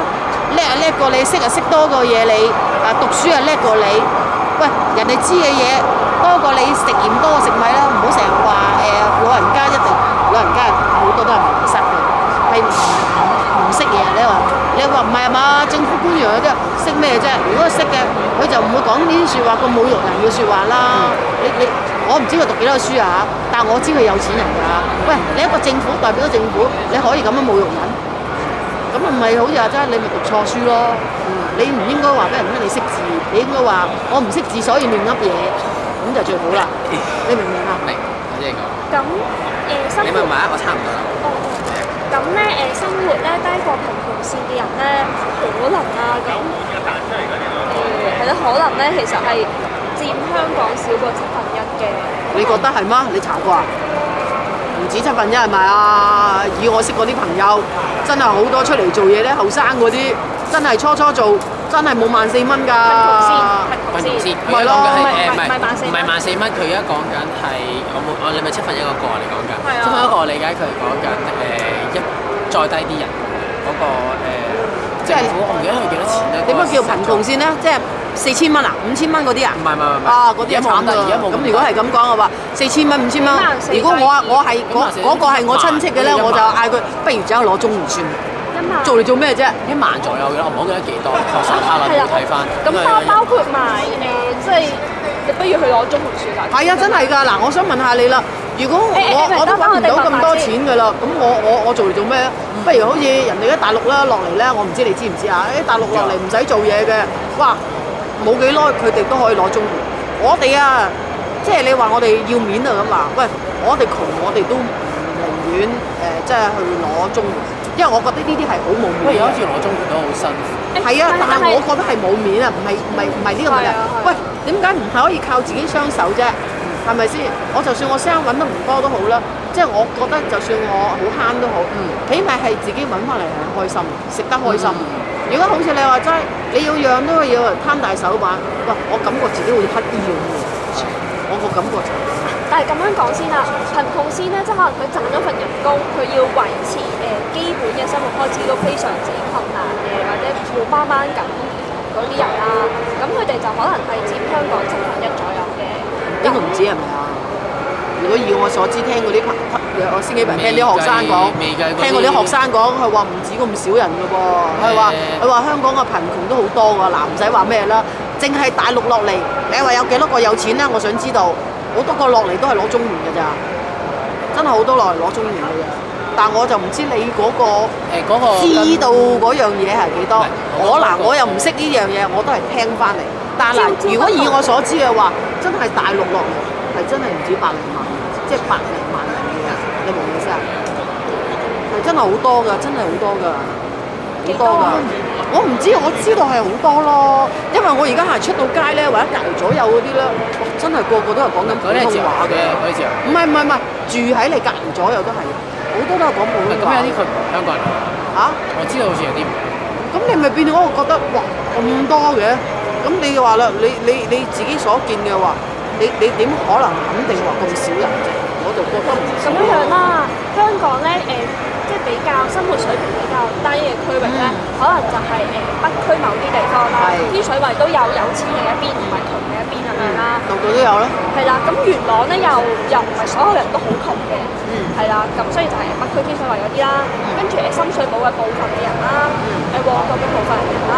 叻啊叻過你，識啊識多過嘢你，讀書啊叻過你。喂，人哋知嘅嘢多過你，食鹽多過食米啦，唔好成日話老人家一定，老人家好多都係迷失嘅，係唔識嘢。你話唔係啊嘛？政府官員嗰啲識咩啫？如果識嘅，佢就唔會講呢啲説話咁侮辱人嘅説話啦。我唔知佢讀幾多書啊，但我知佢有錢人㗎。喂，你一個政府代表咗政府，你可以咁樣侮辱人？咁唔係好似話齋，你咪讀錯書咯。你唔應該話俾人聽你識字，你應該話我唔識字，所以亂噏嘢，咁就最好啦。你明唔明啊？ 明，我知你講。 咁生活你問埋一個差唔多啦。 咁咧生活咧低過貧窮線嘅人咧，可能啊咁係咯，可能咧其實係佔香港少過1/7嘅。 你覺得係嗎？你查過啊？唔止1/7係咪啊？以我識嗰啲朋友，真係好多出嚟做嘢咧，後生嗰啲真係初做，真係冇14,000㗎。 貧窮線， 咪咯， 唔係14,000，佢而家講緊係你咪1/7一個啊？你講緊1/7我理解佢係講緊再低啲人嗰個政府，我唔記得佢幾多錢咧。 點解叫貧窮線咧？即係4,000蚊啊，5,000蚊嗰啲啊？ 唔係啊，嗰啲慘㗎。咁如果係咁講嘅話，4,000蚊、5,000蚊。如果我係嗰個係我親戚嘅咧，我就嗌佢不如走去攞綜援算。做嚟做咩啫 ？1萬左右嘅，我唔好記得幾多，確實下啦，要睇翻。 咁包括埋即係你不如去攞綜援算啦。 係啊，真係㗎。嗱，我想問下你啦，如果我都揾唔到咁多錢㗎啦，咁我做嚟做咩？不如好似人哋喺大陸啦落嚟咧，我唔知你知唔知啊？喺大陸落嚟唔使做嘢嘅，哇！冇幾耐佢哋都可以攞綜援。我哋啊，即係你話我哋要面啊咁話，喂，我哋窮，我哋都寧願即係去攞綜援。因為我覺得呢啲係好冇面。 不過好似攞綜援都好辛苦。 係啊，但係我覺得係冇面啊，唔係呢個問題。喂，點解唔係可以靠自己雙手啫？係咪先？我就算我聲揾得唔多都好啦，即係我覺得就算我好慳都好，起碼係自己揾翻嚟係開心，食得開心。如果好似你話齋，你要樣都要攤大手板，喂，我感覺自己好似乞兒咁喎。我個感覺就係。 但係咁樣講先啦，貧窮線咧，即係可能佢賺咗份人工，佢要維持基本嘅生活開支都非常之困難嘅，或者要掹緊嗰啲人啦，咁佢哋就可能係佔香港1/7左右嘅。 呢個唔知係咪啊？如果以我所知，聽嗰啲我先幾排聽啲學生講，聽嗰啲學生講，佢話唔止咁少人㗎噃，佢話香港嘅貧窮都好多㗎，嗱唔使話咩啦，淨係大陸落嚟，你話有幾多個有錢咧？我想知道。好多個落嚟都係攞綜援㗎咋，真係好多落嚟攞綜援㗎咋。但我就唔知你嗰個知道嗰樣嘢係幾多。我又唔識呢樣嘢，我都係聽翻嚟。但嗱，如果以我所知嘅話，真係大陸落嚟係真係唔止百零萬，即係百零萬人嘅，你明唔明意思啊？係真係好多㗎，真係好多㗎，幾多㗎？我唔知，我知道係好多咯，因為我而家係出到街咧，或者隔離左右嗰啲咧，哇！真係個個都係講緊普通話嘅。唔係，住喺你隔離左右都係，好多都係講普通話。 咁有啲佢唔係香港人嚇？ 我知道好似有啲唔係。 咁你咪變咗我覺得哇咁多嘅，咁你話啦，你自己所見嘅話，你點可能肯定話咁少人啫？我就覺得唔少。 咁樣啦，香港咧即係比較生活水平比較低嘅區域咧，可能就係北區某啲地方啦，天水圍都有錢嘅一邊，唔係窮嘅一邊咁樣啦。 度度都有啦。 係啦，咁元朗咧又唔係所有人都好窮嘅，係啦，咁所以就係北區天水圍嗰啲啦，跟住深水埗嘅部分嘅人啦，旺角嘅部分人啦，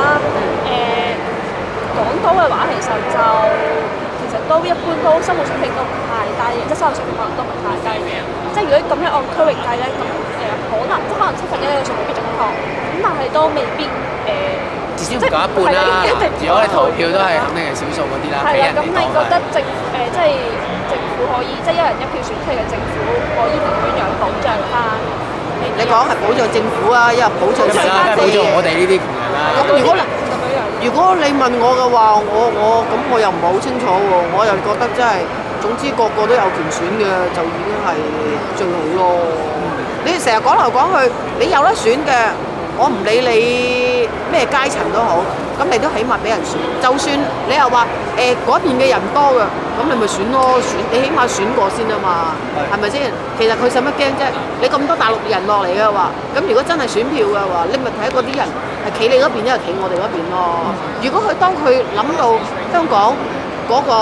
港島嘅話其實都一般，都生活水平都唔太低嘅，即係生活水平可能都唔太低嘅。即係如果咁樣按區域計咧，咁可能1/7嘅數未必準確，咁但係都未必至少唔夠一半啦。如果你投票都係肯定係少數嗰啲啦。 係啦，咁你覺得即係政府可以即係1人1票選出嚟嘅政府可以點樣保障翻？ 你講係保障政府啊，因為保障保障我哋呢啲窮人啦。 咁如果你問我嘅話，我又唔係好清楚喎，我又覺得真係總之個個都有權選嘅，就已經係最好咯。你成日講嚟講去，你有得選嘅， 我唔理你咩階層都好，咁你都起碼俾人選。就算你又話嗰邊嘅人多嘅，咁你咪選咯，你起碼選過先啊嘛，係咪先？其實佢使乜驚啫？你咁多大陸人落嚟嘅話，咁如果真係選票嘅話，你咪睇嗰啲人係企你嗰邊，一係企我哋嗰邊咯。如果當佢諗到香港嗰個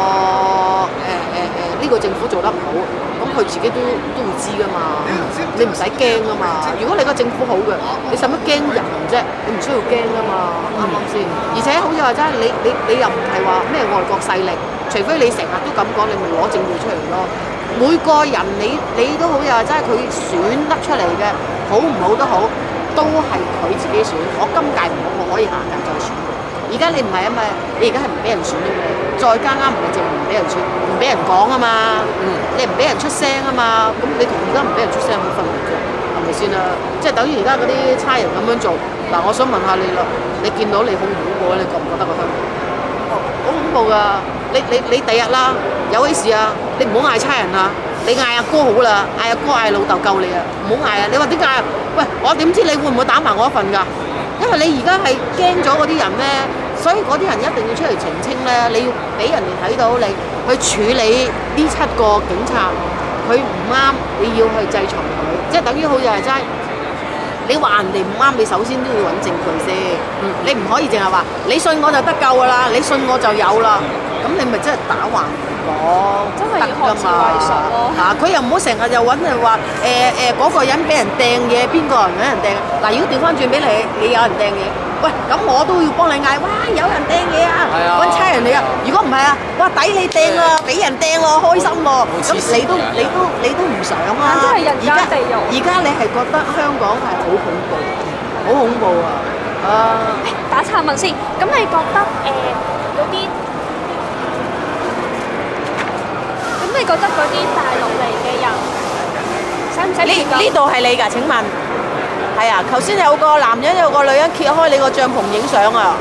呢個政府做得唔好，咁佢自己都會知噶嘛，你唔使驚噶嘛。如果你個政府好嘅，你使乜驚人啫？你唔需要驚噶嘛，啱唔啱先？而且好似話齋，你又唔係話咩外國勢力，除非你成日都咁講，你咪攞證據出嚟咯。每個人你都好似話齋，佢選得出嚟嘅，好唔好都好，都係佢自己選。我今屆唔好，我可以下屆再選。而家你唔係啊嘛，你而家係唔俾人選啫嘛，再加啱唔係淨唔俾人選，唔俾人講啊嘛，你唔俾人出聲啊嘛，咁你同而家唔俾人出聲有乜分別啫？係咪先啦？即係等於而家嗰啲差人咁樣做。嗱，我想問下你啦，你見到你好恐怖啊？你覺唔覺得個香港？好恐怖㗎！你第日啦，有啲事啊，你唔好嗌差人啊，你嗌阿哥好啦，嗌阿哥嗌老豆救你啊，唔好嗌啊！你話點解啊？喂，我點知你會唔會打埋我一份㗎？因為你而家係驚咗嗰啲人咧，所以嗰啲人一定要出嚟澄清咧，你要俾人哋睇到你去處理呢7個警察，佢唔啱，你要去制裁佢，即係等於好似係齋，你話人哋唔啱，你首先都要揾證據先，你唔可以淨係話你信我就得救㗎啦，你信我就有啦，咁你咪真係打橫講， 真係要學自為術咯。 嗱，佢又唔好成日又揾人話嗰個人俾人掟嘢，邊個人俾人掟？嗱，如果調翻轉俾你有人掟嘢，喂，咁我都要幫你嗌，哇，有人掟嘢啊，揾差人嚟啊！如果唔係啊，哇，抵你掟啊，俾人掟喎，開心喎，咁你都唔想啊！ 真係人間地獄。 而家你係覺得香港係好恐怖，好恐怖啊！ 打岔問先，咁你覺得嗰啲？咁你覺得嗰啲大陸嚟嘅人使唔使呢度係你㗎？請問係啊？頭先有個男人有個女人揭開你個帳篷影相啊！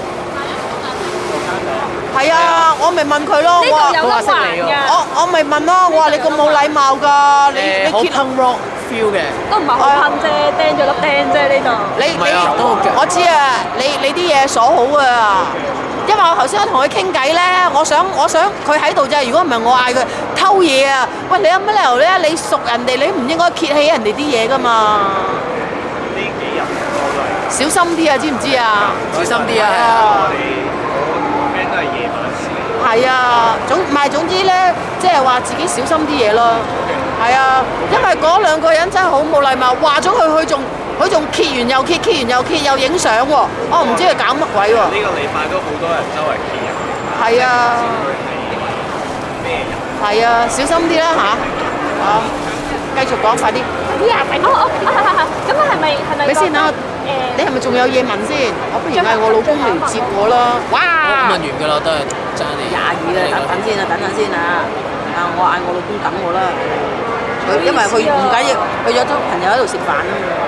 係啊，我咪問佢咯，我話識你㗎，我咪問咯，我話你咁冇禮貌㗎，你好 punk rock feel 嘅， 都唔係好噴啫，釘咗粒釘啫呢度。 我知啊，你啲嘢鎖好啊。因為我頭先同佢傾偈咧，我想佢喺度啫。如果唔係我嗌佢偷嘢啊，喂，你有乜理由咧？你熟人哋，你唔應該揭起人哋啲嘢噶嘛。 呢幾日多都係。 小心啲啊，知唔知啊？ 小心啲啊！ 我 friend 都係夜晚先。 係啊，總之咧，即係話自己小心啲嘢咯。係啊，因為嗰2個人真係好冇禮貌，話咗佢仲揭完又揭，揭完又揭，又影相喎。我唔知佢搞乜鬼喎。 呢個禮拜都好多人周圍揭人。 係啊。 咩人？ 係啊，小心啲啦嚇。繼續講快啲。 咁係咪你先啊？你係咪仲有嘢問先？我不如嗌我老公嚟接我啦。哇！ 問完㗎啦，都係爭你。 22啦，等陣先啊！我嗌我老公等我啦。因為佢唔緊要，佢約咗朋友喺度食飯啊嘛。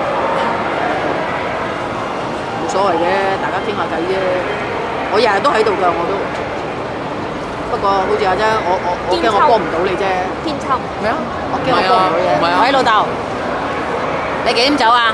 冇所謂嘅，大家傾下偈啫。我日日都喺度㗎，我都。不過好似話啫，我驚我幫唔到你啫。 天侵咩啊？我驚我幫唔到你。喂，老豆，你幾點走啊？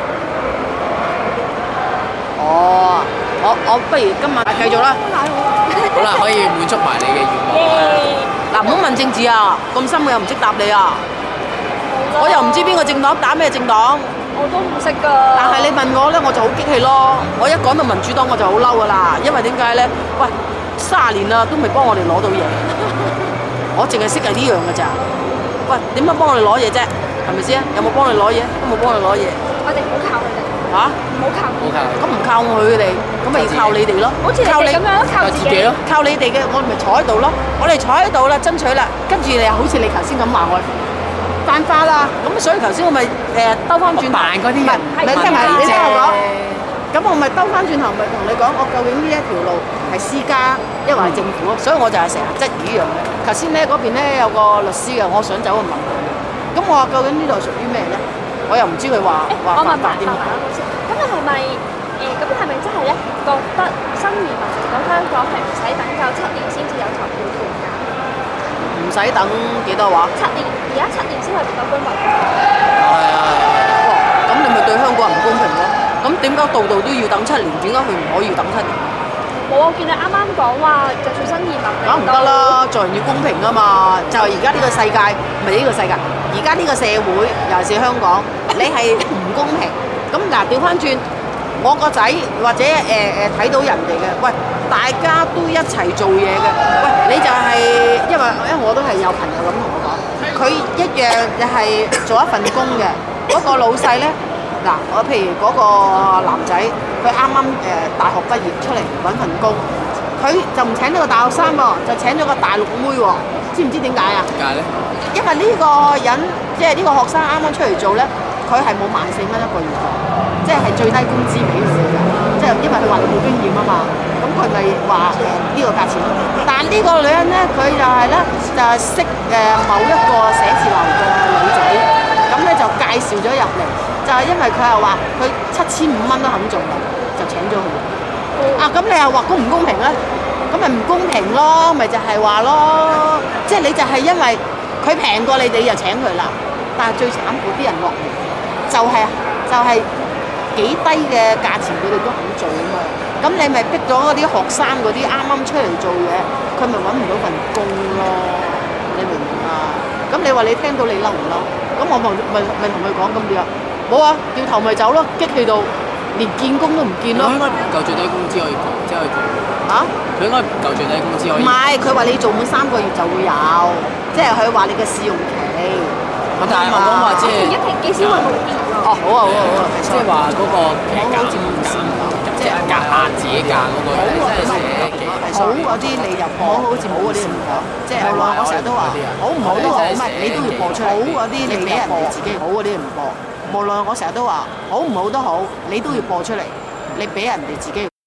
哦，我不如今晚繼續啦。 好啦，可以滿足埋你嘅願望。 嗱，唔好問政治啊，咁深我又唔識答你啊。我又唔知邊個政黨打咩政黨。 我都唔識㗎。 但係你問我咧，我就好激氣咯。我一講到民主黨我就好嬲㗎啦，因為點解咧？喂，30年啦，都未幫我哋攞到嘢。我淨係識係呢樣㗎咋。喂，點樣幫我哋攞嘢啫？係咪先？有冇幫你攞嘢？都冇幫你攞嘢。 我哋唔好靠佢哋。 嚇？ 唔好靠。 咁唔靠佢哋，咁咪要靠你哋咯。 好似你哋咁樣都靠自己咯。 靠你哋嘅，我咪坐喺度咯。我哋坐喺度啦，爭取啦。跟住你又好似你頭先咁話我犯法啦。咁所以頭先我咪兜翻轉頭。 扮嗰啲人， 唔係聽埋你聽我講。咁我咪兜翻轉頭，咪同你講，我究竟呢一條路係私家，抑或係政府？所以我就係成日質疑呢樣嘅。頭先咧嗰邊咧有個律師嘅，我想走去問佢。咁我話究竟呢度屬於咩咧？我又唔知佢話犯法啲乜。 咁你係咪咁係咪真係咧覺得新移民嚟到香港係唔使等夠7年先至有投票權㗎？ 唔使等幾多話 ？7年，而家7年先係唔夠居民。 係啊。哇！咁你咪對香港人唔公平咯？咁咁點解度度都要等7年？點解佢唔可以等7年？ 冇，我見你啱啱講話，就算新移民嚟梗唔得啦，做人要公平啊嘛！就係而家呢個世界，唔係呢個世界，而家呢個社會，尤其是香港，你係唔公平。咁嗱，調翻轉，我個仔或者睇到人哋嘅，喂，大家都一齊做嘢嘅，喂，你就係、因為我都係有朋友咁同我講，佢一樣就係做一份工嘅，嗰、個老細咧。嗱，我譬如嗰個男仔，佢啱啱大學畢業出嚟揾份工，佢就唔請呢個大學生喎，就請咗個大陸妹喎，知唔知點解啊？ 點解咧？ 因為呢個人即係呢個學生啱啱出嚟做咧，佢係冇14,000蚊一個月㗎，即係最低工資俾佢㗎，即係因為佢話你冇經驗啊嘛，咁佢咪話呢個價錢。但呢個女人咧，佢就係咧就係識某一個寫字樓嘅女仔，咁咧就介紹咗入嚟。就係因為佢又話佢7,500蚊都肯做啦，就請咗佢。咁你又話公唔公平咧？咁咪唔公平咯，咪就係話咯，即係你就係因為佢平過你哋就請佢啦。但係最慘嗰啲人落嚟，就係幾低嘅價錢，佢哋都肯做啊嘛。咁你咪逼咗嗰啲學生嗰啲啱啱出嚟做嘢，佢咪揾唔到份工咯？你明唔明啊？咁你話你聽到你嬲唔嬲？咁我咪同佢講咁啲啊。冇啊，掉頭咪走咯，激氣到連見工都唔見咯。 佢應該唔夠最低工資可以做，即係可以做。 嚇？ 佢應該唔夠最低工資可以。 唔係，佢話你做滿3個月就會有，即係佢話你嘅試用期。 但係我講話即係一停幾時會冇變㗎？ 哦，好啊，好啊，好啊， 即係話嗰個其實價錢即係夾硬自己價嗰個，即係寫幾好嗰啲你就破，好似冇嗰啲唔講。即係我成日都話，好唔好都好，唔係你都要播出嚟。好嗰啲你俾人哋自己，好嗰啲唔播。無論我成日都話，好唔好都好，你都要播出嚟。你俾人哋自己。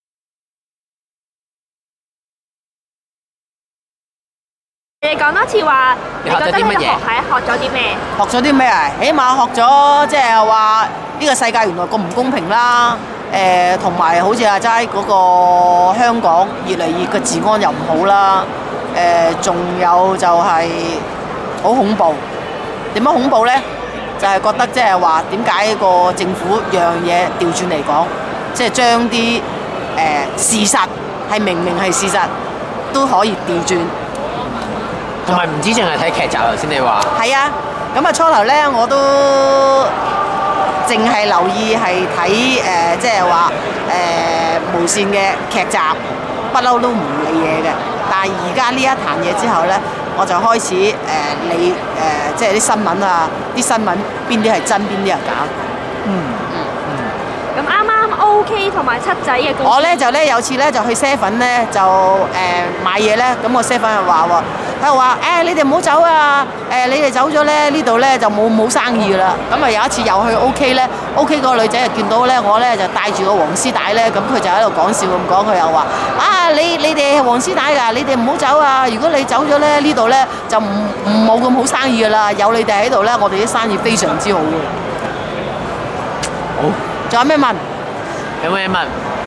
你講多次話，你覺得呢個學咗啲咩？ 學咗啲咩啊？起碼學咗即係話呢個世界原來咁唔公平啦。同埋好似阿齋嗰個香港越嚟越個治安又唔好啦。仲有就係好恐怖。點樣恐怖咧？就係覺得即係話點解個政府樣嘢調轉嚟講，即係將啲事實係明係事實都可以調轉。 同埋唔止淨係睇劇集，頭先你話。係啊，咁啊初頭咧我都淨係留意係睇即係話無線嘅劇集，不嬲都唔理嘢嘅。但係而家呢一壇嘢之後咧，我就開始理即係啲新聞啊，啲新聞邊啲係真，邊啲係假。 咁啱啱 OK 同埋七仔嘅故事。 我咧就有次咧就去 7咧就買嘢咧，咁個 7就話喎，佢話你哋唔好走啊！你哋走咗咧，呢度咧就冇生意啦。咁啊有一次又去 OK 咧 ，OK 嗰個女仔就見到咧我咧就帶住個黃絲帶咧，咁佢就喺度講笑咁講，佢又話你哋係黃絲帶㗎，你哋唔好走啊！如果你走咗咧，呢度咧就冇咁好生意㗎啦。有你哋喺度咧，我哋啲生意非常之好嘅。好。仲有咩問？ 有咩問？